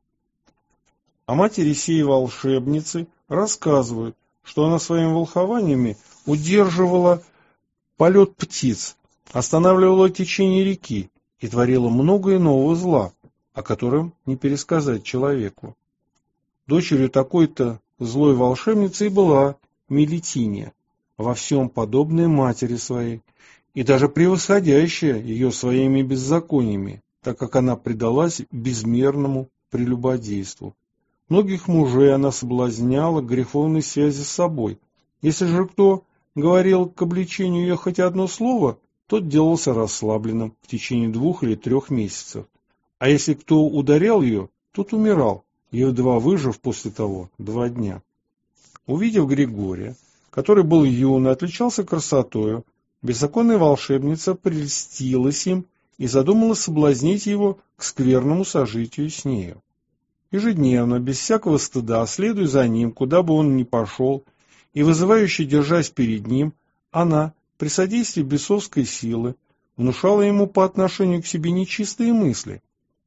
О матери сей волшебницы рассказывают, что она своими волхованиями удерживала полет птиц, останавливала течение реки и творила много иного зла, о котором не пересказать человеку. Дочерью такой-то злой волшебницы и была Мелитиния, во всем подобная матери своей, и даже превосходящая ее своими беззакониями, так как она предалась безмерному прелюбодейству. Многих мужей она соблазняла к греховной связи с собой. Если же кто говорил к обличению ее хоть одно слово, тот делался расслабленным в течение 2 или 3 месяцев. А если кто ударял ее, тот умирал, едва выжив после того 2 дня. Увидев Григория, который был юн и отличался красотою, беззаконная волшебница прельстилась им и задумала соблазнить его к скверному сожитию с нею. Ежедневно, без всякого стыда, следуя за ним, куда бы он ни пошел, и вызывающе держась перед ним, она, при содействии бесовской силы, внушала ему по отношению к себе нечистые мысли,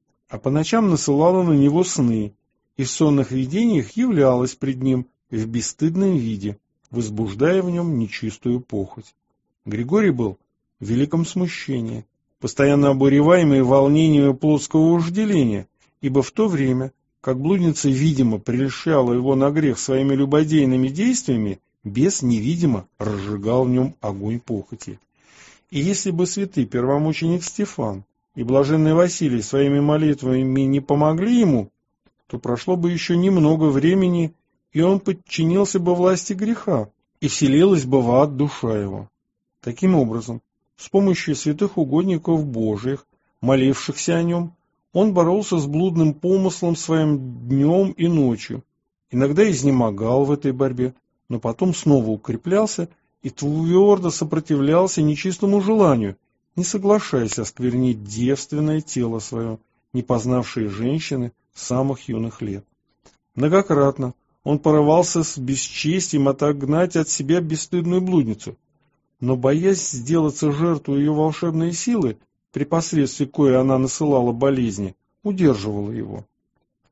а по ночам насылала на него сны, и в сонных видениях являлась пред ним в бесстыдном виде, возбуждая в нем нечистую похоть. Григорий был в великом смущении, постоянно обуреваемый волнениями плотского вожделения, ибо в то время, как блудница, видимо, прельщала его на грех своими любодейными действиями, бес невидимо разжигал в нем огонь похоти. И если бы святый первомученик Стефан и блаженный Василий своими молитвами не помогли ему, то прошло бы еще немного времени, и он подчинился бы власти греха, и вселилась бы в ад душа его. Таким образом, с помощью святых угодников Божиих, молившихся о нем, он боролся с блудным помыслом своим днем и ночью, иногда изнемогал в этой борьбе, но потом снова укреплялся и твердо сопротивлялся нечистому желанию, не соглашаясь осквернить девственное тело свое, не познавшее женщины с самых юных лет. Многократно он порывался с бесчестием отогнать от себя бесстыдную блудницу, но, боясь сделаться жертвой ее волшебной силы, при посредстве коей она насылала болезни, удерживала его.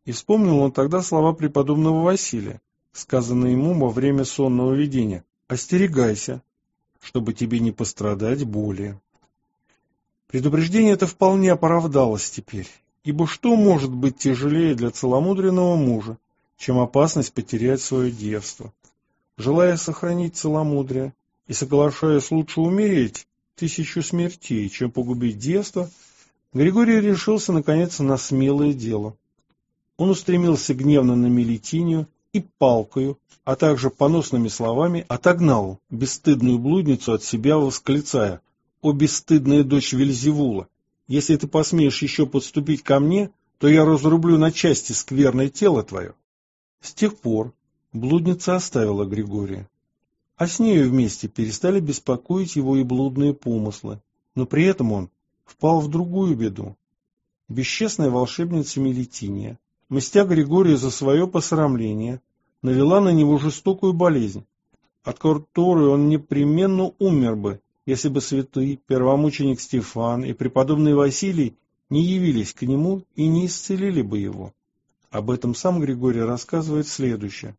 И вспомнил он тогда слова преподобного Василия, сказанные ему во время сонного видения: «Остерегайся, чтобы тебе не пострадать более». Предупреждение это вполне оправдалось теперь, ибо что может быть тяжелее для целомудренного мужа, чем опасность потерять свое девство? Желая сохранить целомудрие и соглашаясь лучше умереть 1000 смертей, чем погубить девство, Григорий решился наконец на смелое дело. Он устремился гневно на Мелитинию и палкою, а также поносными словами отогнал бесстыдную блудницу от себя, восклицая: «О бесстыдная дочь Вельзевула! Если ты посмеешь еще подступить ко мне, то я разрублю на части скверное тело твое». С тех пор блудница оставила Григория, а с нею вместе перестали беспокоить его и блудные помыслы, но при этом он впал в другую беду. Бесчестная волшебница Мелитиния, мстя Григорию за свое посрамление, навела на него жестокую болезнь, от которой он непременно умер бы, если бы святый первомученик Стефан и преподобный Василий не явились к нему и не исцелили бы его. Об этом сам Григорий рассказывает следующее.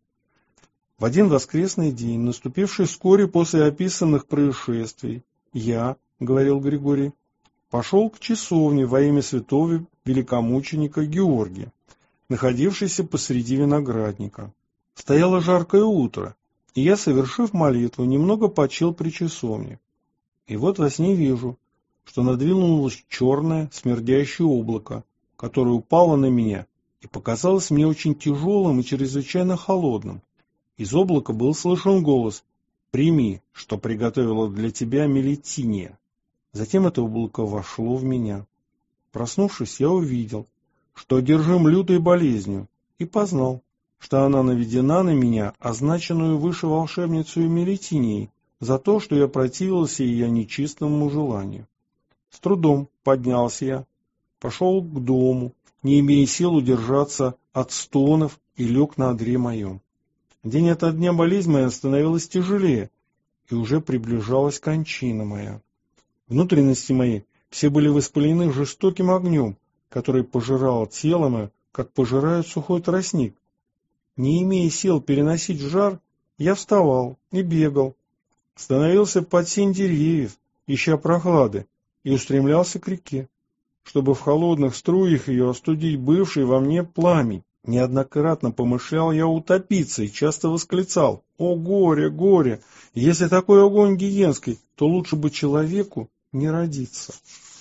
В один воскресный день, наступивший вскоре после описанных происшествий, я, говорил Григорий, пошел к часовне во имя святого великомученика Георгия, находившейся посреди виноградника. Стояло жаркое утро, и я, совершив молитву, немного почил при часовне. И вот во сне вижу, что надвинулось черное смердящее облако, которое упало на меня и показалось мне очень тяжелым и чрезвычайно холодным. Из облака был слышен голос: «Прими, что приготовила для тебя Мелитиния». Затем это облако вошло в меня. Проснувшись, я увидел, что одержим лютой болезнью, и познал, что она наведена на меня, означенную выше волшебницу Мелитинией, за то, что я противился ее нечистому желанию. С трудом поднялся я, пошел к дому, не имея сил удержаться от стонов, и лег на одре моем. День ото дня болезнь моя становилась тяжелее, и уже приближалась кончина моя. Внутренности мои все были воспалены жестоким огнем, который пожирал тело мое, как пожирает сухой тростник. Не имея сил переносить жар, я вставал и бегал, становился под сень деревьев, ища прохлады, и устремлялся к реке, чтобы в холодных струях ее остудить бывший во мне пламень. Неоднократно помышлял я утопиться и часто восклицал: «О горе, горе! Если такой огонь гиенский, то лучше бы человеку не родиться».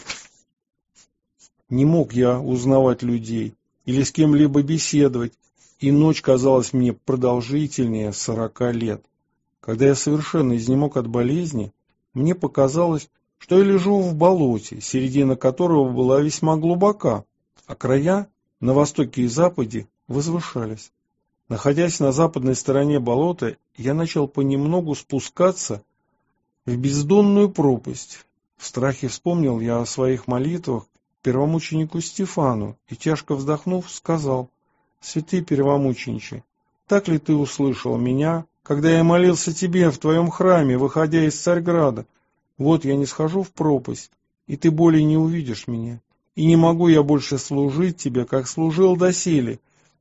Не мог я узнавать людей или с кем-либо беседовать, и ночь казалась мне продолжительнее 40 лет. Когда я совершенно изнемог от болезни, мне показалось, что я лежу в болоте, середина которого была весьма глубока, а края на востоке и западе возвышались. Находясь на западной стороне болота, я начал понемногу спускаться в бездонную пропасть. В страхе вспомнил я о своих молитвах первомученику Стефану и, тяжко вздохнув, сказал: «Святый первомучениче, так ли ты услышал меня, когда я молился тебе в твоем храме, выходя из Царьграда? Вот я не схожу в пропасть, и ты более не увидишь меня, и не могу я больше служить тебе, как служил доселе,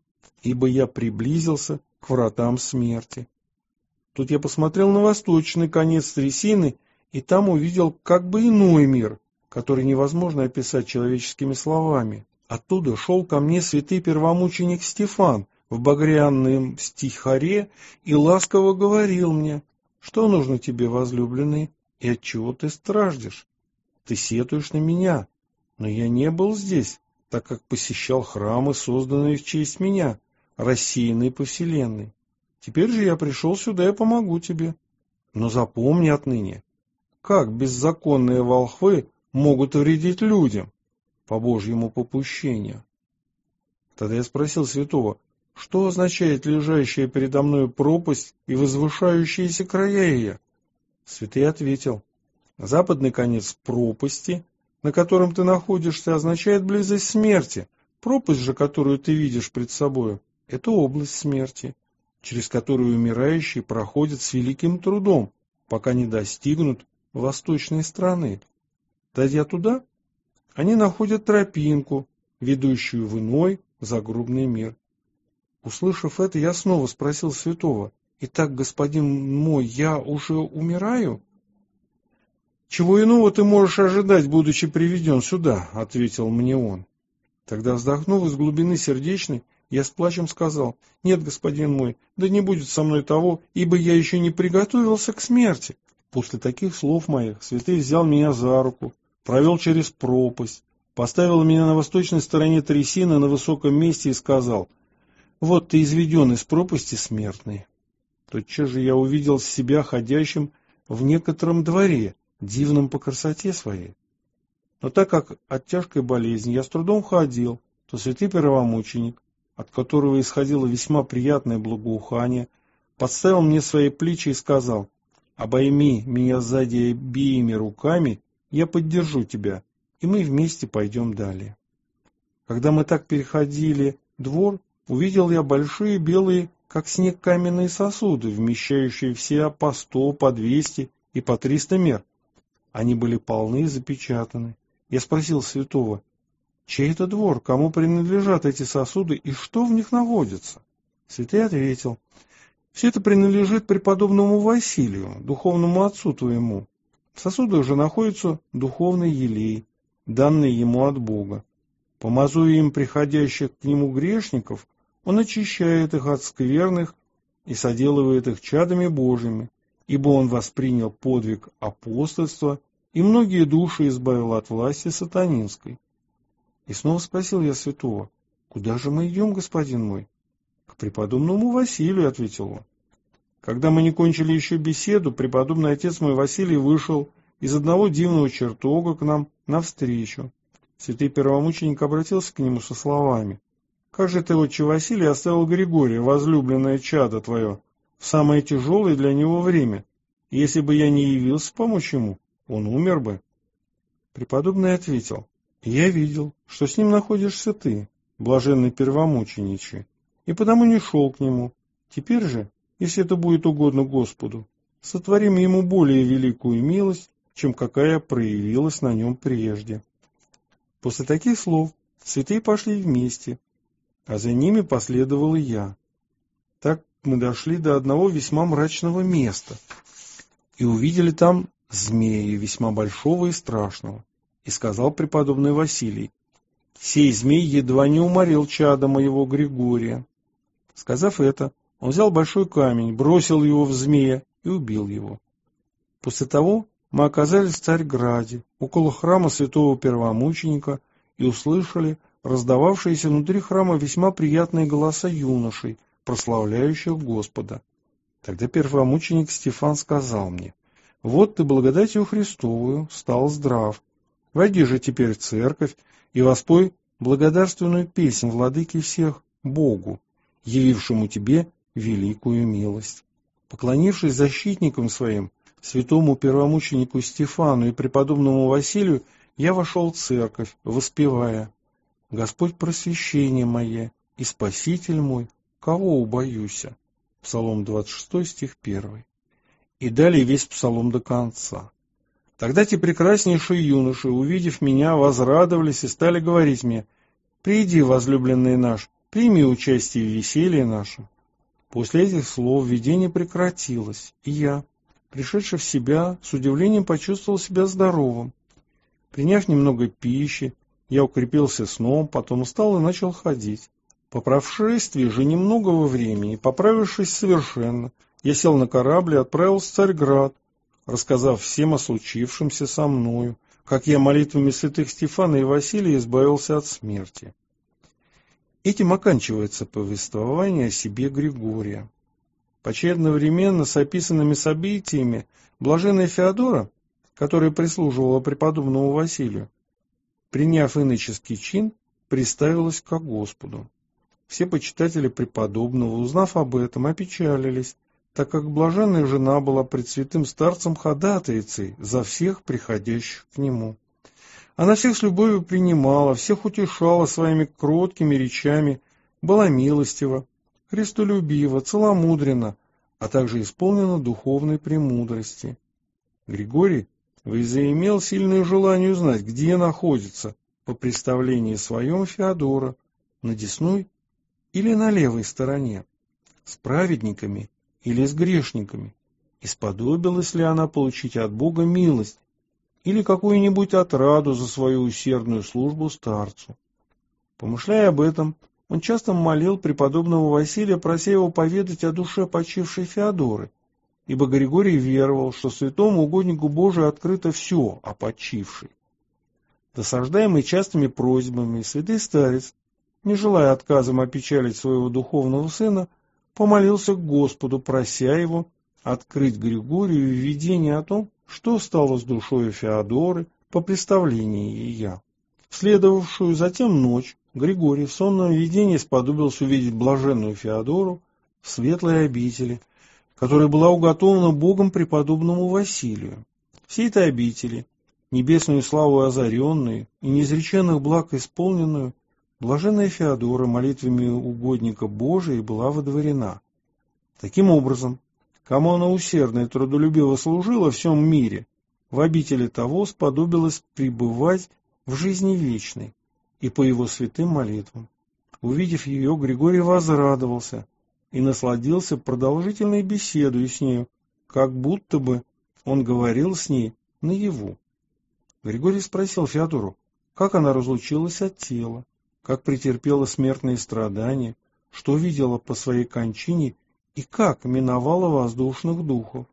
ибо я приблизился к вратам смерти». Тут я посмотрел на восточный конец трясины, и там увидел как бы иной мир, который невозможно описать человеческими словами. Оттуда шел ко мне святый первомученик Стефан в багряном стихаре и ласково говорил мне: «Что нужно тебе, возлюбленный, и отчего ты страждешь? Ты сетуешь на меня, но я не был здесь, так как посещал храмы, созданные в честь меня, рассеянные по вселенной. Теперь же я пришел сюда и помогу тебе. Но запомни отныне, как беззаконные волхвы могут вредить людям по Божьему попущению». Тогда я спросил святого: что означает лежащая передо мной пропасть и возвышающиеся края ее? Святый ответил: западный конец пропасти, на котором ты находишься, означает близость смерти. Пропасть же, которую ты видишь пред собою, это область смерти, через которую умирающие проходят с великим трудом, пока не достигнут восточной страны. Дойдя туда, они находят тропинку, ведущую в иной, загробный мир. Услышав это, я снова спросил святого: «Итак, господин мой, я уже умираю?» «Чего иного ты можешь ожидать, будучи приведен сюда?» — ответил мне он. Тогда, вздохнув из глубины сердечной, я с плачем сказал: «Нет, господин мой, да не будет со мной того, ибо я еще не приготовился к смерти». После таких слов моих святый взял меня за руку, провел через пропасть, поставил меня на восточной стороне трясины на высоком месте и сказал: «Вот ты изведен из пропасти смертной». Тотчас же я увидел себя ходящим в некотором дворе, дивном по красоте своей. Но так как от тяжкой болезни я с трудом ходил, то святый первомученик, от которого исходило весьма приятное благоухание, подставил мне свои плечи и сказал: «Обойми меня сзади обеими руками, я поддержу тебя, и мы вместе пойдем далее». Когда мы так переходили двор, увидел я большие белые, как снег, каменные сосуды, вмещающие все по 100, по 200 и по 300 мер. Они были полны и запечатаны. Я спросил святого: «Чей это двор, кому принадлежат эти сосуды и что в них находится?» Святый ответил: «Все это принадлежит преподобному Василию, духовному отцу твоему. В сосудах же находится духовный елей, данный ему от Бога. Помазуя им приходящих к нему грешников, он очищает их от скверных и соделывает их чадами Божьими, ибо он воспринял подвиг апостольства и многие души избавил от власти сатанинской». И снова спросил я святого: «Куда же мы идем, господин мой?» «К преподобному Василию», — ответил он. Когда мы не кончили еще беседу, преподобный отец мой Василий вышел из одного дивного чертога к нам навстречу. Святый первомученик обратился к нему со словами: «Как же ты, отче Василий, оставил Григория, возлюбленное чадо твое, в самое тяжелое для него время? Если бы я не явился помочь ему, он умер бы». Преподобный ответил: «Я видел, что с ним находишься ты, блаженный первомучениче, и потому не шел к нему. Теперь же, если это будет угодно Господу, сотворим ему более великую милость, чем какая проявилась на нем прежде». После таких слов святые пошли вместе, а за ними последовал и я. Так мы дошли до одного весьма мрачного места и увидели там змея весьма большого и страшного. И сказал преподобный Василий: «Сей змей едва не уморил чада моего Григория». Сказав это, он взял большой камень, бросил его в змея и убил его. После того мы оказались в Царьграде, около храма святого первомученика, и услышали раздававшиеся внутри храма весьма приятные голоса юношей, прославляющих Господа. Тогда первомученик Стефан сказал мне: «Вот ты благодатью Христовую стал здрав. Войди же теперь в церковь и воспой благодарственную песнь владыке всех Богу, явившему тебе великую милость». Поклонившись защитникам своим, святому первомученику Стефану и преподобному Василию, я вошел в церковь, воспевая: «Господь просвещение мое и Спаситель мой, кого убоюся?» Псалом 26, стих 1. И далее весь псалом до конца. Тогда те прекраснейшие юноши, увидев меня, возрадовались и стали говорить мне: «Приди, возлюбленный наш, прими участие в веселье нашем». После этих слов видение прекратилось, и я, пришедший в себя, с удивлением почувствовал себя здоровым. Приняв немного пищи, я укрепился сном, потом устал и начал ходить. По прошествии же немногого времени, поправившись совершенно, я сел на корабль и отправился в Царьград, рассказав всем о случившемся со мною, как я молитвами святых Стефана и Василия избавился от смерти. Этим оканчивается повествование о себе Григория. Почти одновременно с описанными событиями блаженная Феодора, которая прислуживала преподобному Василию, приняв иноческий чин, приставилась ко Господу. Все почитатели преподобного, узнав об этом, опечалились, так как блаженная жена была пред святым старцем ходатайцей за всех приходящих к нему. Она всех с любовью принимала, всех утешала своими кроткими речами, была милостива, христолюбива, целомудренна, а также исполнена духовной премудрости. Григорий возымел сильное желание узнать, где находится по представлении своем Феодора, на десной или на левой стороне, с праведниками или с грешниками, и сподобилась ли она получить от Бога милость или какую-нибудь отраду за свою усердную службу старцу. Помышляя об этом, он часто молил преподобного Василия, прося его поведать о душе почившей Феодоры, ибо Григорий веровал, что святому угоднику Божию открыто все о почившей. Досаждаемый частыми просьбами, святый старец, не желая отказом опечалить своего духовного сына, помолился к Господу, прося его открыть Григорию видение о том, что стало с душою Феодоры по представлении ее. В следовавшую затем ночь Григорий в сонном видении сподобился увидеть блаженную Феодору в светлой обители, которая была уготована Богом преподобному Василию. Всей этой обители, небесную славу озаренную и неизреченных благ исполненную, блаженная Феодора молитвами угодника Божия была водворена. Таким образом, кому она усердно и трудолюбиво служила в всем мире, в обители того сподобилась пребывать в жизни вечной и по его святым молитвам. Увидев ее, Григорий возрадовался и насладился продолжительной беседой с нею, как будто бы он говорил с ней наяву. Григорий спросил Феодору, как она разлучилась от тела, как претерпела смертные страдания, что видела по своей кончине и как миновала воздушных духов.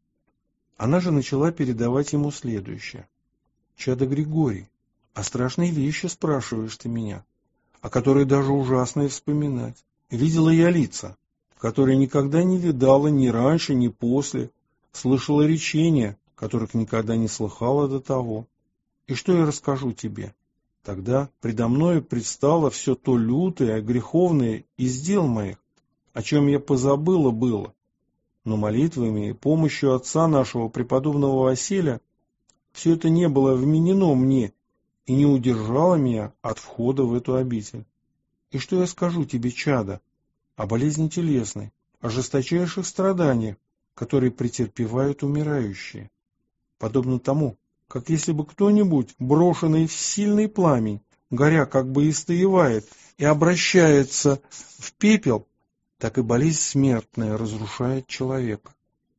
Она же начала передавать ему следующее. «Чадо Григорий, о страшной вещи спрашиваешь ты меня, о которой даже ужасно и вспоминать. Видела я лица, которые никогда не видала ни раньше, ни после, слышала речения, которых никогда не слыхала до того. И что я расскажу тебе? Тогда предо мною предстало все то лютое, греховное из дел моих, о чем я позабыла было. Но молитвами и помощью отца нашего преподобного Василия все это не было вменено мне и не удержало меня от входа в эту обитель. И что я скажу тебе, чадо, о болезни телесной, о жесточайших страданиях, которые претерпевают умирающие, подобно тому, как если бы кто-нибудь, брошенный в сильный пламень, горя как бы истаивает и обращается в пепел, так и болезнь смертная разрушает человека.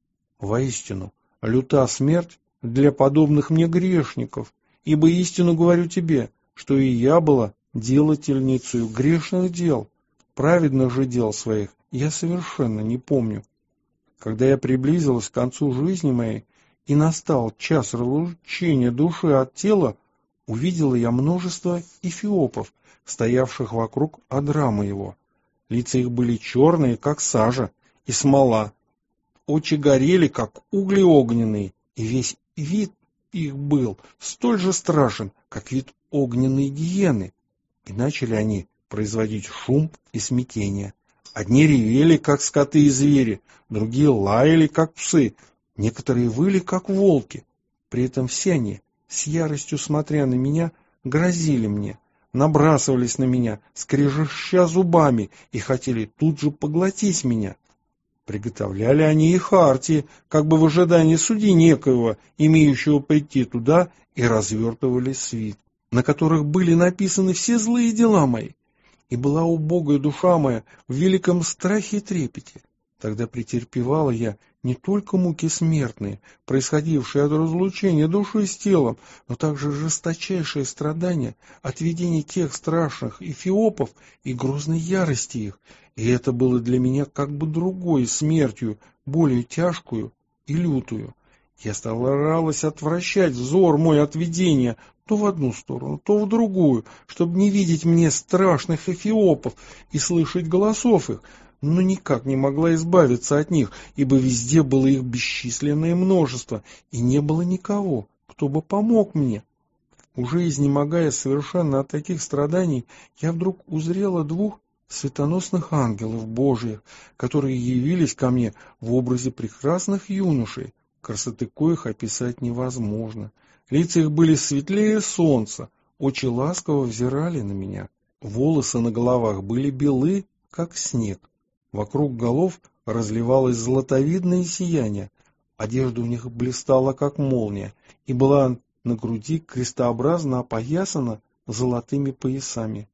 Воистину, люта смерть для подобных мне грешников, ибо истину говорю тебе, что и я была делательницей грешных дел, праведных же дел своих я совершенно не помню. Когда я приблизилась к концу жизни моей, и настал час разлучения души от тела, увидела я множество эфиопов, стоявших вокруг одра моего. Лица их были черные, как сажа и смола. Очи горели, как угли огненные, и весь вид их был столь же страшен, как вид огненной гиены. И начали они производить шум и смятение. Одни ревели, как скоты и звери, другие лаяли, как псы, некоторые выли, как волки. При этом все они, с яростью смотря на меня, грозили мне, набрасывались на меня, скрежеща зубами, и хотели тут же поглотить меня. Приготовляли они и хартии, как бы в ожидании судьи некоего, имеющего прийти туда, и развертывали свит, на которых были написаны все злые дела мои. И была убогая душа моя в великом страхе и трепете. Тогда претерпевала я не только муки смертные, происходившие от разлучения души с телом, но также жесточайшие страдания от видения тех страшных эфиопов и грозной ярости их, и это было для меня как бы другой смертью, более тяжкую и лютую. Я старалась отвращать взор мой от видения то в одну сторону, то в другую, чтобы не видеть мне страшных эфиопов и слышать голосов их, но никак не могла избавиться от них, ибо везде было их бесчисленное множество, и не было никого, кто бы помог мне. Уже изнемогая совершенно от таких страданий, я вдруг узрела двух светоносных ангелов Божиих, которые явились ко мне в образе прекрасных юношей, красоты коих описать невозможно. Лица их были светлее солнца, очи ласково взирали на меня. Волосы на головах были белы, как снег. Вокруг голов разливалось золотовидное сияние, одежда у них блистала, как молния, и была на груди крестообразно опоясана золотыми поясами.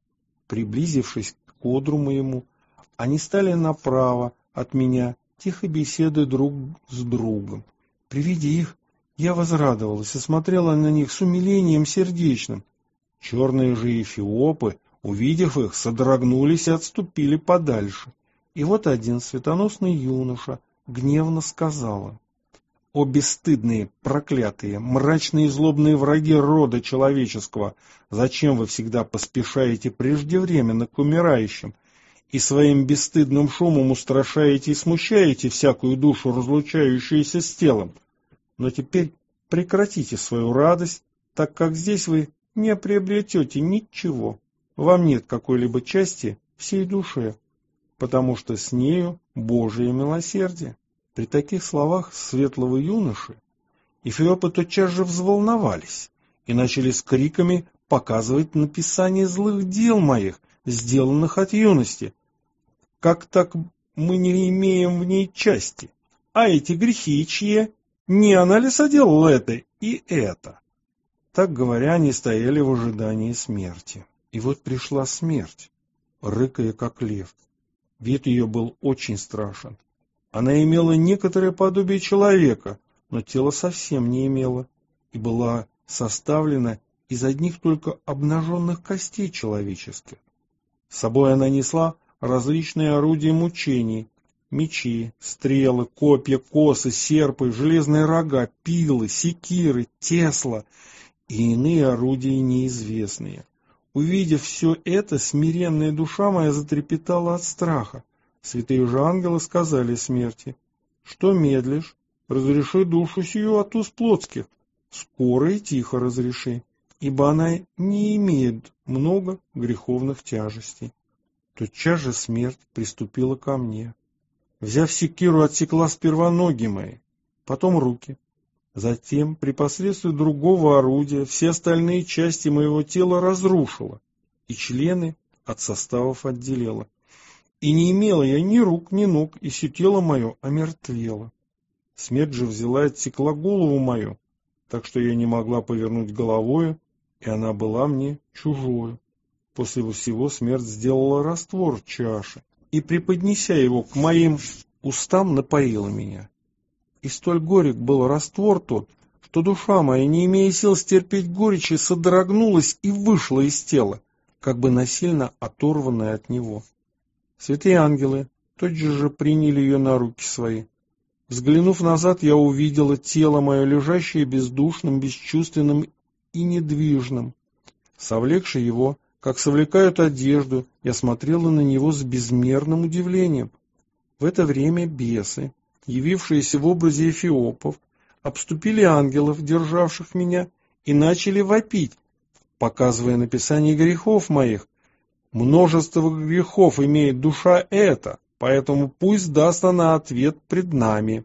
Приблизившись к одру моему, они стали направо от меня, тихо беседуя друг с другом. При виде их я возрадовалась и смотрела на них с умилением сердечным. Черные же эфиопы, увидев их, содрогнулись и отступили подальше. И вот один светоносный юноша гневно сказал им: «О бесстыдные, проклятые, мрачные и злобные враги рода человеческого! Зачем вы всегда поспешаете преждевременно к умирающим и своим бесстыдным шумом устрашаете и смущаете всякую душу, разлучающуюся с телом? Но теперь прекратите свою радость, так как здесь вы не приобретете ничего. Вам нет какой-либо части всей душе, потому что с нею Божие милосердие». При таких словах светлого юноши эфиопы тотчас же взволновались и начали с криками показывать написание злых дел моих, сделанных от юности. Как так мы не имеем в ней части? А эти грехи чьи? Не она ли соделала это и это? Так говоря, они стояли в ожидании смерти. И вот пришла смерть, рыкая как лев. Вид ее был очень страшен. Она имела некоторое подобие человека, но тело совсем не имела, и была составлена из одних только обнаженных костей человеческих. С собой она несла различные орудия мучений: мечи, стрелы, копья, косы, серпы, железные рога, пилы, секиры, тесла и иные орудия неизвестные. Увидев все это, смиренная душа моя затрепетала от страха. Святые же ангелы сказали смерти: «Что медлишь? Разреши душу сию от уз плотских, скоро и тихо разреши, ибо она не имеет много греховных тяжестей». Тотчас же смерть приступила ко мне. Взяв секиру, отсекла сперва ноги мои, потом руки. Затем, при посредстве другого орудия, все остальные части моего тела разрушила и члены от составов отделила. И не имела я ни рук, ни ног, и все тело мое омертвело. Смерть же взяла и отсекла голову мою, так что я не могла повернуть головою, и она была мне чужою. После всего смерть сделала раствор в чаше, и, преподнеся его к моим устам, напоила меня. И столь горек был раствор тот, что душа моя, не имея сил стерпеть горечи, содрогнулась и вышла из тела, как бы насильно оторванная от него. Святые ангелы тотчас же приняли ее на руки свои. Взглянув назад, я увидела тело мое, лежащее бездушным, бесчувственным и недвижным. Совлекши его, как совлекают одежду, я смотрела на него с безмерным удивлением. В это время бесы, явившиеся в образе эфиопов, обступили ангелов, державших меня, и начали вопить, показывая написание грехов моих. Множество грехов имеет душа эта, поэтому пусть даст она ответ пред нами.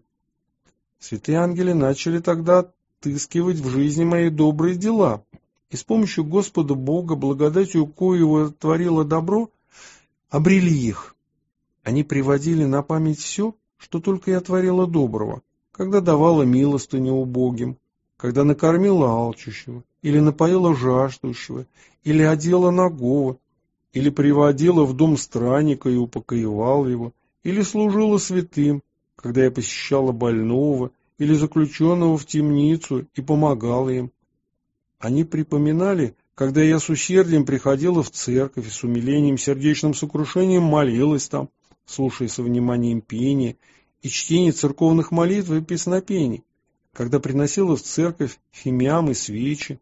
Святые ангелы начали тогда отыскивать в жизни мои добрые дела, и с помощью Господа Бога, благодатью коего творило добро, обрели их. Они приводили на память все, что только я творила доброго, когда давала милостыню убогим, когда накормила алчущего, или напоила жаждущего, или одела нагого, или приводила в дом странника и упокоевал его, или служила святым, когда я посещала больного или заключенного в темницу и помогала им. Они припоминали, когда я с усердием приходила в церковь и с умилением, сердечным сокрушением молилась там, слушая со вниманием пения и чтение церковных молитв и песнопений, когда приносила в церковь фимиам и свечи,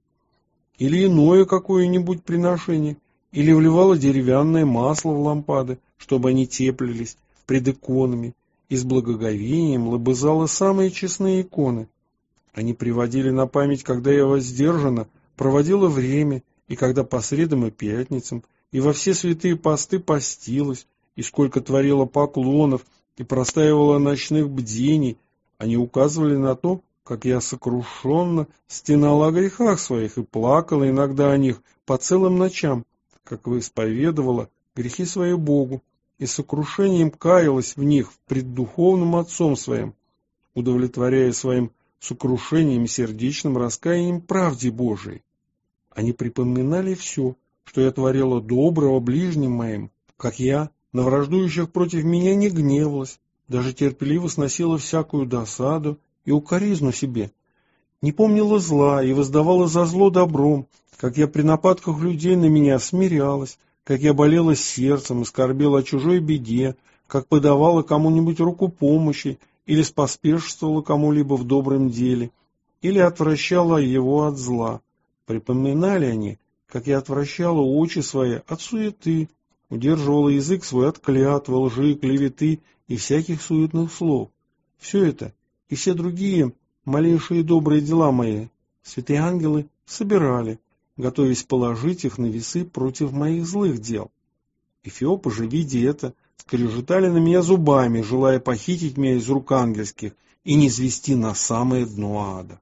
или иное какое-нибудь приношение, или вливала деревянное масло в лампады, чтобы они теплились пред иконами, и с благоговением лобызала самые честные иконы. Они приводили на память, когда я воздержанно проводила время, и когда по средам и пятницам, и во все святые посты постилась, и сколько творила поклонов, и простаивала ночных бдений. Они указывали на то, как я сокрушенно стенала о грехах своих и плакала иногда о них по целым ночам, как исповедовала грехи свои Богу, и сокрушением каялась в них пред духовным Отцом своим, удовлетворяя своим сокрушением и сердечным раскаянием правде Божией. Они припоминали все, что я творила доброго ближним моим, как я на враждующих против меня не гневалась, даже терпеливо сносила всякую досаду и укоризну себе, не помнила зла и воздавала за зло добром, как я при нападках людей на меня смирялась, как я болела сердцем и скорбела о чужой беде, как подавала кому-нибудь руку помощи или споспешствовала кому-либо в добром деле, или отвращала его от зла. Припоминали они, как я отвращала очи свои от суеты, удерживала язык свой от клятвы, лжи, клеветы и всяких суетных слов. Все это и все другие малейшие добрые дела мои святые ангелы собирали, готовясь положить их на весы против моих злых дел. Эфиопы же, видя это, скрежетали на меня зубами, желая похитить меня из рук ангельских и низвести на самое дно ада.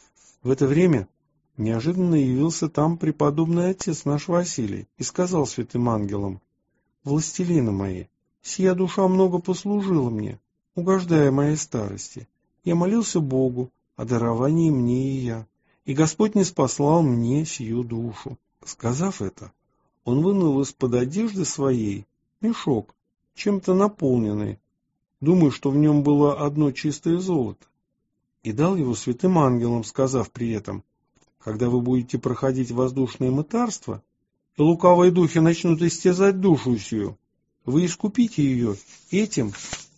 В это время неожиданно явился там преподобный отец наш Василий и сказал святым ангелам: «Властелины мои, сия душа много послужила мне, угождая моей старости. Я молился Богу о даровании мне и я, и Господь ниспослал мне сию душу». Сказав это, он вынул из-под одежды своей мешок, чем-то наполненный, думаю, что в нем было одно чистое золото, и дал его святым ангелам, сказав при этом: «Когда вы будете проходить воздушное мытарство, и лукавые духи начнут истязать душу сию, вы искупите ее этим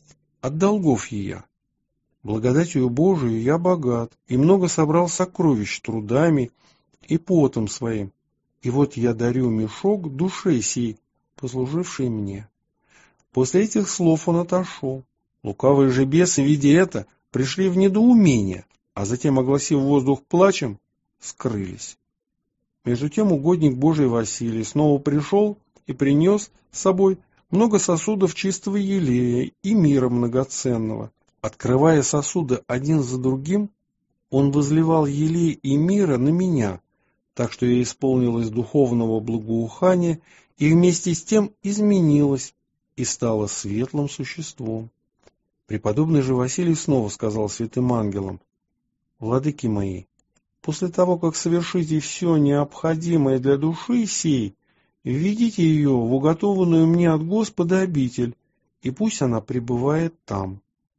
от долгов ее. Благодатью Божию я богат, и много собрал сокровищ трудами и потом своим, и вот я дарю мешок душе сей, послужившей мне». После этих слов он отошел. Лукавые же бесы, видя это, пришли в недоумение, а затем, огласив воздух плачем, скрылись. Между тем угодник Божий Василий снова пришел и принес с собой много сосудов чистого елея и мира многоценного. Открывая сосуды один за другим, он возливал елей и мира на меня, так что я исполнилась духовного благоухания и вместе с тем изменилась и стала светлым существом. Преподобный же Василий снова сказал святым ангелам: «Владыки мои, после того, как совершите все необходимое для души сей, введите ее в уготованную мне от Господа обитель, и пусть она пребывает там».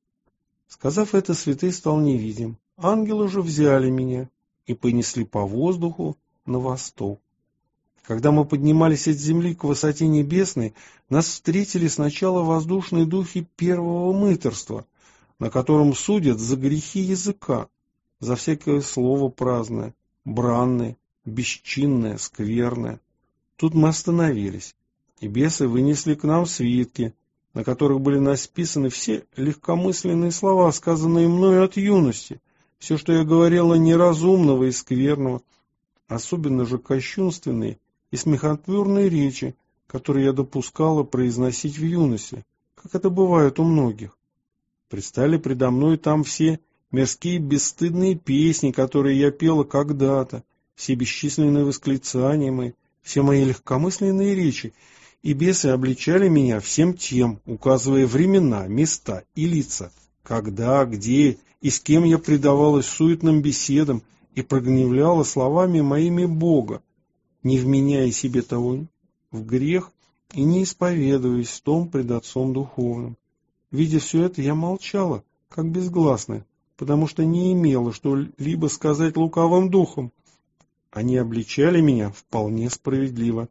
Сказав это, святый стал невидим. Ангелы же взяли меня и понесли по воздуху на восток. Когда мы поднимались от земли к высоте небесной, нас встретили сначала воздушные духи первого мытарства, на котором судят за грехи языка, за всякое слово праздное, бранное, бесчинное, скверное. Тут мы остановились, и бесы вынесли к нам свитки, на которых были написаны все легкомысленные слова, сказанные мною от юности, все, что я говорила неразумного и скверного, особенно же кощунственные и смехотворные речи, которые я допускала произносить в юности, как это бывает у многих. Предстали предо мной там все мирские бесстыдные песни, которые я пела когда-то, все бесчисленные восклицания мои, все мои легкомысленные речи, и бесы обличали меня всем тем, указывая времена, места и лица, когда, где и с кем я предавалась суетным беседам и прогневляла словами моими Бога, не вменяя себе того в грех и не исповедуясь в том пред Отцом Духовным. Видя все это, я молчала, как безгласная, потому что не имела что-либо сказать лукавым духом. Они обличали меня вполне справедливо.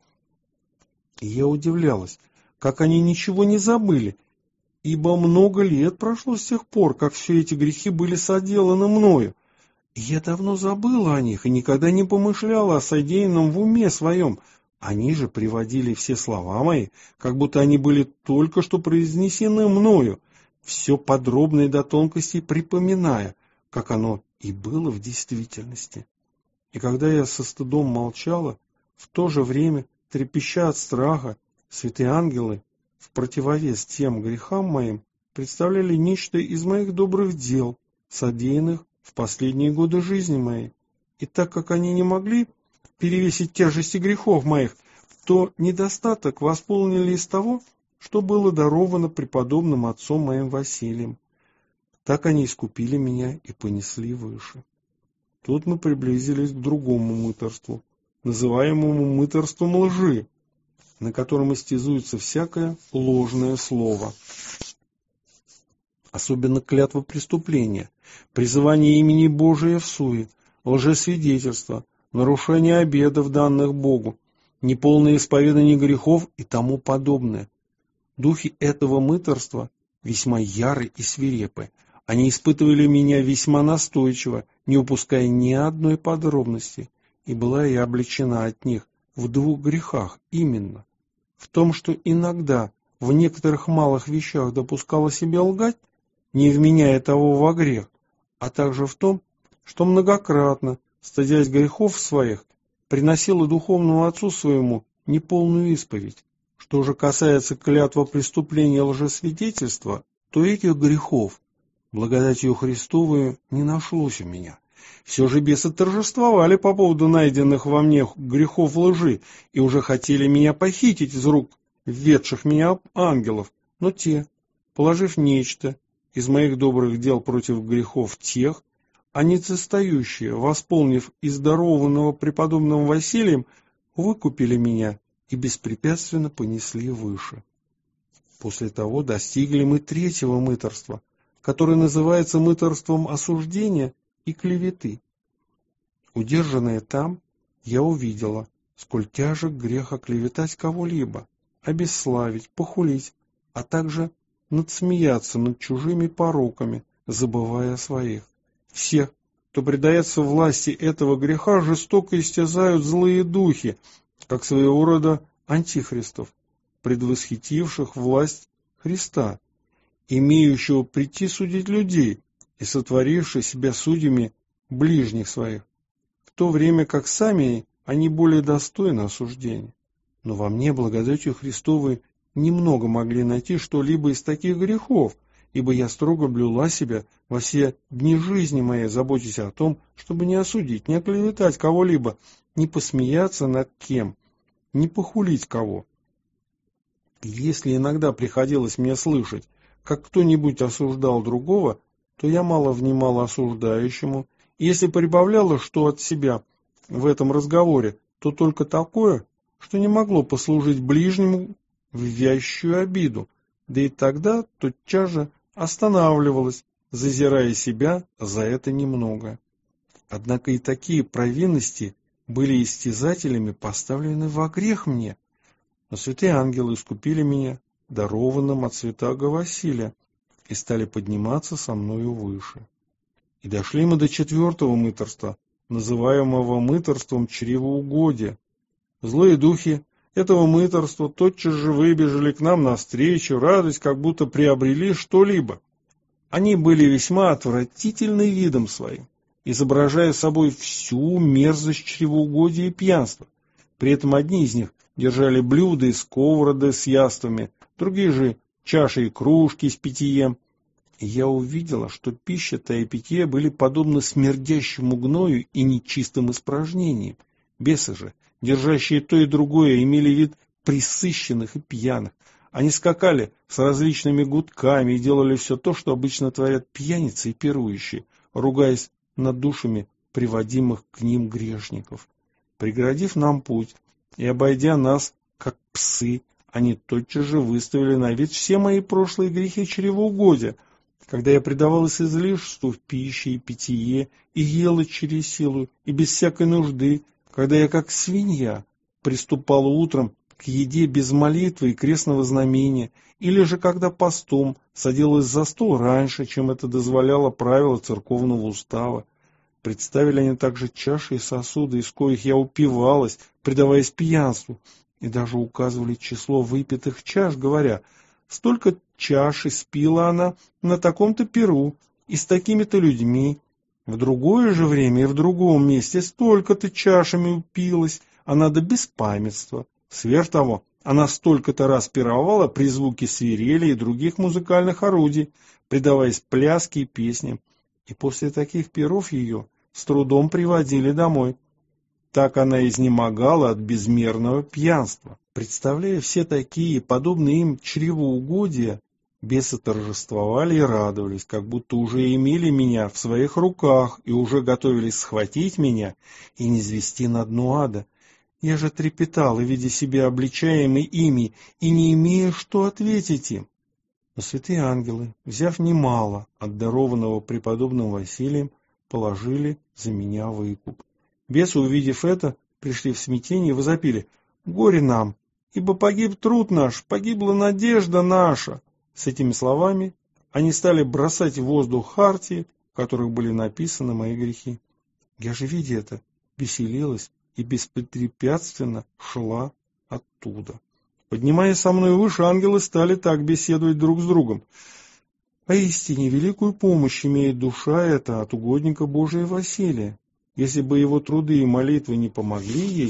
И я удивлялась, как они ничего не забыли, ибо много лет прошло с тех пор, как все эти грехи были соделаны мною. И я давно забыла о них и никогда не помышляла о содеянном в уме своем. Они же приводили все слова мои, как будто они были только что произнесены мною, все подробно и до тонкостей припоминая, как оно и было в действительности. И когда я со стыдом молчала, в то же время, трепеща от страха, святые ангелы, в противовес тем грехам моим, представляли нечто из моих добрых дел, содеянных в последние годы жизни моей. И так как они не могли перевесить тяжести грехов моих, то недостаток восполнили из того, что было даровано преподобным отцом моим Василием. Так они искупили меня и понесли выше. Тут мы приблизились к другому мытарству. называемому мытарством лжи, на котором истязуется всякое ложное слово. Особенно клятва преступления, призывание имени Божия в суе, лжесвидетельство, нарушение обетов, данных Богу, неполное исповедание грехов и тому подобное. Духи этого мытарства весьма яры и свирепы. Они испытывали меня весьма настойчиво, не упуская ни одной подробности, и была я обличена от них в 2 грехах именно. В том, что иногда в некоторых малых вещах допускала себе лгать, не вменяя того во грех, а также в том, что многократно, стыдясь грехов своих, приносила духовному отцу своему неполную исповедь. Что же касается клятва преступления лжесвидетельства, то этих грехов, благодатью Христовую, не нашлось у меня. Все же бесы торжествовали по поводу найденных во мне грехов лжи и уже хотели меня похитить из рук введших меня ангелов, но те, положив нечто из моих добрых дел против грехов тех, а нецестоящие, восполнив из дарованного преподобным Василием, выкупили меня и беспрепятственно понесли выше. После того достигли мы 3-го мытарства, которое называется мытарством осуждения и клеветы. Удержанная там, я увидела, сколь тяжек грех оклеветать кого-либо, обесславить, похулить, а также надсмеяться над чужими пороками, забывая о своих. Всех, кто предается власти этого греха, жестоко истязают злые духи, как своего рода антихристов, предвосхитивших власть Христа, имеющего прийти судить людей и сотворивших себя судьями ближних своих, в то время как сами они более достойны осуждения. Но во мне, благодатью Христовой, немного могли найти что-либо из таких грехов, ибо я строго блюла себя во все дни жизни моей, заботясь о том, чтобы не осудить, не оклеветать кого-либо, не посмеяться над кем, не похулить кого. И если иногда приходилось мне слышать, как кто-нибудь осуждал другого, то я мало внимала осуждающему, и если прибавляла что от себя в этом разговоре, то только такое, что не могло послужить ближнему в вящую обиду, да и тогда тотчас же останавливалась, зазирая себя за это немного. Однако и такие провинности были истязателями поставлены во грех мне, но святые ангелы искупили меня, дарованным от святаго Василия, и стали подниматься со мною выше. И дошли мы до 4-го мытарства, называемого мытарством чревоугодия. Злые духи этого мытарства тотчас же выбежали к нам навстречу, радость, как будто приобрели что-либо. Они были весьма отвратительны видом своим, изображая собой всю мерзость чревоугодия и пьянства. При этом одни из них держали блюда и сковороды с яствами, другие же чаши и кружки с питьем. И я увидела, что пища-то и питье были подобны смердящему гною и нечистым испражнениям. Бесы же, держащие то и другое, имели вид присыщенных и пьяных. Они скакали с различными гудками и делали все то, что обычно творят пьяницы и пирующие, ругаясь над душами приводимых к ним грешников. Преградив нам путь и обойдя нас, как псы, они тотчас же выставили на вид все мои прошлые грехи чревоугодия, когда я предавалась излишеству в пище и питье, и ела через силу, и без всякой нужды, когда я, как свинья, приступала утром к еде без молитвы и крестного знамения, или же когда постом садилась за стол раньше, чем это дозволяло правило церковного устава. Представили они также чаши и сосуды, из коих я упивалась, предаваясь пьянству, и даже указывали число выпитых чаш, говоря: столько чаш испила она на таком-то пиру и с такими-то людьми. В другое же время и в другом месте столько-то чашами упилась она до беспамятства. Сверх того, она столько-то раз пировала при звуке свирели и других музыкальных орудий, предаваясь пляске и песням. И после таких пиров ее с трудом приводили домой. Так она изнемогала от безмерного пьянства. Представляя все такие, подобные им чревоугодия, бесы торжествовали и радовались, как будто уже имели меня в своих руках и уже готовились схватить меня и низвести на дно ада. Я же трепетал, видя себя обличаемый ими, и не имея, что ответить им. Но святые ангелы, взяв немало от дарованного преподобным Василием, положили за меня выкуп. Бесы, увидев это, пришли в смятение и возопили: «Горе нам, ибо погиб труд наш, погибла надежда наша!» С этими словами они стали бросать в воздух хартии, в которых были написаны мои грехи. Я же, видя это, веселилась и беспрепятственно шла оттуда. Поднимаясь со мной выше, ангелы стали так беседовать друг с другом: «Поистине великую помощь имеет душа эта от угодника Божия Василия. Если бы его труды и молитвы не помогли ей,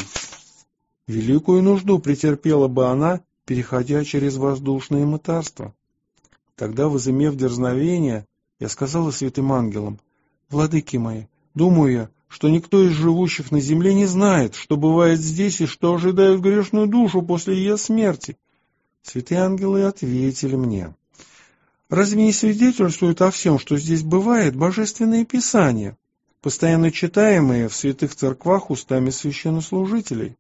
великую нужду претерпела бы она, переходя через воздушное мытарство». Тогда, возымев дерзновение, я сказала святым ангелам: «Владыки мои, думаю я, что никто из живущих на земле не знает, что бывает здесь и что ожидает грешную душу после ее смерти». Святые ангелы ответили мне: «Разве не свидетельствует о всем, что здесь бывает, Божественное Писание, постоянно читаемые в святых церквах устами священнослужителей?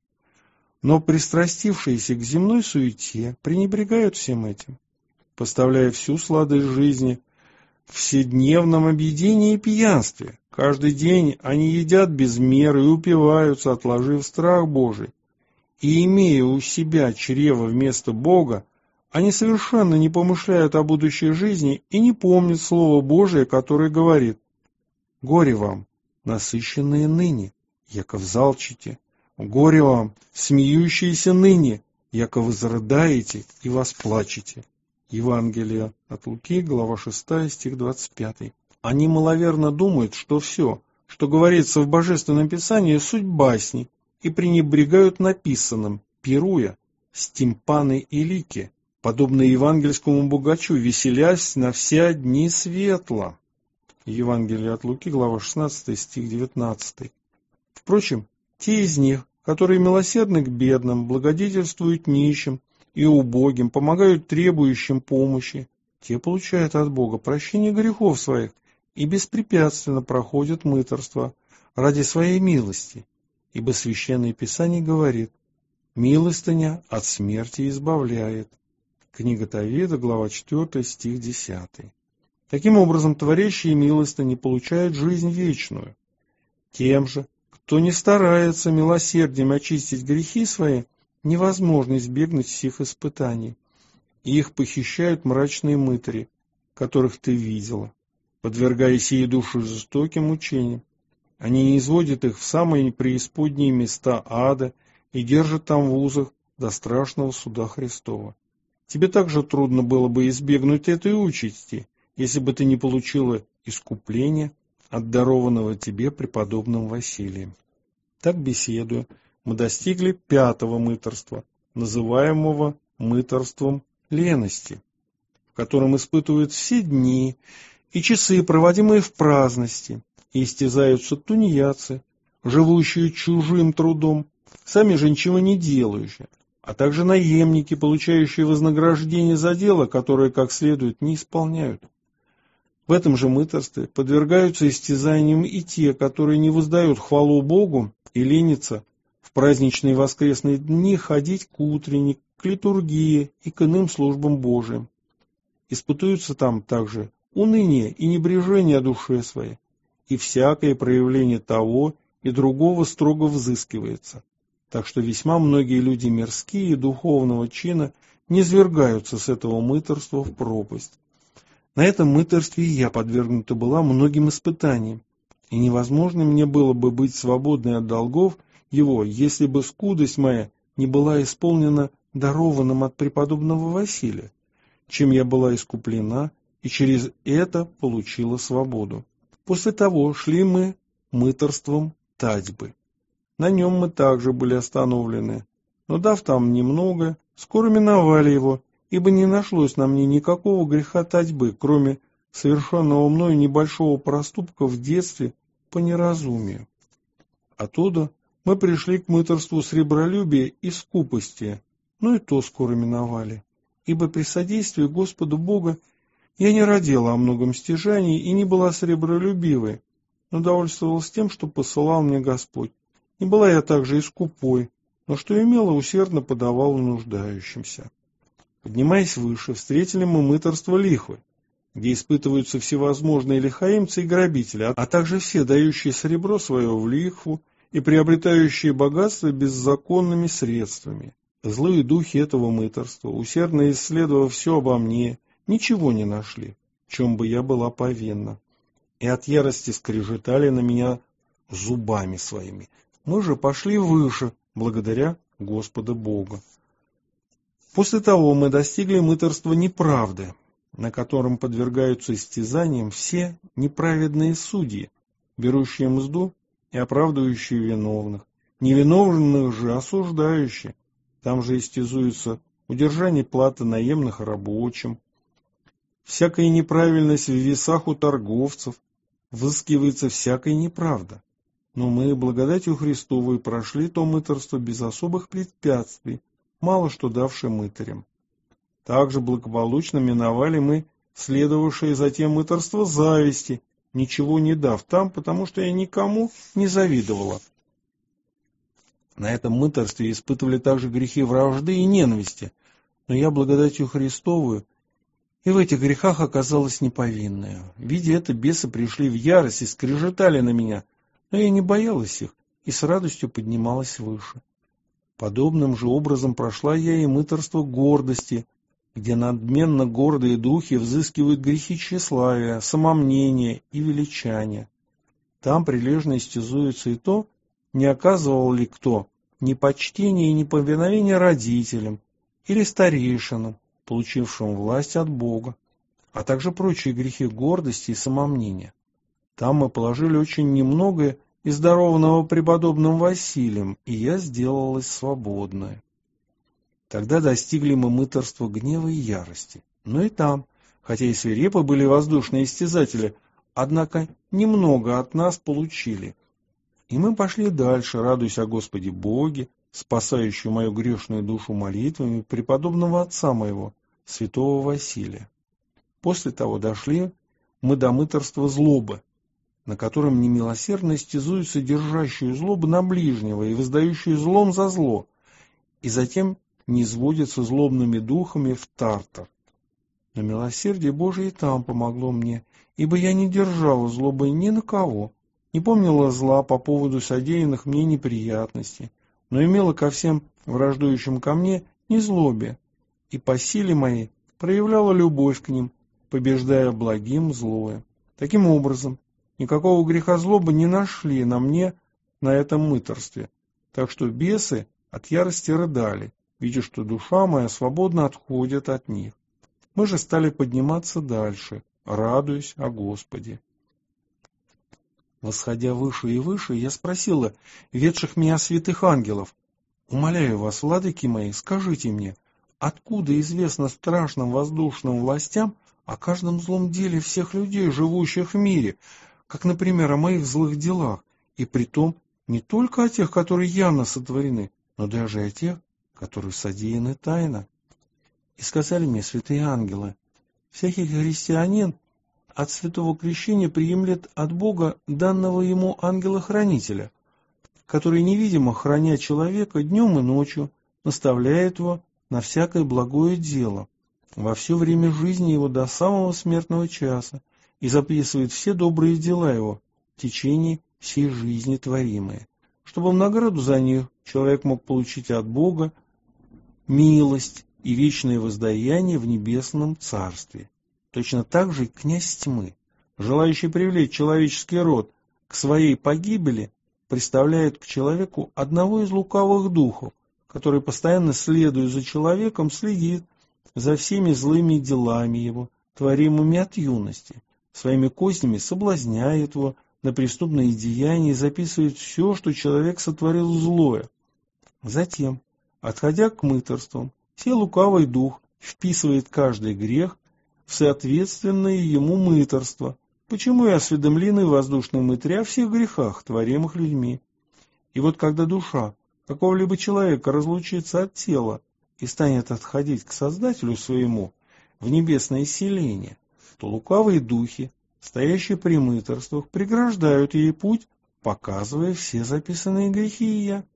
Но пристрастившиеся к земной суете пренебрегают всем этим, поставляя всю сладость жизни в вседневном объедении и пьянстве. Каждый день они едят без меры и упиваются, отложив страх Божий. И, имея у себя чрево вместо Бога, они совершенно не помышляют о будущей жизни и не помнят Слово Божие, которое говорит: «Горе вам, насыщенные ныне, яко взалчите, горе вам, смеющиеся ныне, яко возрыдаете и восплачете». Евангелие от Луки, глава 6, стих 25. Они маловерно думают, что все, что говорится в Божественном Писании, суть басни, и пренебрегают написанным, пируя с тимпаны и лики, подобно евангельскому богачу, веселясь на все дни светла. Евангелие от Луки, глава 16, стих 19. Впрочем, те из них, которые милосердны к бедным, благодетельствуют нищим и убогим, помогают требующим помощи, те получают от Бога прощение грехов своих и беспрепятственно проходят мытарство ради своей милости, ибо Священное Писание говорит: «Милостыня от смерти избавляет». Книга Товеда, глава 4, стих 10. Таким образом, творящие милостыни получают жизнь вечную. Тем же, кто не старается милосердием очистить грехи свои, невозможно избегнуть всех испытаний. И их похищают мрачные мытари, которых ты видела, подвергая сие души жестоким мучениям. Они не изводят их в самые преисподние места ада и держат там в узах до страшного суда Христова. Тебе также трудно было бы избегнуть этой участи, если бы ты не получила искупления от дарованного тебе преподобным Василием. Так, беседуя, мы достигли 5-го мытарства, называемого мытарством лености, в котором испытывают все дни и часы, проводимые в праздности, и истязаются тунеядцы, живущие чужим трудом, сами же ничего не делающие, а также наемники, получающие вознаграждение за дело, которое как следует не исполняют. В этом же мытарстве подвергаются истязаниям и те, которые не воздают хвалу Богу и ленятся в праздничные воскресные дни ходить к утренник, к литургии и к иным службам Божиим. Испытуются там также уныние и небрежение о душе своей, и всякое проявление того и другого строго взыскивается. Так что весьма многие люди мирские и духовного чина низвергаются с этого мытарства в пропасть. На этом мытарстве и я подвергнута была многим испытаниям, и невозможно мне было бы быть свободной от долгов его, если бы скудость моя не была исполнена дарованным от преподобного Василия, чем я была искуплена и через это получила свободу. После того шли мы мытарством Татьбы. На нем мы также были остановлены, но дав там немного, скоро миновали его, ибо не нашлось на мне никакого греха Татьбы, кроме совершенного мною небольшого проступка в детстве по неразумию. Оттуда мы пришли к мытарству сребролюбия и скупости, но и то скоро миновали, ибо при содействии Господа Бога я не родила о многом стяжании и не была сребролюбивой, но довольствовалась тем, что посылал мне Господь. Не была я также и скупой, но что имело, усердно подавало нуждающимся. Поднимаясь выше, встретили мы мытарство лихвы, где испытываются всевозможные лихаимцы и грабители, а также все, дающие серебро свое в лихву и приобретающие богатство беззаконными средствами. Злые духи этого мытарства, усердно исследовав все обо мне, ничего не нашли, в чем бы я была повинна, и от ярости скрежетали на меня зубами своими. Мы же пошли выше, благодаря Господа Бога. После того мы достигли мытарства неправды, на котором подвергаются истязаниям все неправедные судьи, берущие мзду и оправдывающие виновных, невиновных же осуждающие. Там же истязуются удержание платы наемных рабочим, всякая неправильность в весах у торговцев, взыскивается всякая неправда. Но мы, благодатью Христовой, прошли то мытарство без особых препятствий, мало что давшие мытарям. Также благополучно миновали мы следовавшее затем мытарство зависти, ничего не дав там, потому что я никому не завидовала. На этом мытарстве испытывали также грехи вражды и ненависти, но я благодатью Христовую и в этих грехах оказалась неповинная. Видя это, бесы пришли в ярость и скрежетали на меня, но я не боялась их и с радостью поднималась выше. Подобным же образом прошла я и мытарство гордости, где надменно гордые духи взыскивают грехи тщеславия, самомнения и величания. Там прилежно истязуется и то, не оказывал ли кто ни почтения и ни повиновения родителям или старейшинам, получившим власть от Бога, а также прочие грехи гордости и самомнения. Там мы положили очень немногое из дарованного преподобным Василием, и я сделалась свободной. Тогда достигли мы мытарства гнева и ярости. Но и там, хотя и свирепы были воздушные истязатели, однако немного от нас получили. И мы пошли дальше, радуясь о Господе Боге, спасающую мою грешную душу молитвами преподобного отца моего, святого Василия. После того дошли мы до мытарства злобы, на котором немилосердно истязуются держащую злобу на ближнего и воздающую злом за зло, и затем низводятся злобными духами в Тартар. Но милосердие Божие и там помогло мне, ибо я не держала злобы ни на кого, не помнила зла по поводу содеянных мне неприятностей, но имела ко всем враждующим ко мне незлобие, и по силе моей проявляла любовь к ним, побеждая благим злое. Таким образом, никакого греха злобы не нашли на мне на этом мытарстве, так что бесы от ярости рыдали, видя, что душа моя свободно отходит от них. Мы же стали подниматься дальше, радуясь о Господе. Восходя выше и выше, я спросила ведших меня святых ангелов: «Умоляю вас, владыки мои, скажите мне, откуда известно страшным воздушным властям о каждом злом деле всех людей, живущих в мире, как, например, о моих злых делах, и притом не только о тех, которые явно сотворены, но даже о тех, которые содеяны тайно?» И сказали мне святые ангелы: «Всякий христианин от святого крещения приемлет от Бога данного ему ангела-хранителя, который невидимо, храня человека днем и ночью, наставляет его на всякое благое дело во все время жизни его до самого смертного часа и записывает все добрые дела его в течение всей жизни творимые, чтобы в награду за них человек мог получить от Бога милость и вечное воздаяние в небесном царстве. Точно так же и князь тьмы, желающий привлечь человеческий род к своей погибели, представляет к человеку одного из лукавых духов, который постоянно, следуя за человеком, следит за всеми злыми делами его, творимыми от юности, своими кознями соблазняет его на преступные деяния и записывает все, что человек сотворил злое. Затем, отходя к мытарствам, сей лукавый дух вписывает каждый грех в соответственное ему мытарство, почему и осведомлены воздушные мытаря о всех грехах, творимых людьми. И вот когда душа какого-либо человека разлучится от тела и станет отходить к Создателю своему в небесное селение, то лукавые духи, стоящие при мытарствах, преграждают ей путь, показывая все записанные грехи ее,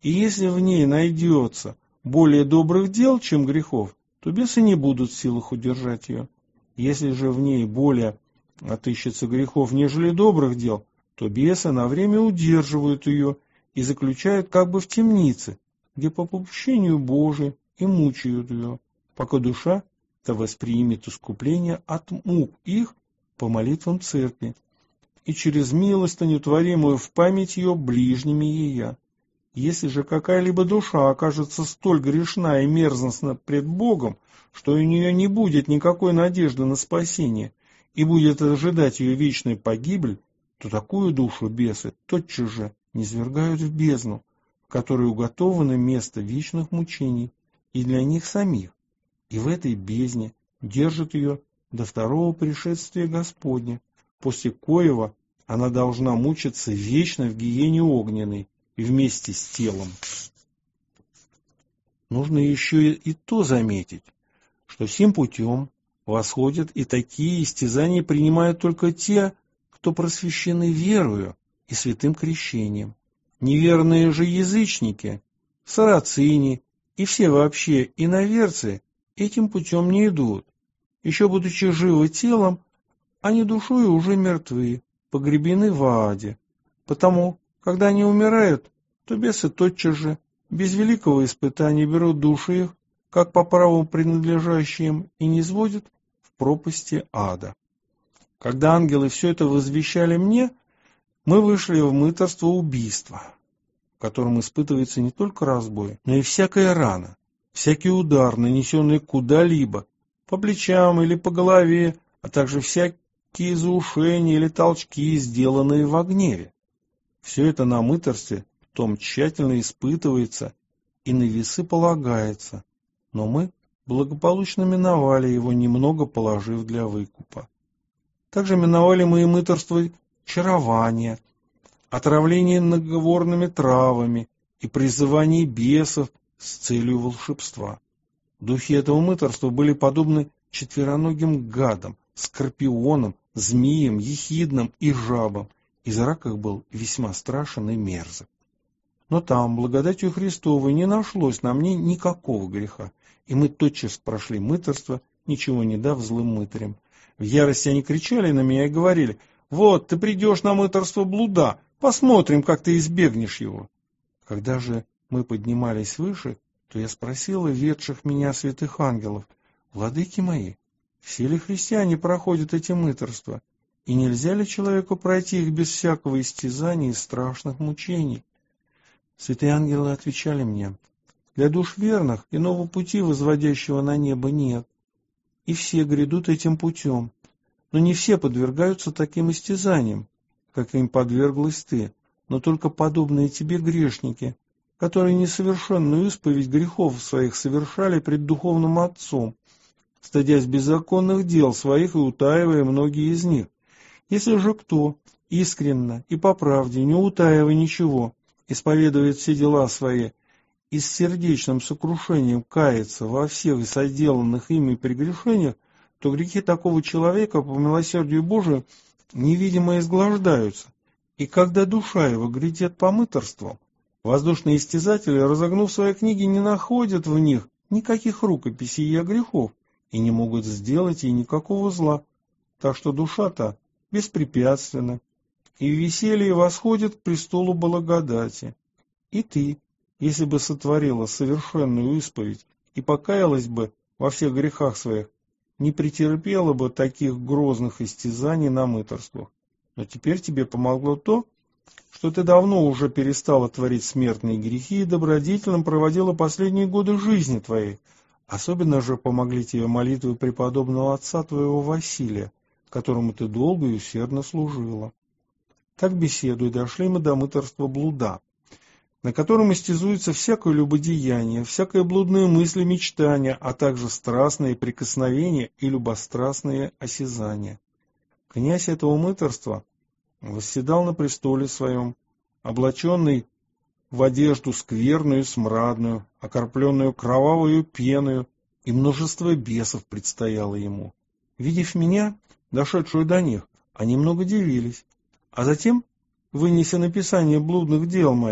И если в ней найдется более добрых дел, чем грехов, то бесы не будут в силах удержать ее. Если же в ней более отыщется грехов, нежели добрых дел, то бесы на время удерживают ее и заключают как бы в темнице, где по попущению Божию и мучают ее, пока душа-то воспримет искупление от мук их по молитвам церкви и через милостыню, творимую в память ее ближними ея. Если же какая-либо душа окажется столь грешна и мерзостна пред Богом, что у нее не будет никакой надежды на спасение и будет ожидать ее вечной погибель, то такую душу бесы тотчас же низвергают в бездну, в которой уготовано место вечных мучений и для них самих, и в этой бездне держат ее до второго пришествия Господня, после коего она должна мучиться вечно в гиене огненной и вместе с телом. Нужно еще и то заметить, что сим путем восходят и такие истязания принимают только те, кто просвещены верою и святым крещением. Неверные же язычники, сарацини и все вообще иноверцы этим путем не идут. Еще будучи живы телом, они душой уже мертвы, погребены в аде. Потому, когда они умирают, то бесы тотчас же, без великого испытания, берут души их, как по праву принадлежащие им, и низводят в пропасти ада. Когда ангелы все это возвещали мне, мы вышли в мытарство убийства, в котором испытывается не только разбой, но и всякая рана, всякий удар, нанесенный куда-либо, по плечам или по голове, а также всякие заушения или толчки, сделанные во гневе. Все это на мытарстве в том тщательно испытывается и на весы полагается, но мы благополучно миновали его, немного положив для выкупа. Также миновали мы и мытарство чарования, отравление наговорными травами и призывание бесов с целью волшебства. Духи этого мытарства были подобны четвероногим гадам, скорпионам, змеям, ехиднам и жабам, и зрак их был весьма страшен и мерзок. Но там, благодатью Христовой, не нашлось на мне никакого греха, и мы тотчас прошли мытарство, ничего не дав злым мытарям. В ярости они кричали на меня и говорили: «Вот, ты придешь на мытарство блуда, посмотрим, как ты избегнешь его». Когда же мы поднимались выше, то я спросила ведших меня святых ангелов: «Владыки мои, все ли христиане проходят эти мытарства, и нельзя ли человеку пройти их без всякого истязания и страшных мучений?» Святые ангелы отвечали мне: «Для душ верных иного пути, возводящего на небо, нет, и все грядут этим путем, но не все подвергаются таким истязаниям, как им подверглась ты, но только подобные тебе грешники, которые несовершенную исповедь грехов своих совершали пред духовным Отцом, стыдясь беззаконных дел своих и утаивая многие из них. Если же кто искренно и по правде, не утаивая ничего, исповедует все дела свои и с сердечным сокрушением кается во всех соделанных ими прегрешениях, то грехи такого человека по милосердию Божию невидимо изглаждаются, и когда душа его грядет по мытарству, воздушные истязатели, разогнув свои книги, не находят в них никаких рукописей ее грехов и не могут сделать ей никакого зла, так что душа-то беспрепятственно и в веселье восходит к престолу благодати. И ты, если бы сотворила совершенную исповедь и покаялась бы во всех грехах своих, не претерпела бы таких грозных истязаний на мытарствах. Но теперь тебе помогло то, что ты давно уже перестала творить смертные грехи и добродетельно проводила последние годы жизни твоей. Особенно же помогли тебе молитвы преподобного отца твоего Василия, которому ты долго и усердно служила. Так беседуя, дошли мы до мытарства блуда, на котором истязуется всякое любодеяние, всякое блудные мысли, мечтания, а также страстные прикосновения и любострастные осязания. Князь этого мытарства восседал на престоле своем, облаченный в одежду скверную и смрадную, окропленную кровавою пеною, и множество бесов предстояло ему. Видев меня, дошедшую до них, они много дивились, а затем, вынеся написание блудных дел моих,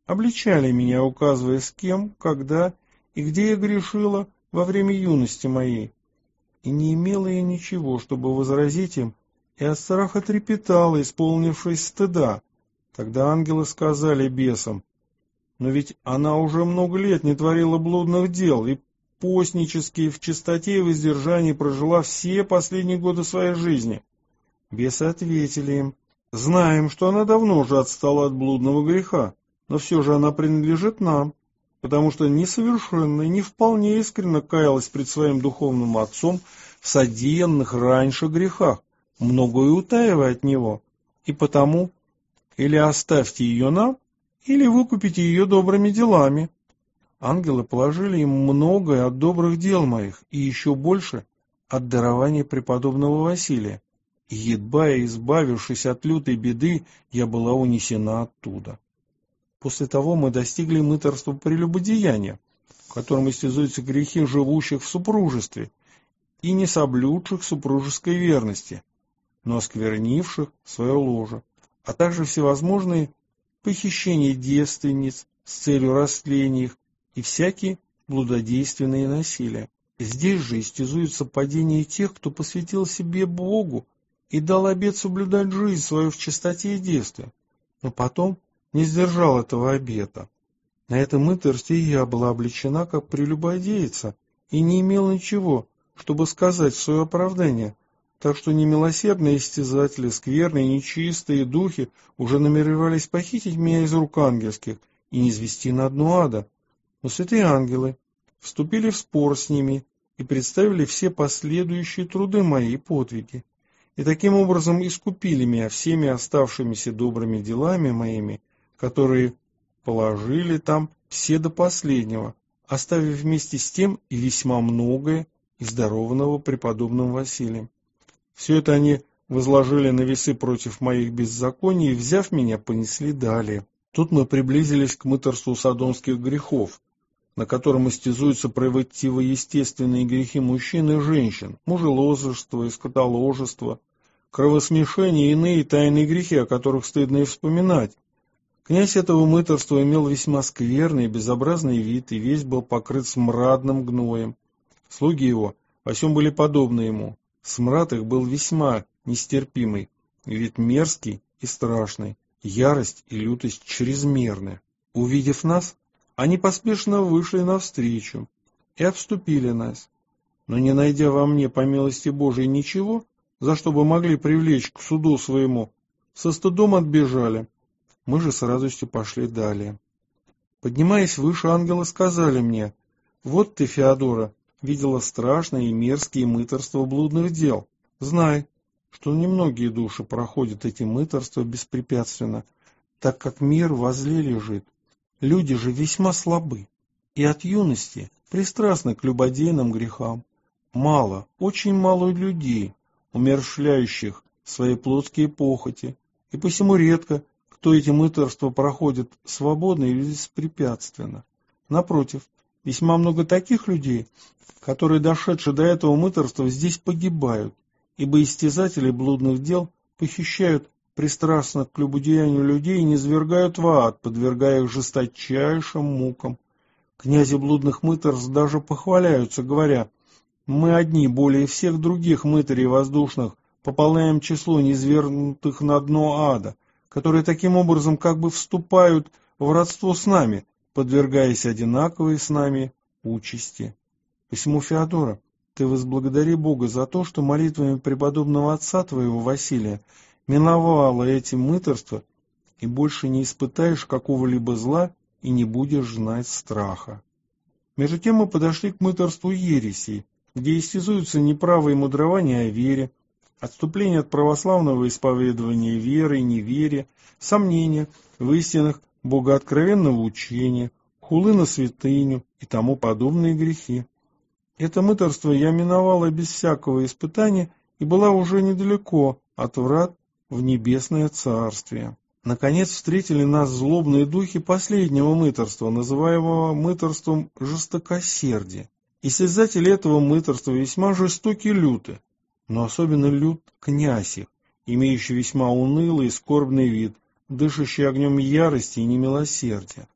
обличали меня, указывая, с кем, когда и где я грешила во время юности моей. И не имела я ничего, чтобы возразить им, и от страха трепетала, исполнившись стыда. Тогда ангелы сказали бесам: но ведь она уже много лет не творила блудных дел, и постнически в чистоте и воздержании прожила все последние годы своей жизни. Бесы ответили им: знаем, что она давно уже отстала от блудного греха, но все же она принадлежит нам, потому что несовершенно и не вполне искренно каялась пред своим духовным отцом в содеянных раньше грехах, многое утаивая от него, и потому или оставьте ее нам, или выкупите ее добрыми делами. Ангелы положили им многое от добрых дел моих, и еще больше от дарования преподобного Василия. И едва избавившись от лютой беды, я была унесена оттуда. После того мы достигли мытарства прелюбодеяния, в котором истязуются грехи живущих в супружестве и не соблюдших супружеской верности, но осквернивших свое ложе, а также всевозможные похищения девственниц с целью растления их и всякие блудодейственные насилия. Здесь же истязуется падение тех, кто посвятил себе Богу и дал обет соблюдать жизнь свою в чистоте и девстве, но потом не сдержал этого обета. На этом мытарстве я была обличена как прелюбодейца и не имела ничего, чтобы сказать в свое оправдание, так что немилосердные истязатели, скверные, нечистые духи уже намеревались похитить меня из рук ангельских и низвести на дно ада. Но святые ангелы вступили в спор с ними и представили все последующие труды мои и подвиги, и таким образом искупили меня всеми оставшимися добрыми делами моими, которые положили там все до последнего, оставив вместе с тем и весьма многое из дарованного преподобным Василием. Все это они возложили на весы против моих беззаконий и, взяв меня, понесли далее. Тут мы приблизились к мытарству содомских грехов, на котором истязуются противоестественные грехи мужчин и женщин, мужеложество и скотоложество, кровосмешение и иные тайные грехи, о которых стыдно и вспоминать. Князь этого мытарства имел весьма скверный и безобразный вид, и весь был покрыт смрадным гноем. Слуги его во всем были подобны ему. Смрад их был весьма нестерпимый, вид мерзкий и страшный, ярость и лютость чрезмерная. Увидев нас, они поспешно вышли навстречу и обступили нас, но, не найдя во мне, по милости Божией, ничего, за что бы могли привлечь к суду своему, со стыдом отбежали. Мы же с радостью пошли далее. Поднимаясь выше, ангелы сказали мне: вот ты, Феодора, видела страшное и мерзкие мытарства блудных дел. Знай, что немногие души проходят эти мытарства беспрепятственно, так как мир возле лежит. Люди же весьма слабы и от юности пристрастны к любодейным грехам. Мало, очень мало людей, умерщвляющих свои плотские похоти, и посему редко кто эти мытарства проходит свободно и беспрепятственно. Напротив, весьма много таких людей, которые, дошедшие до этого мытарства, здесь погибают, ибо истязатели блудных дел похищают пристрастных к любодеянию людей и низвергают в ад, подвергая их жесточайшим мукам. Князи блудных мытарств даже похваляются, говоря: мы одни более всех других мытарей воздушных пополняем число низвергнутых на дно ада, которые таким образом как бы вступают в родство с нами, подвергаясь одинаковой с нами участи. Посему, Феодора, ты возблагодари Бога за то, что молитвами преподобного отца твоего Василия миновала эти мытарства, и больше не испытаешь какого-либо зла и не будешь знать страха. Между тем мы подошли к мытарству ересей, где истязуются неправые мудрования о вере, отступление от православного исповедования веры и неверия, сомнения в истинах богооткровенного учения, хулы на святыню и тому подобные грехи. Это мытарство я миновала без всякого испытания и была уже недалеко от врат в небесное царствие. Наконец встретили нас злобные духи последнего мытарства, называемого мытарством жестокосердия. Истязатели этого мытарства весьма жестоки и люты, но особенно лют князь их, имеющий весьма унылый и скорбный вид, дышащий огнем ярости и немилосердия.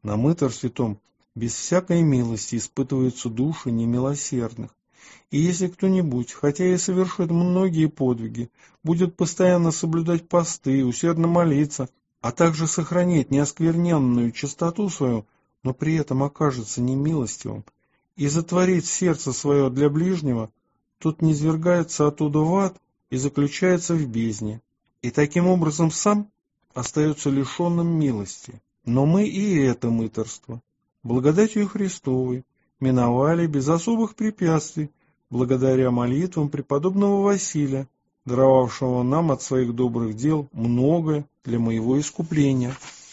На мытарстве том без всякой милости испытываются души немилосердных. И если кто-нибудь, хотя и совершит многие подвиги, будет постоянно соблюдать посты, усердно молиться, а также сохранять неоскверненную чистоту свою, но при этом окажется немилостивым, и затворит сердце свое для ближнего, тот низвергается оттуда в ад и заключается в бездне, и таким образом сам остается лишенным милости. Но мы и это мытарство, благодатью Христовой, миновали без особых препятствий, благодаря молитвам преподобного Василия, даровавшего нам от своих добрых дел многое для моего искупления.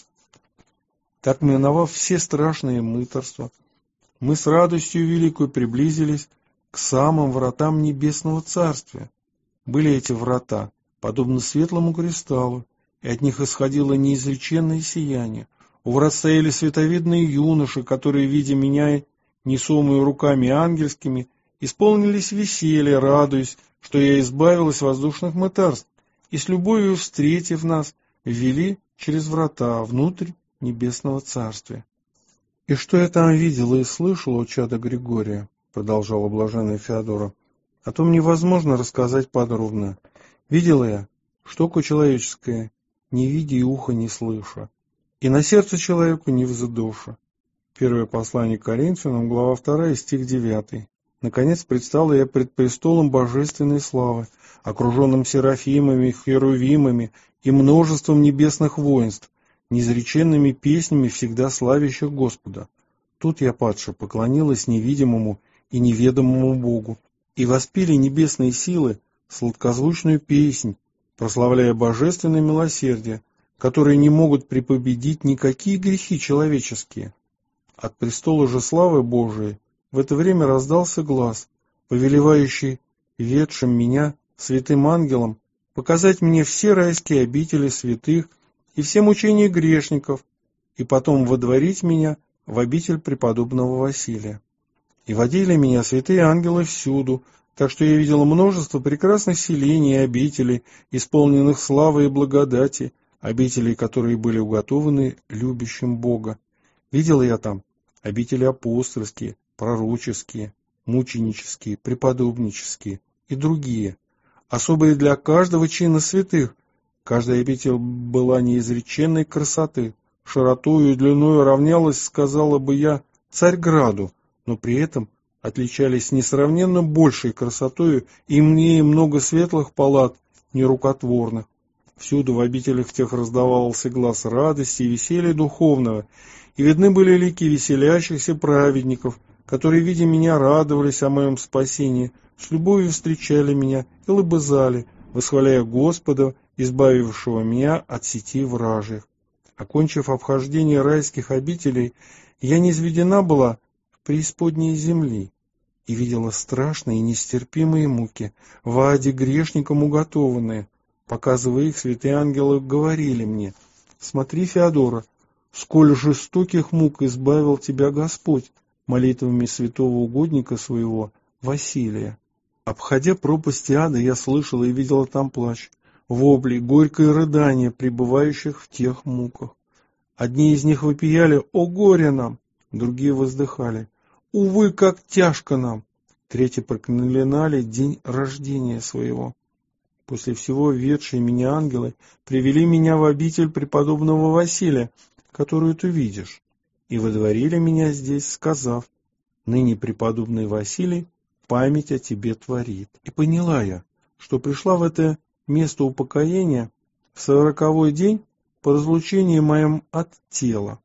Так, миновав все страшные мытарства, мы с радостью великой приблизились к самым вратам Небесного Царствия. Были эти врата, подобно светлому кристаллу, и от них исходило неизреченное сияние. У врат стояли световидные юноши, которые, видя меня, несомые руками ангельскими, исполнились веселья, радуясь, что я избавилась от воздушных мытарств, и с любовью, встретив нас, ввели через врата внутрь Небесного Царствия. «И что я там видела и слышала у чада Григория?» — продолжала блаженная Феодора. «О том невозможно рассказать подробно. Видела я, штука человеческая, не видя и уха не слыша, и на сердце человеку не взыдоша». Первое послание к Коринфянам, глава 2, стих 9. Наконец предстала я пред престолом божественной славы, окруженным серафимами, херувимами и множеством небесных воинств, неизреченными песнями, всегда славящих Господа. Тут я, падше, поклонилась невидимому и неведомому Богу, и воспели небесные силы сладкозвучную песнь, прославляя божественное милосердие, которые не могут препобедить никакие грехи человеческие. От престола же славы Божией в это время раздался глас, повелевающий ведшим меня святым ангелам показать мне все райские обители святых и все мучения грешников, и потом водворить меня в обитель преподобного Василия. И водили меня святые ангелы всюду, так что я видел множество прекрасных селений и обителей, исполненных славы и благодати, обителей, которые были уготованы любящим Бога. Видел я там обители апостольские, пророческие, мученические, преподобнические и другие, особые для каждого чина святых. Каждая обитель была неизреченной красоты, широтою и длиною равнялась, сказала бы я, Царьграду, но при этом отличались несравненно большей красотою и имея много светлых палат, нерукотворных. Всюду в обителях тех раздавался глас радости и веселья духовного, и видны были лики веселящихся праведников, которые, видя меня, радовались о моем спасении, с любовью встречали меня и лобызали, восхваляя Господа, избавившего меня от сети вражьих. Окончив обхождение райских обителей, я низведена была в преисподней земли и видела страшные и нестерпимые муки, в аде грешникам уготованные. Показывая их, святые ангелы говорили мне: «Смотри, Феодора, сколь жестоких мук избавил тебя Господь молитвами святого угодника своего Василия». Обходя пропасти ада, я слышала и видела там плач, вопли, горькое рыдание пребывающих в тех муках. Одни из них вопияли: «О горе нам!», другие воздыхали: «Увы, как тяжко нам!», третьи проклинали день рождения своего. После всего ведшие меня ангелы привели меня в обитель преподобного Василия, которую ты видишь, и водворили меня здесь, сказав: «Ныне преподобный Василий память о тебе творит». И поняла я, что пришла в это место упокоения в 40-й день по разлучении моем от тела.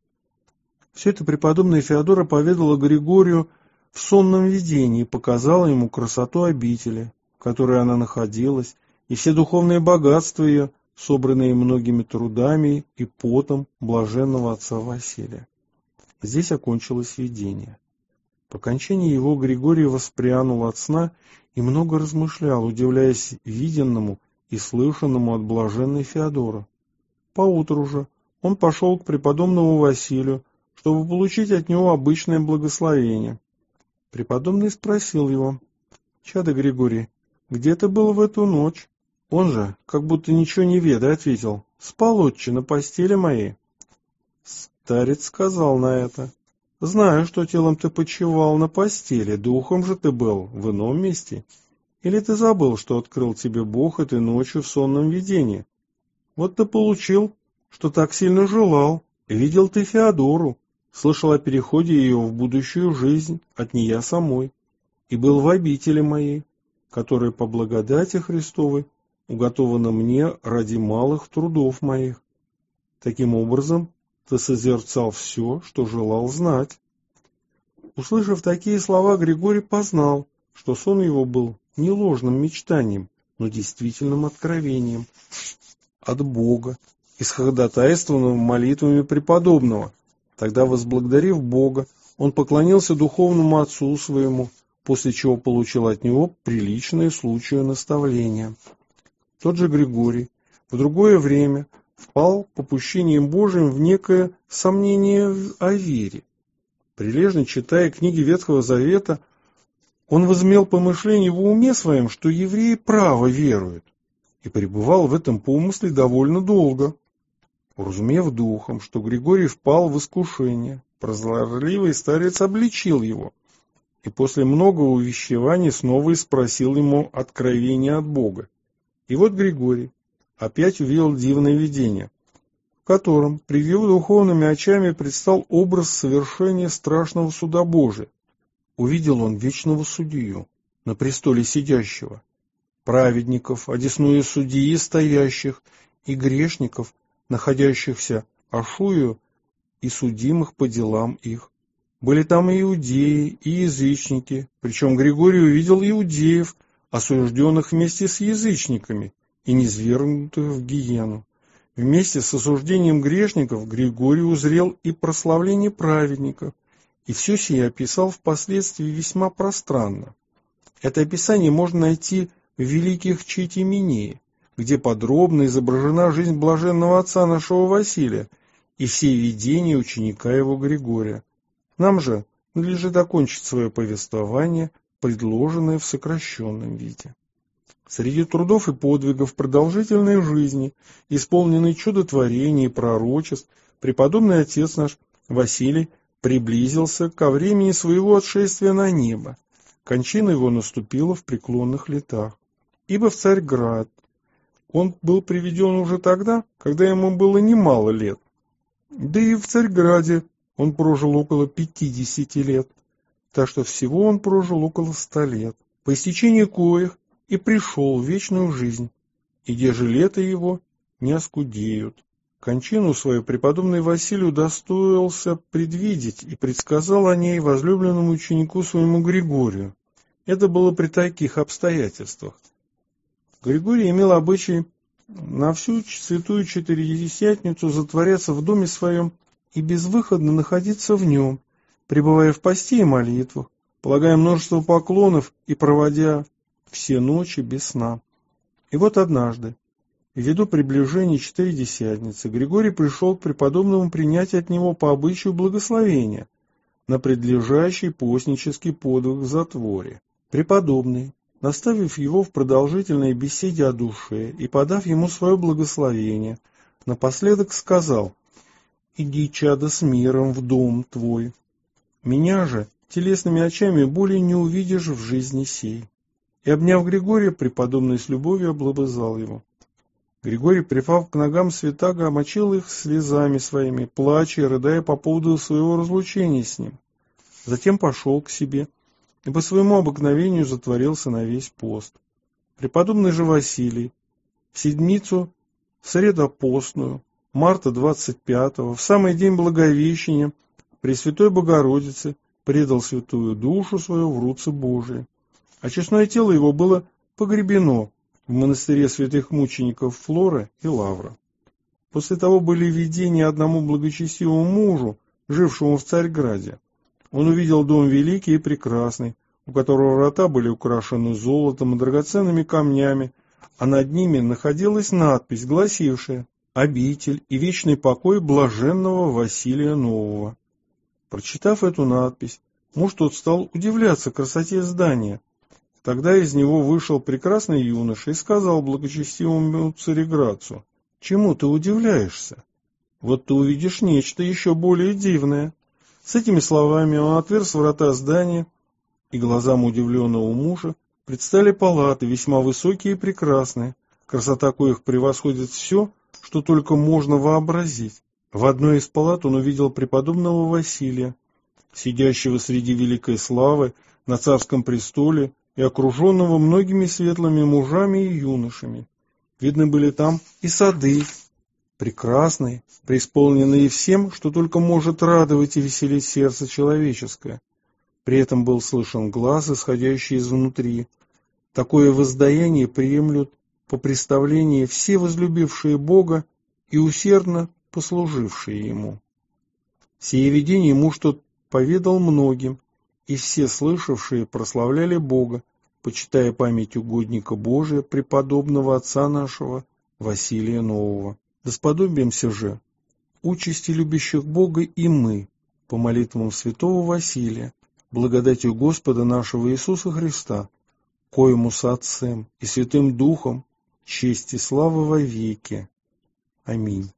Все это преподобная Феодора поведала Григорию в сонном видении и показала ему красоту обители, в которой она находилась, и все духовные богатства ее, собранные многими трудами и потом блаженного отца Василия. Здесь окончилось видение. По окончании его Григорий воспрянул от сна и много размышлял, удивляясь виденному и слышанному от блаженной Феодоры. Поутру же он пошел к преподобному Василию, чтобы получить от него обычное благословение. Преподобный спросил его: «Чадо Григорий, где ты был в эту ночь?» Он же, как будто ничего не ведая, ответил: «Спал, отче, на постели моей». Старец сказал на это: «Знаю, что телом ты почивал на постели, духом же ты был в ином месте. Или ты забыл, что открыл тебе Бог этой ночью в сонном видении? Вот ты получил, что так сильно желал. Видел ты Феодору, слышал о переходе ее в будущую жизнь от нее самой, и был в обители моей, которая по благодати Христовой уготована мне ради малых трудов моих. Таким образом, ты созерцал все, что желал знать». Услышав такие слова, Григорий познал, что сон его был не ложным мечтанием, но действительным откровением от Бога, исходатайствованным молитвами преподобного. Тогда, возблагодарив Бога, он поклонился духовному отцу своему, после чего получил от него приличные случаю наставления. Тот же Григорий в другое время впал попущением Божиим в некое сомнение о вере. Прилежно читая книги Ветхого Завета, он возымел помышление в уме своем, что евреи право веруют, и пребывал в этом помысле довольно долго. Уразумев духом, что Григорий впал в искушение, прозорливый старец обличил его, и после многого увещеваний снова спросил ему откровения от Бога. И вот Григорий опять увидел дивное видение, в котором пред его духовными очами предстал образ совершения страшного суда Божия. Увидел он вечного судью на престоле сидящего, праведников, одесную судьи стоящих, и грешников, находящихся ошую и судимых по делам их. Были там и иудеи, и язычники, причем Григорий увидел иудеев, осужденных вместе с язычниками и низвергнутых в гиену. Вместе с осуждением грешников Григорий узрел и прославление праведников, и все сие описал впоследствии весьма пространно. Это описание можно найти в великих Читимении, где подробно изображена жизнь блаженного отца нашего Василия и все видения ученика его Григория. Нам же надлежит окончить свое повествование, предложенное в сокращенном виде. Среди трудов и подвигов продолжительной жизни, исполненной чудотворений и пророчеств, преподобный отец наш Василий приблизился ко времени своего отшествия на небо. Кончина его наступила в преклонных летах, ибо в Царьград он был приведен уже тогда, когда ему было немало лет. Да и в Царьграде он прожил около 50 лет, так что всего он прожил около 100 лет, по истечении коих и пришел в вечную жизнь, и где же лета его не оскудеют. Кончину свою преподобный Василий удостоился предвидеть и предсказал о ней возлюбленному ученику своему Григорию. Это было при таких обстоятельствах. Григорий имел обычай на всю святую Четыредесятницу затворяться в доме своем и безвыходно находиться в нем, пребывая в посте и молитвах, полагая множество поклонов и проводя все ночи без сна. И вот однажды, ввиду приближения Четыредесятницы, Григорий пришел к преподобному принять от него по обычаю благословения на предлежащий постнический подвиг в затворе. Преподобный, наставив его в продолжительной беседе о душе и подав ему свое благословение, напоследок сказал: «Иди, чадо, с миром в дом твой. Меня же телесными очами более не увидишь в жизни сей». И, обняв Григория, преподобный с любовью облобызал его. Григорий, припав к ногам святаго, омочил их слезами своими, плача и рыдая по поводу своего разлучения с ним. Затем пошел к себе и по своему обыкновению затворился на весь пост. Преподобный же Василий в седмицу средопостную, марта 25-го, в самый день Благовещения, Пресвятой Богородице предал святую душу свою в руцы Божии, а честное тело его было погребено в монастыре святых мучеников Флора и Лавра. После того были видения одному благочестивому мужу, жившему в Царьграде. Он увидел дом великий и прекрасный, у которого врата были украшены золотом и драгоценными камнями, а над ними находилась надпись, гласившая: «Обитель и вечный покой блаженного Василия Нового». Прочитав эту надпись, муж тот стал удивляться красоте здания. Тогда из него вышел прекрасный юноша и сказал благочестивому цареградцу: «Чему ты удивляешься? Вот ты увидишь нечто еще более дивное». С этими словами он отверз врата здания, и глазам удивленного мужа предстали палаты, весьма высокие и прекрасные, красота коих превосходит все, что только можно вообразить. В одной из палат он увидел преподобного Василия, сидящего среди великой славы на царском престоле и окруженного многими светлыми мужами и юношами. Видны были там и сады, прекрасные, преисполненные всем, что только может радовать и веселить сердце человеческое. При этом был слышен глас, исходящий изнутри. Такое воздаяние приемлют по представлению все возлюбившие Бога и усердно послужившие Ему. Сие видение муж тот поведал многим, и все слышавшие прославляли Бога, почитая память угодника Божия, преподобного отца нашего Василия Нового. Да сподобимся же участи любящих Бога и мы, по молитвам святого Василия, благодатью Господа нашего Иисуса Христа, коему с Отцем и Святым Духом честь и слава во веки. Аминь.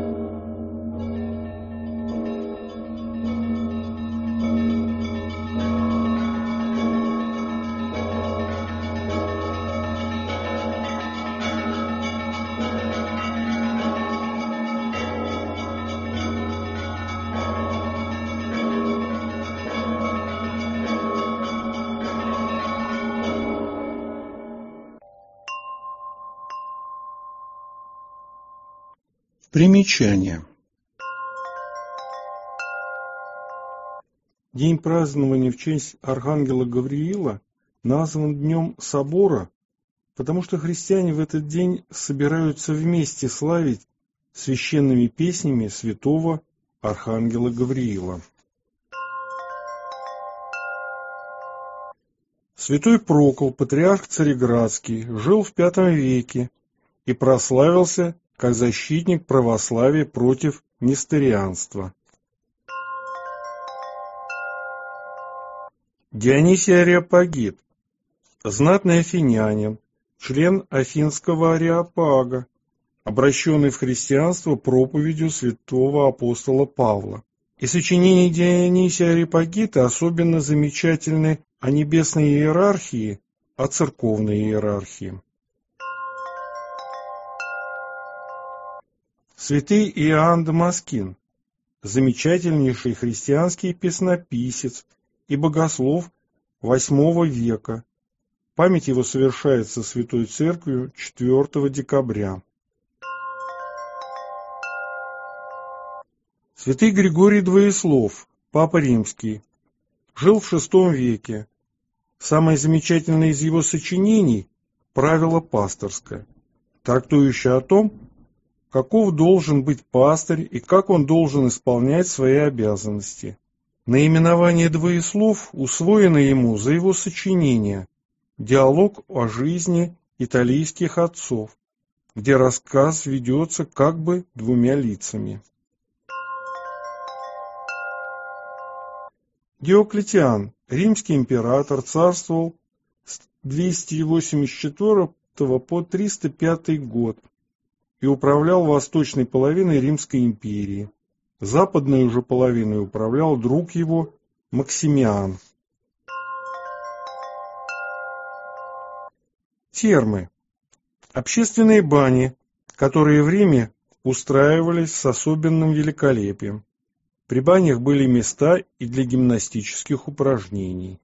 Примечание. День празднования в честь архангела Гавриила назван Днем Собора, потому что христиане в этот день собираются вместе славить священными песнями святого архангела Гавриила. Святой Прокол, патриарх Цареградский, жил в V веке и прославился как защитник православия против несторианства. Дионисий Ареопагит, знатный афинянин, член Афинского Ареопага, обращенный в христианство проповедью святого апостола Павла. Из сочинений Дионисия Ареопагита особенно замечательны о небесной иерархии, о церковной иерархии. Святый Иоанн Дамаскин, замечательнейший христианский песнописец и богослов VIII века. Память его совершается Святой Церковью 4 декабря. Святый Григорий Двоеслов, Папа Римский, жил в VI веке. Самое замечательное из его сочинений – «Правило пасторское», трактующее о том, каков должен быть пастырь и как он должен исполнять свои обязанности. Наименование Двоеслов усвоено ему за его сочинение «Диалог о жизни италийских отцов», где рассказ ведется как бы двумя лицами. Диоклетиан, римский император, царствовал с 284 по 305 год и управлял восточной половиной Римской империи. Западной же половиной управлял друг его Максимиан. Термы. Общественные бани, которые в Риме устраивались с особенным великолепием. При банях были места и для гимнастических упражнений.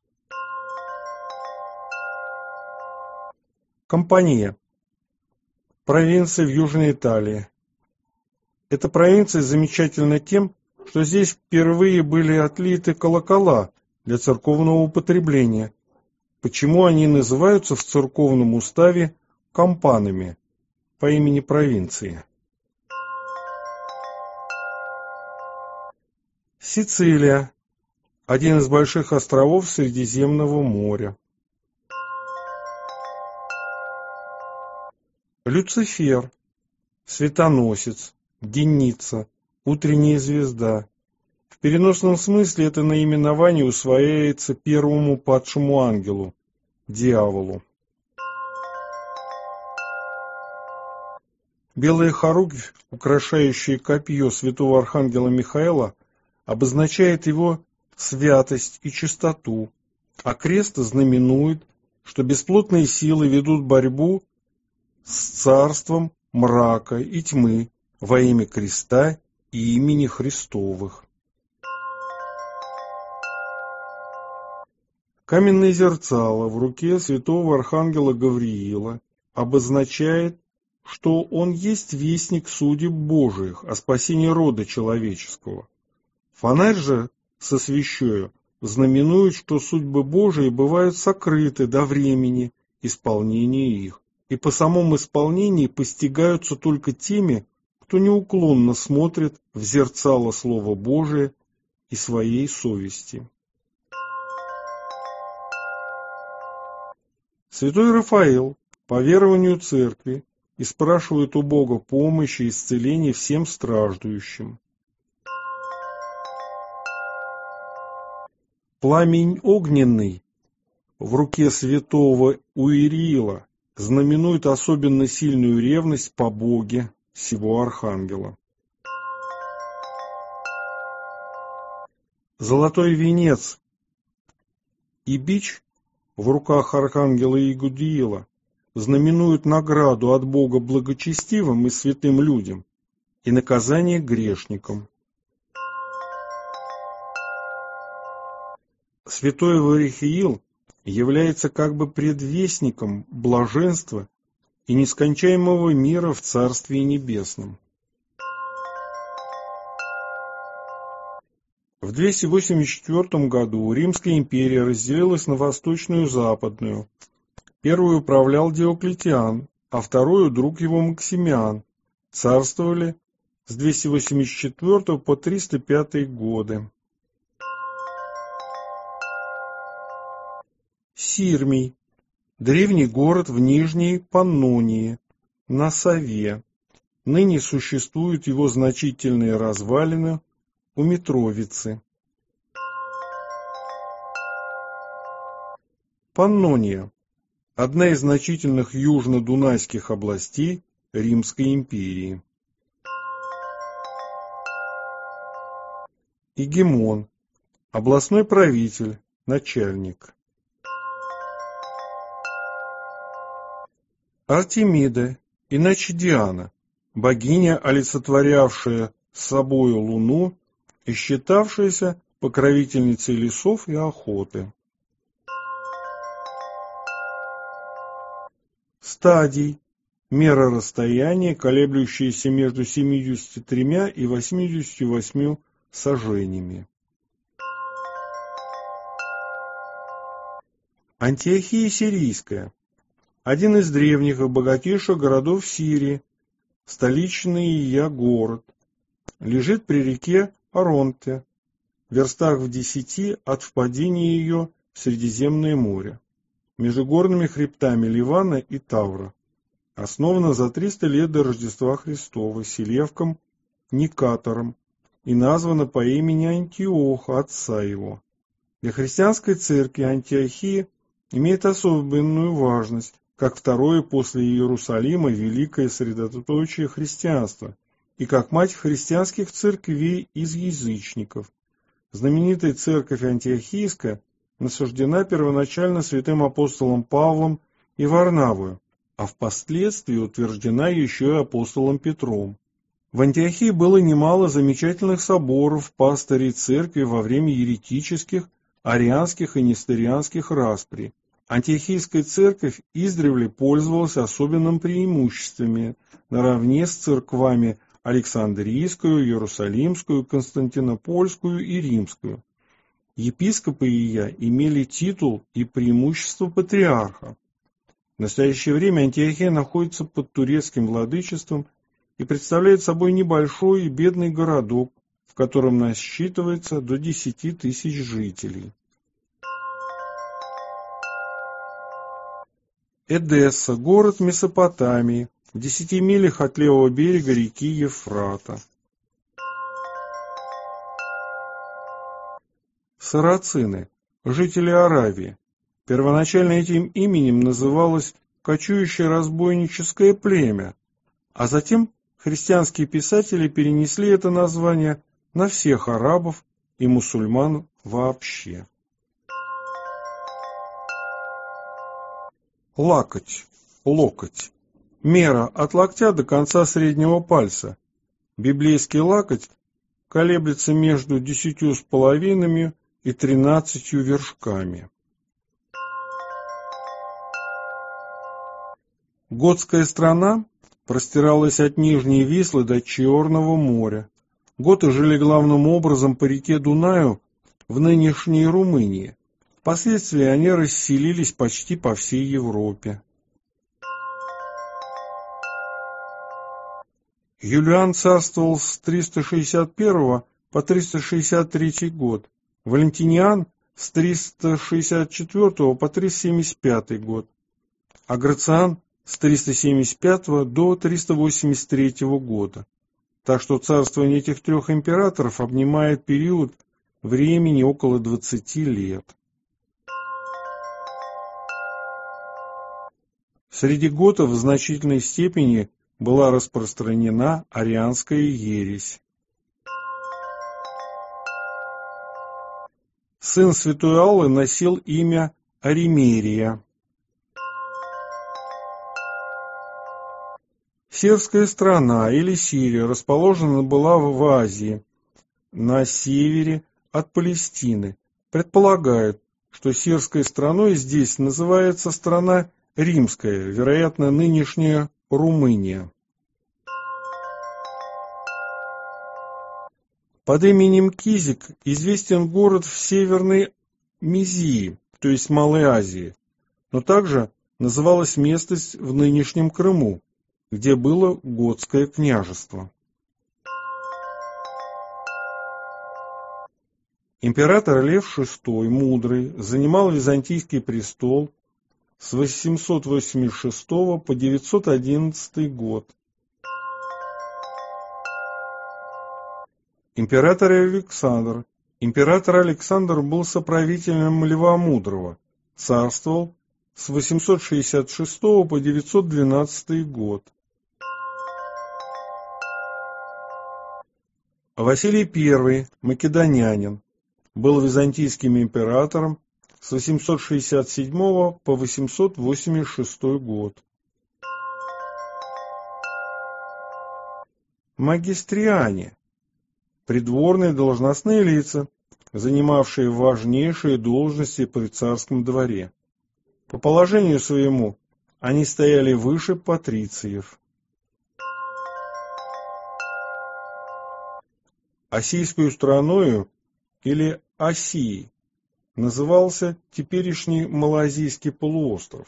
Кампания. Провинция в Южной Италии. Эта провинция замечательна тем, что здесь впервые были отлиты колокола для церковного употребления, почему они называются в церковном уставе кампанами по имени провинции. Сицилия – один из больших островов Средиземного моря. Люцифер, светоносец, денница, утренняя звезда. В переносном смысле это наименование усвояется первому падшему ангелу, дьяволу. Белая хоругвь, украшающая копье святого архангела Михаила, обозначает его святость и чистоту, а крест знаменует, что бесплотные силы ведут борьбу с царством мрака и тьмы во имя креста и имени Христовых. Каменное зерцало в руке святого архангела Гавриила обозначает, что он есть вестник судеб Божиих о спасении рода человеческого. Фонарь же со свечою знаменует, что судьбы Божии бывают сокрыты до времени исполнения их, и по самому исполнении постигаются только теми, кто неуклонно смотрит в зерцало Слова Божия и своей совести. Святой Рафаил, по верованию Церкви, и спрашивает у Бога помощи и исцеления всем страждущим. Пламень огненный в руке святого Уириила знаменует особенно сильную ревность по Боге сего архангела. Золотой венец и бич в руках архангела Игудиила знаменуют награду от Бога благочестивым и святым людям и наказание грешникам. Святой Варихиил является как бы предвестником блаженства и нескончаемого мира в Царстве Небесном. В 284 году Римская империя разделилась на восточную и западную. Первую управлял Диоклетиан, а вторую друг его Максимиан. Царствовали с 284 по 305 годы. Сирмий – древний город в Нижней Паннонии, на Сове. Ныне существуют его значительные развалины у Митровицы. Паннония – одна из значительных южно-дунайских областей Римской империи. Игемон – областной правитель, начальник. Артемида, иначе Диана, богиня, олицетворявшая собою Луну и считавшаяся покровительницей лесов и охоты. Стадий – мера расстояния, колеблющаяся между 73 и 88 саженями. Антиохия Сирийская – один из древних и богатейших городов Сирии, столичный ее город, лежит при реке Аронте, в верстах в 10 от впадения ее в Средиземное море, между горными хребтами Ливана и Тавра. Основана за 300 лет до Рождества Христова Селевком Никатором и названа по имени Антиоха, отца его. Для христианской церкви Антиохия имеет особенную важность, как второе после Иерусалима великое средоточие христианства и как мать христианских церквей из язычников. Знаменитая церковь Антиохийская насаждена первоначально святым апостолом Павлом и Варнавою, а впоследствии утверждена еще и апостолом Петром. В Антиохии было немало замечательных соборов пастырей церкви во время еретических, арианских и несторианских распри. Антиохийская церковь издревле пользовалась особенным преимуществами наравне с церквами Александрийскую, Иерусалимскую, Константинопольскую и Римскую. Епископы ее имели титул и преимущество патриарха. В настоящее время Антиохия находится под турецким владычеством и представляет собой небольшой и бедный городок, в котором насчитывается до 10 тысяч жителей. Эдесса – город Месопотамии, в 10 милях от левого берега реки Ефрата. Сарацины – жители Аравии. Первоначально этим именем называлось кочующее разбойническое племя, А затем христианские писатели перенесли это название на всех арабов и мусульман вообще. Лакоть, локоть. Мера от локтя до конца среднего пальца. Библейский лакоть колеблется между 10,5 и 13 вершками. Готская страна простиралась от Нижней Вислы до Черного моря. Готы жили главным образом по реке Дунаю в нынешней Румынии. Впоследствии они расселились почти по всей Европе. Юлиан царствовал с 361 по 363 год, Валентиниан с 364 по 375 год, а Грациан с 375 до 383 года. Так что царствование этих трех императоров обнимает период времени около 20 лет. Среди готов в значительной степени была распространена арианская ересь. Сын святой Аллы носил имя Аримерия. Сербская страна или Сирия расположена была в Азии, на севере от Палестины. Предполагают, что сербской страной здесь называется страна Римская, вероятно, нынешняя Румыния. Под именем Кизик известен город в Северной Мизии, то есть Малой Азии, но также называлась местность в нынешнем Крыму, где было готское княжество. Император Лев VI, мудрый, занимал византийский престол с 886 по 911 год. Император Александр был соправителем Льва Мудрого, царствовал с 866 по 912 год. Василий I, македонянин, был византийским императором с 867 по 886 год. Магистриане – придворные должностные лица, занимавшие важнейшие должности при царском дворе. По положению своему они стояли выше патрициев. Осийскую страною или Осией назывался теперешний Малазийский полуостров.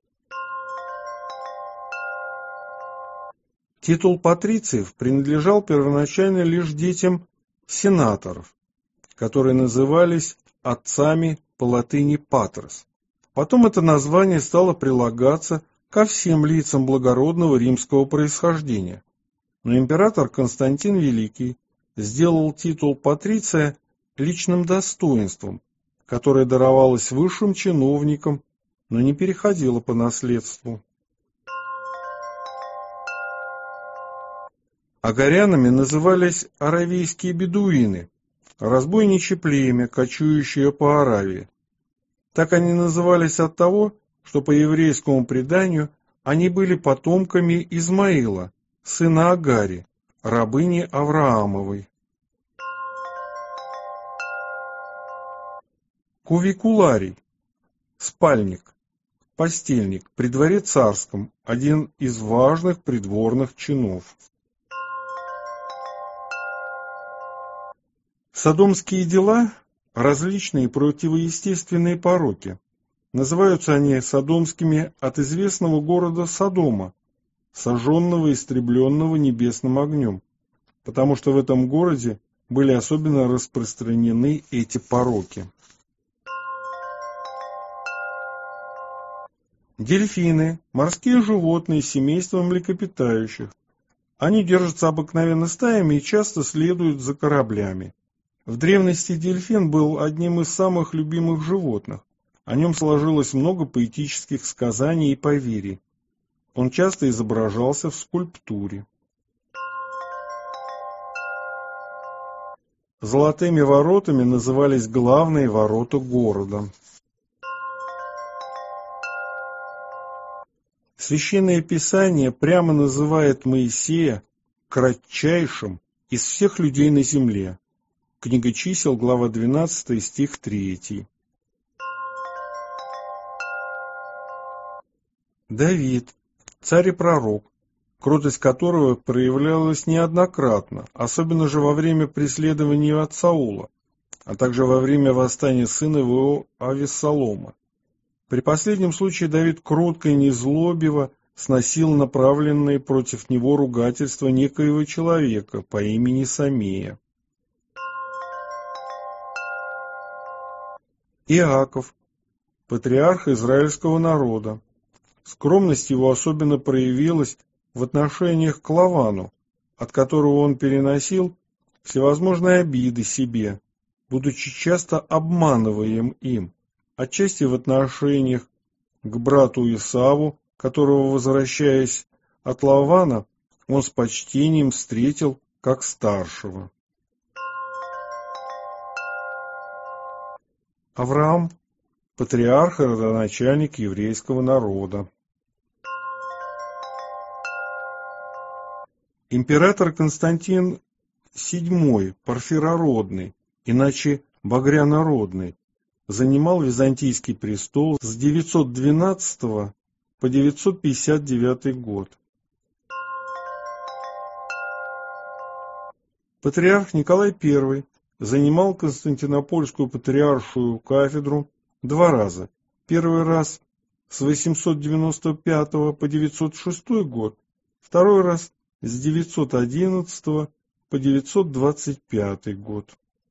Титул патрициев принадлежал первоначально лишь детям сенаторов, которые назывались отцами по латыни патрос. Потом это название стало прилагаться ко всем лицам благородного римского происхождения. Но император Константин Великий сделал титул патриция личным достоинством, которое даровалось высшим чиновникам, но не переходило по наследству. Агарянами назывались аравийские бедуины, разбойничье племя, кочующее по Аравии. Так они назывались от того, что по еврейскому преданию они были потомками Измаила, сына Агари, рабыни Авраамовой. Кувикуларий – спальник, постельник, при дворе царском, один из важных придворных чинов. Содомские дела – различные противоестественные пороки. Называются они содомскими от известного города Содома, сожженного и истребленного небесным огнем, потому что в этом городе были особенно распространены эти пороки. Дельфины – морские животные семейства млекопитающих. Они держатся обыкновенно стаями и часто следуют за кораблями. В древности дельфин был одним из самых любимых животных. О нем сложилось много поэтических сказаний и поверий. Он часто изображался в скульптуре. Золотыми воротами назывались главные ворота города. Священное Писание прямо называет Моисея кратчайшим из всех людей на земле. Книга Чисел, глава 12, стих 3. Давид, царь и пророк, кротость которого проявлялась неоднократно, особенно же во время преследования от Саула, а также во время восстания сына его Авессалома. При последнем случае Давид кротко и незлобиво сносил направленные против него ругательства некоего человека по имени Самея. Иаков, патриарх израильского народа. Скромность его особенно проявилась в отношениях к Лавану, от которого он переносил всевозможные обиды себе, будучи часто обманываем им, отчасти в отношениях к брату Исаву, которого, возвращаясь от Лавана, он с почтением встретил как старшего. Авраам, патриарх и родоначальник еврейского народа. Император Константин VII, Порфирородный, иначе Багрянородный, занимал Византийский престол с 912 по 959 год. Патриарх Николай I занимал Константинопольскую патриаршую кафедру два раза. Первый раз с 895 по 906 год, второй раз с 911 по 925 год.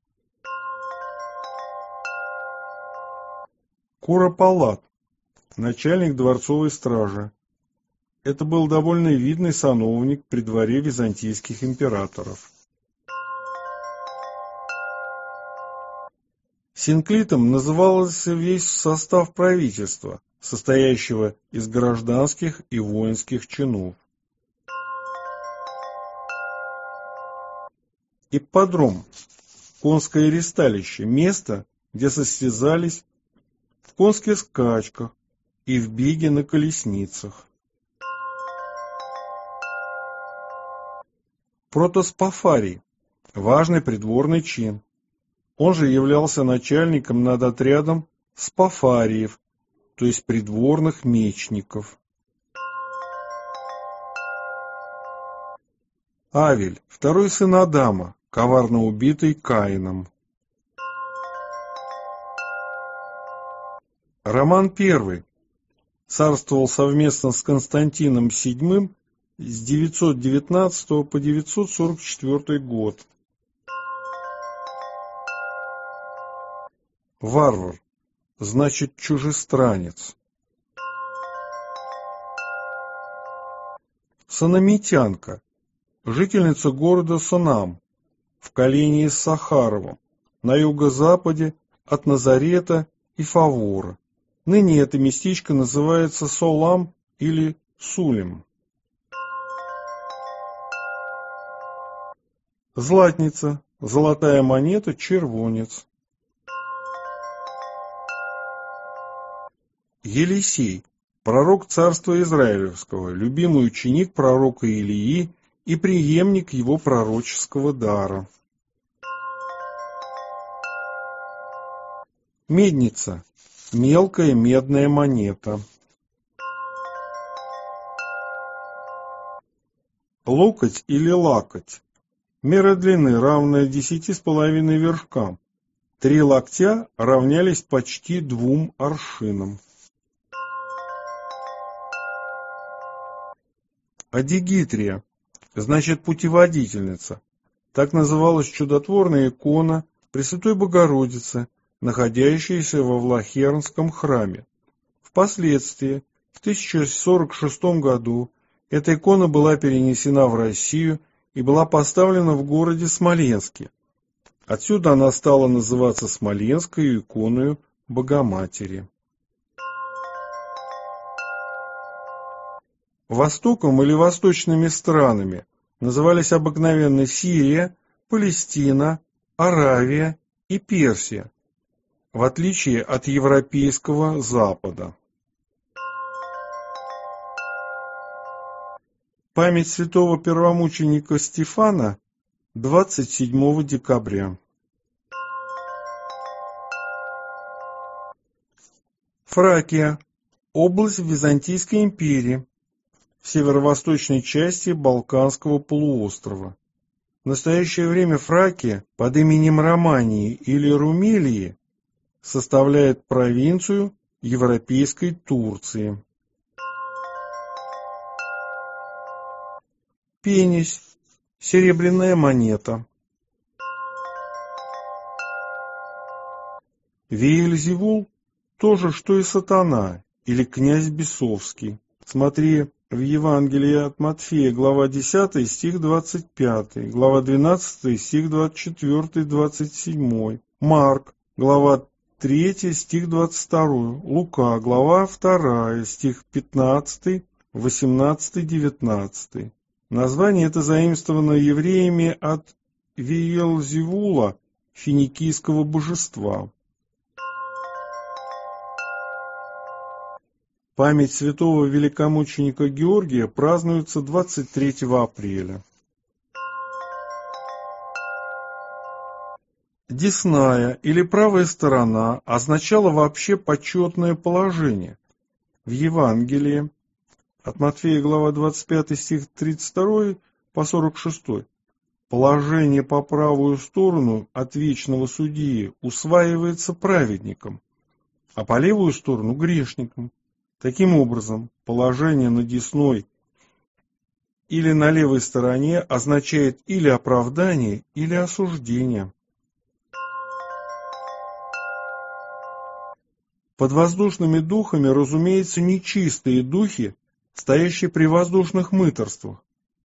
Куропалат, начальник дворцовой стражи. Это был довольно видный сановник при дворе византийских императоров. Синклитом назывался весь состав правительства, состоящего из гражданских и воинских чинов. Ипподром, конское ристалище, место, где состязались в конских скачках и в беге на колесницах. Протоспофарий, важный придворный чин. Он же являлся начальником над отрядом спофариев, то есть придворных мечников. Авель, второй сын Адама, коварно убитый Каином. Роман I царствовал совместно с Константином VII с 919 по 944 год. Варвар, значит чужестранец. Санамитянка, жительница города Санам, в колении с Сахаровым, на юго-западе от Назарета и Фавора. Ныне это местечко называется Солам или Сулем. Златница, золотая монета, червонец. Елисей, пророк царства Израилевского, любимый ученик пророка Илии и преемник его пророческого дара. Медница, мелкая медная монета. Локоть или лакоть, мера длины, равная 10,5 вершкам. 3 локтя равнялись почти 2 аршинам. Адигитрия, значит путеводительница. Так называлась чудотворная икона Пресвятой Богородицы, находящаяся во Влахернском храме. Впоследствии, в 1046 году, эта икона была перенесена в Россию и была поставлена в городе Смоленске. Отсюда она стала называться Смоленской иконою Богоматери. Востоком или восточными странами назывались обыкновенно Сирия, Палестина, Аравия и Персия, в отличие от европейского Запада. Память святого первомученика Стефана 27 декабря. Фракия – область в Византийской империи, в северо-восточной части Балканского полуострова. В настоящее время Фракия под именем Романии или Румелии составляет провинцию Европейской Турции. Пенись – серебряная монета. Веельзевул – то же, что и сатана, или князь бесовский. Смотри в Евангелии от Матфея, глава 10, стих 25, глава 12, стих 24-27, Марк, глава 3, стих 22, Лука, глава 2, стих 15, 18-19. Название это заимствовано евреями от Веельзевула, финикийского божества. Память святого великомученика Георгия празднуется 23 апреля. Десная или правая сторона означала вообще почетное положение. В Евангелии от Матфея, глава 25, стих 32 по 46. Положение по правую сторону от вечного судьи усваивается праведником, а по левую сторону грешником. Таким образом, положение на десной или на левой стороне означает или оправдание, или осуждение. Под воздушными духами, разумеется, нечистые духи, стоящие при воздушных мытарствах.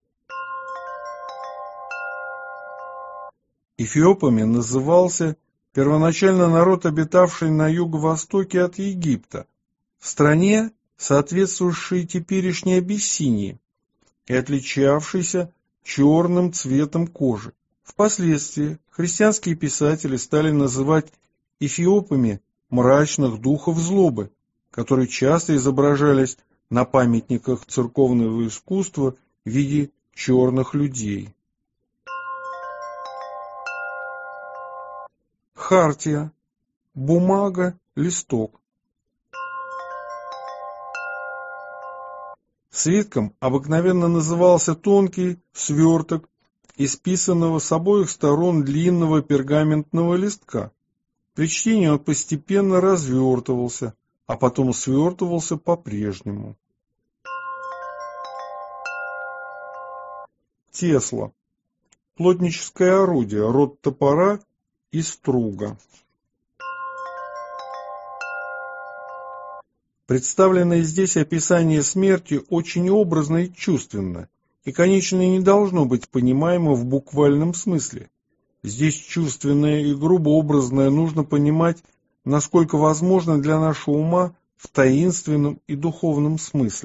Эфиопами назывался первоначально народ, обитавший на юго-востоке от Египта, в стране, соответствующей теперешней Абиссинии и отличавшейся черным цветом кожи. Впоследствии христианские писатели стали называть эфиопами мрачных духов злобы, которые часто изображались на памятниках церковного искусства в виде черных людей. Хартия – бумага, листок. Свитком обыкновенно назывался тонкий сверток исписанного с обоих сторон длинного пергаментного листка. При чтении он постепенно развертывался, а потом свертывался по-прежнему. Тесла – плотническое орудие, род топора и струга. Представленное здесь описание смерти очень образно и чувственно, и, конечно, не должно быть понимаемо в буквальном смысле. Здесь чувственное и грубообразное нужно понимать, насколько возможно для нашего ума, в таинственном и духовном смысле.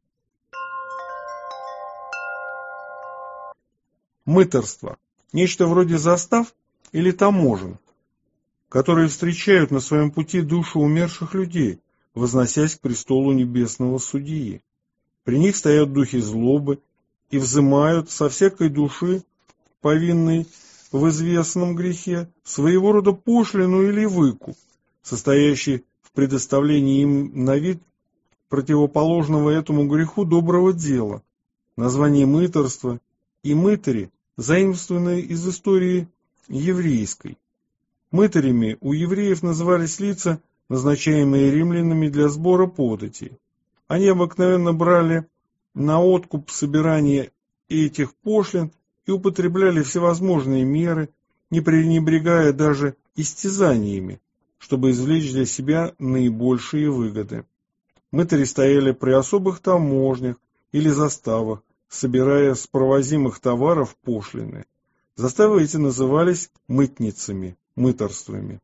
Мытарство – нечто вроде застав или таможен, которые встречают на своем пути души умерших людей, возносясь к престолу небесного судьи. При них стоят духи злобы и взымают со всякой души, повинной в известном грехе, своего рода пошлину или выкуп, состоящий в предоставлении им на вид противоположного этому греху доброго дела. Название мытарства и мытари заимствованы из истории еврейской. Мытарями у евреев назывались лица, назначаемые римлянами для сбора податей. Они обыкновенно брали на откуп собирание этих пошлин и употребляли всевозможные меры, не пренебрегая даже истязаниями, чтобы извлечь для себя наибольшие выгоды. Мытари стояли при особых таможнях или заставах, собирая с провозимых товаров пошлины. Заставы эти назывались мытницами, мытарствами.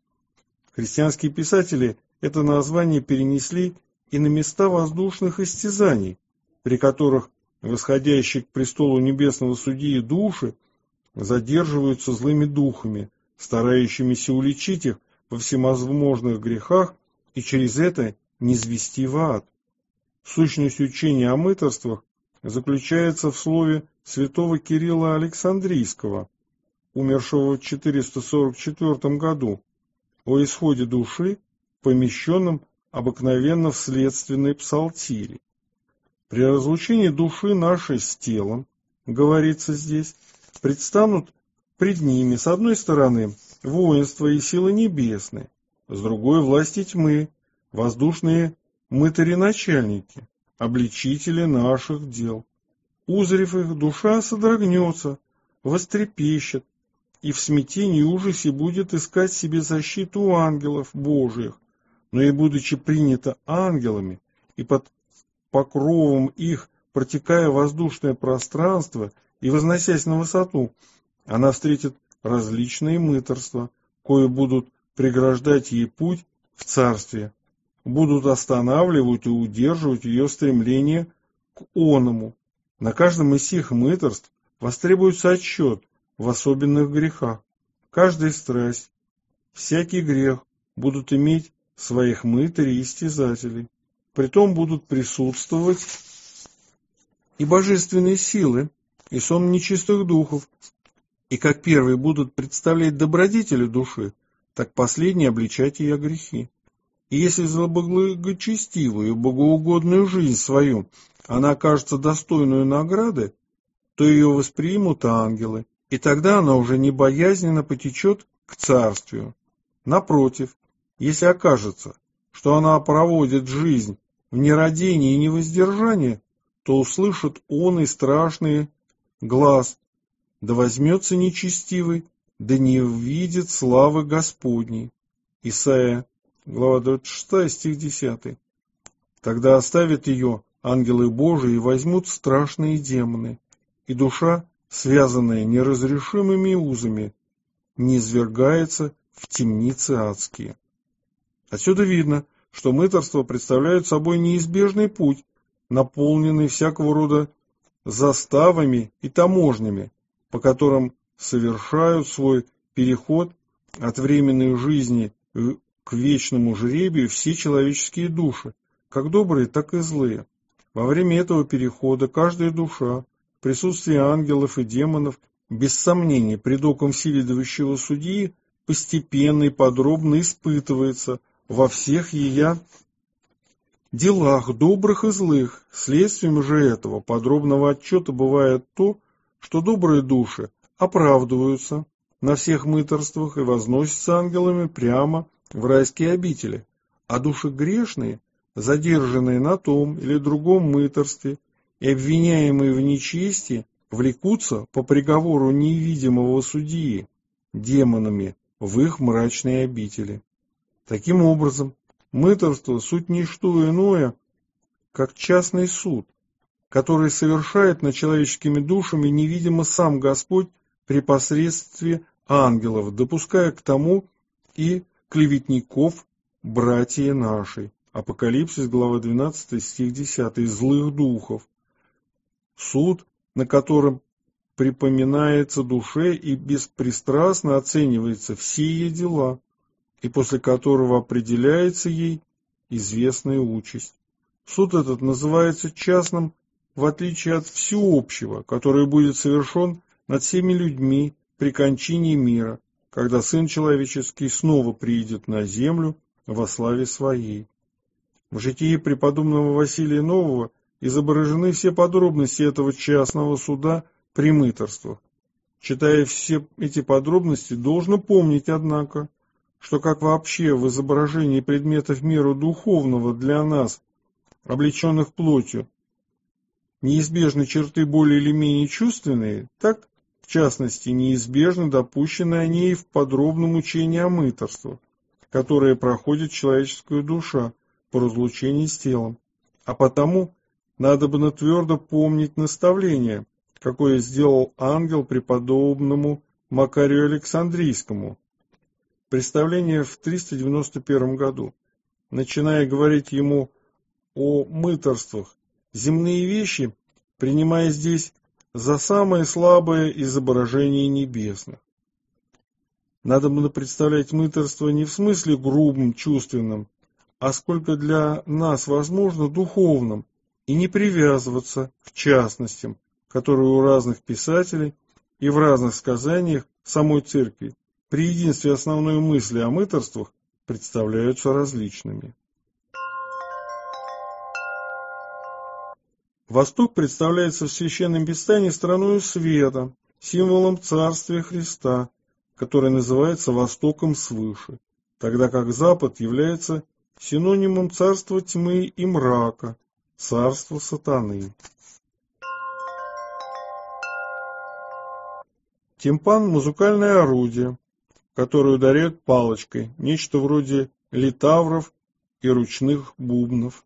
Христианские писатели это название перенесли и на места воздушных истязаний, при которых восходящие к престолу небесного судьи души задерживаются злыми духами, старающимися уличить их во всевозможных грехах и через это низвести в ад. Сущность учения о мытарствах заключается в слове святого Кирилла Александрийского, умершего в 444 году, о исходе души, помещенном обыкновенно в следственной псалтире. При разлучении души нашей с телом, говорится здесь, предстанут пред ними, с одной стороны, воинство и силы небесные, с другой — власти тьмы, воздушные мытари-начальники, обличители наших дел. Узрев их, душа содрогнется, вострепещет, и в смятении и ужасе будет искать себе защиту у ангелов Божиих, но и будучи принята ангелами, и под покровом их, протекая воздушное пространство и возносясь на высоту, она встретит различные мытарства, кои будут преграждать ей путь в царствие, будут останавливать и удерживать ее стремление к оному. На каждом из сих мытарств востребуется отчет в особенных грехах. Каждая страсть, всякий грех будут иметь своих мытарей и истязателей. Притом будут присутствовать и божественные силы, и сон нечистых духов, и как первые будут представлять добродетели души, так последние обличать ее грехи. И если за благочестивую и богоугодную жизнь свою она окажется достойную награды, то ее воспримут ангелы, и тогда она уже не боязненно потечет к царствию. Напротив, если окажется, что она проводит жизнь в нерадении и невоздержании, то услышит он и страшный глас: да возьмется нечестивый, да не увидит славы Господней. Исайя, глава 26, стих 10. Тогда оставят ее ангелы Божии и возьмут страшные демоны, и душа, связанная неразрешимыми узами, низвергается в темницы адские. Отсюда видно, что мытарства представляют собой неизбежный путь, наполненный всякого рода заставами и таможнями, по которым совершают свой переход от временной жизни к вечному жребию все человеческие души, как добрые, так и злые. Во время этого перехода каждая душа, в присутствии ангелов и демонов, без сомнений, пред оком всевидящего судьи, постепенно и подробно испытывается во всех ее делах, добрых и злых. Следствием же этого подробного отчета бывает то, что добрые души оправдываются на всех мытарствах и возносятся ангелами прямо в райские обители, а души грешные, задержанные на том или другом мытарстве и обвиняемые в нечестии, влекутся по приговору невидимого судьи демонами в их мрачные обители. Таким образом, мытарство — суть не что иное, как частный суд, который совершает над человеческими душами невидимо сам Господь при посредстве ангелов, допуская к тому и клеветников, братья наши. Апокалипсис, глава 12, стих 10, злых духов. Суд, на котором припоминается душе и беспристрастно оценивается все ее дела, и после которого определяется ей известная участь. Суд этот называется частным, в отличие от всеобщего, который будет совершен над всеми людьми при кончине мира, когда Сын Человеческий снова приидет на землю во славе Своей. В житии преподобного Василия Нового изображены все подробности этого частного суда при мытарствах. Читая все эти подробности, должно помнить, однако, что как вообще в изображении предметов мира духовного для нас, облеченных плотью, неизбежны черты более или менее чувственные, так, в частности, неизбежно допущены они и в подробном учении о мытарствах, которое проходит человеческая душа по разлучении с телом. А потому надобно твердо помнить наставление, какое сделал ангел преподобному Макарию Александрийскому. Представление в 391 году, начиная говорить ему о мытарствах земные вещи, принимая здесь за самое слабое изображение небесных. Надо представлять мытарство не в смысле грубым, чувственном, а сколько для нас возможно духовным, и не привязываться к частностям, которые у разных писателей и в разных сказаниях самой церкви при единстве основной мысли о мытарствах представляются различными. Восток представляется в Священном Писании страною света, символом Царствия Христа, который называется Востоком свыше, тогда как Запад является синонимом царства тьмы и мрака, царства сатаны. Тимпан – музыкальное орудие, которое ударяют палочкой, нечто вроде литавров и ручных бубнов.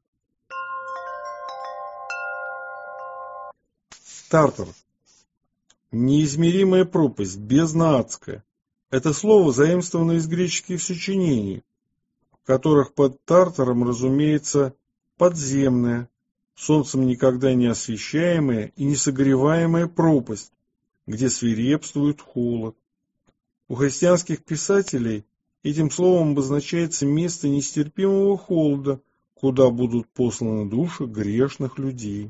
Тартар – неизмеримая пропасть, бездна адская. Это слово заимствовано из греческих сочинений, в которых под Тартаром, разумеется, подземная, солнцем никогда не освещаемая и не согреваемая пропасть, где свирепствует холод. У христианских писателей этим словом обозначается место нестерпимого холода, куда будут посланы души грешных людей.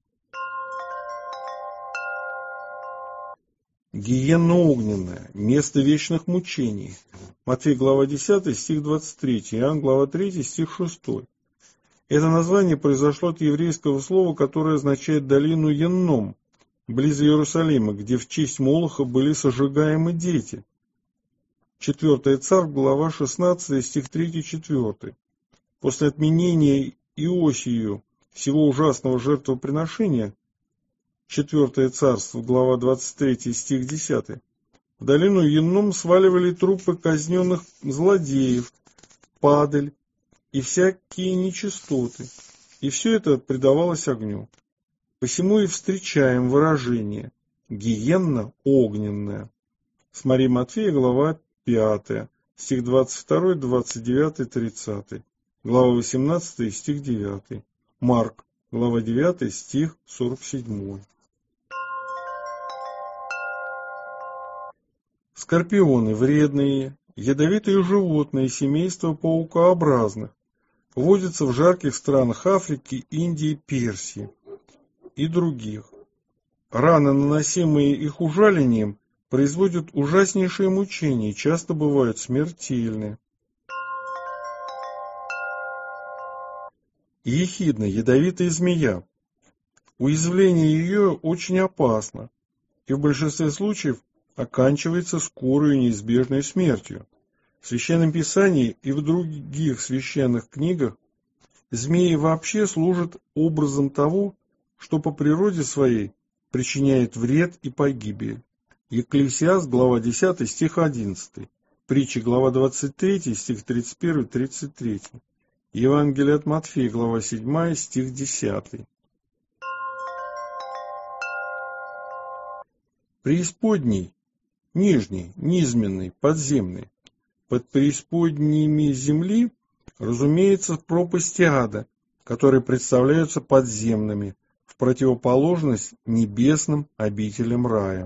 Гиенна огненная, место вечных мучений. Матфей, глава 10, стих 23, Иоанн, глава 3, стих 6. Это название произошло от еврейского слова, которое означает долину Енном, близ Иерусалима, где в честь Молоха были сожигаемы дети. 4 Царств, глава 16, стих 3-4. После отменения Иосию всего ужасного жертвоприношения, 4 Царство, глава 23, стих 10. В долину Енном сваливали трупы казненных злодеев, падаль и всякие нечистоты, и все это предавалось огню. Посему и встречаем выражение «гиенна огненная». Смотри Матфея, глава 5, стих 22, 29, 30, глава 18, стих 9, Марк, глава 9, стих 47. Скорпионы – вредные, ядовитые животные семейства паукообразных, водятся в жарких странах Африки, Индии, Персии и других. Раны, наносимые их ужалением, производят ужаснейшие мучения и часто бывают смертельны. Ехидна – ядовитая змея. Уязвление ее очень опасно и в большинстве случаев оканчивается скорой и неизбежной смертью. В Священном Писании и в других священных книгах змеи вообще служат образом того, что по природе своей причиняет вред и погибель. Екклесиаст, глава 10, стих 11, Притчи, глава 23, стих 31-33, Евангелие от Матфея, глава 7, стих 10. Преисподний, нижний, низменный, подземный. Под преисподними земли, разумеется, пропасти ада, которые представляются подземными, в противоположность небесным обителям рая.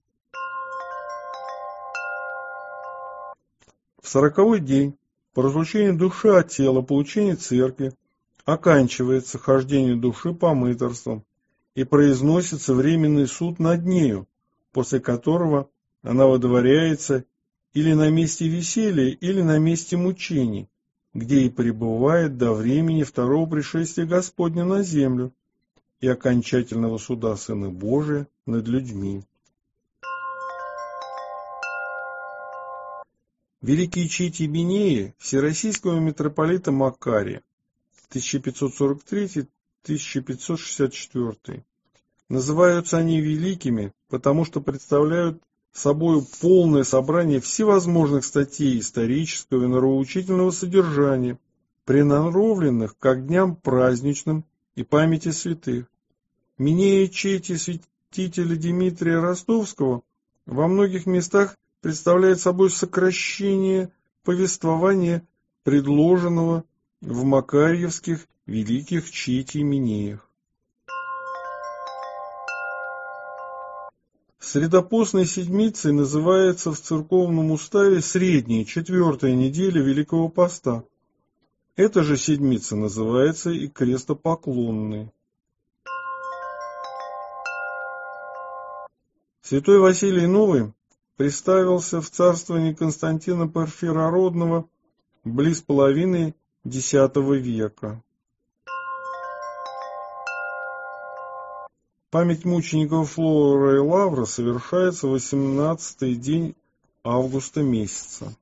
В 40-й день, по разлучению души от тела, получение церкви, оканчивается хождение души по мытарствам и произносится временный суд над нею, после которого она водворяется или на месте веселья, или на месте мучений, где и пребывает до времени второго пришествия Господня на землю и окончательного суда Сына Божия над людьми. Великие чити Минеи всероссийского митрополита Макария 1543-1564. Называются они великими, потому что представляют собой полное собрание всевозможных статей исторического и нравоучительного содержания, приноровленных как дням праздничным и памяти святых. Минея чети святителя Дмитрия Ростовского во многих местах представляет собой сокращение повествования, предложенного в макарьевских великих чети Минеях. Средопостной седмицей называется в церковном уставе средняя, 4-я неделя Великого Поста. Эта же седмица называется и крестопоклонной. Святой Василий Новый представился в царствовании Константина Порфирородного близ половины X века. Память мучеников Флора и Лавра совершается в 18-й день августа месяца.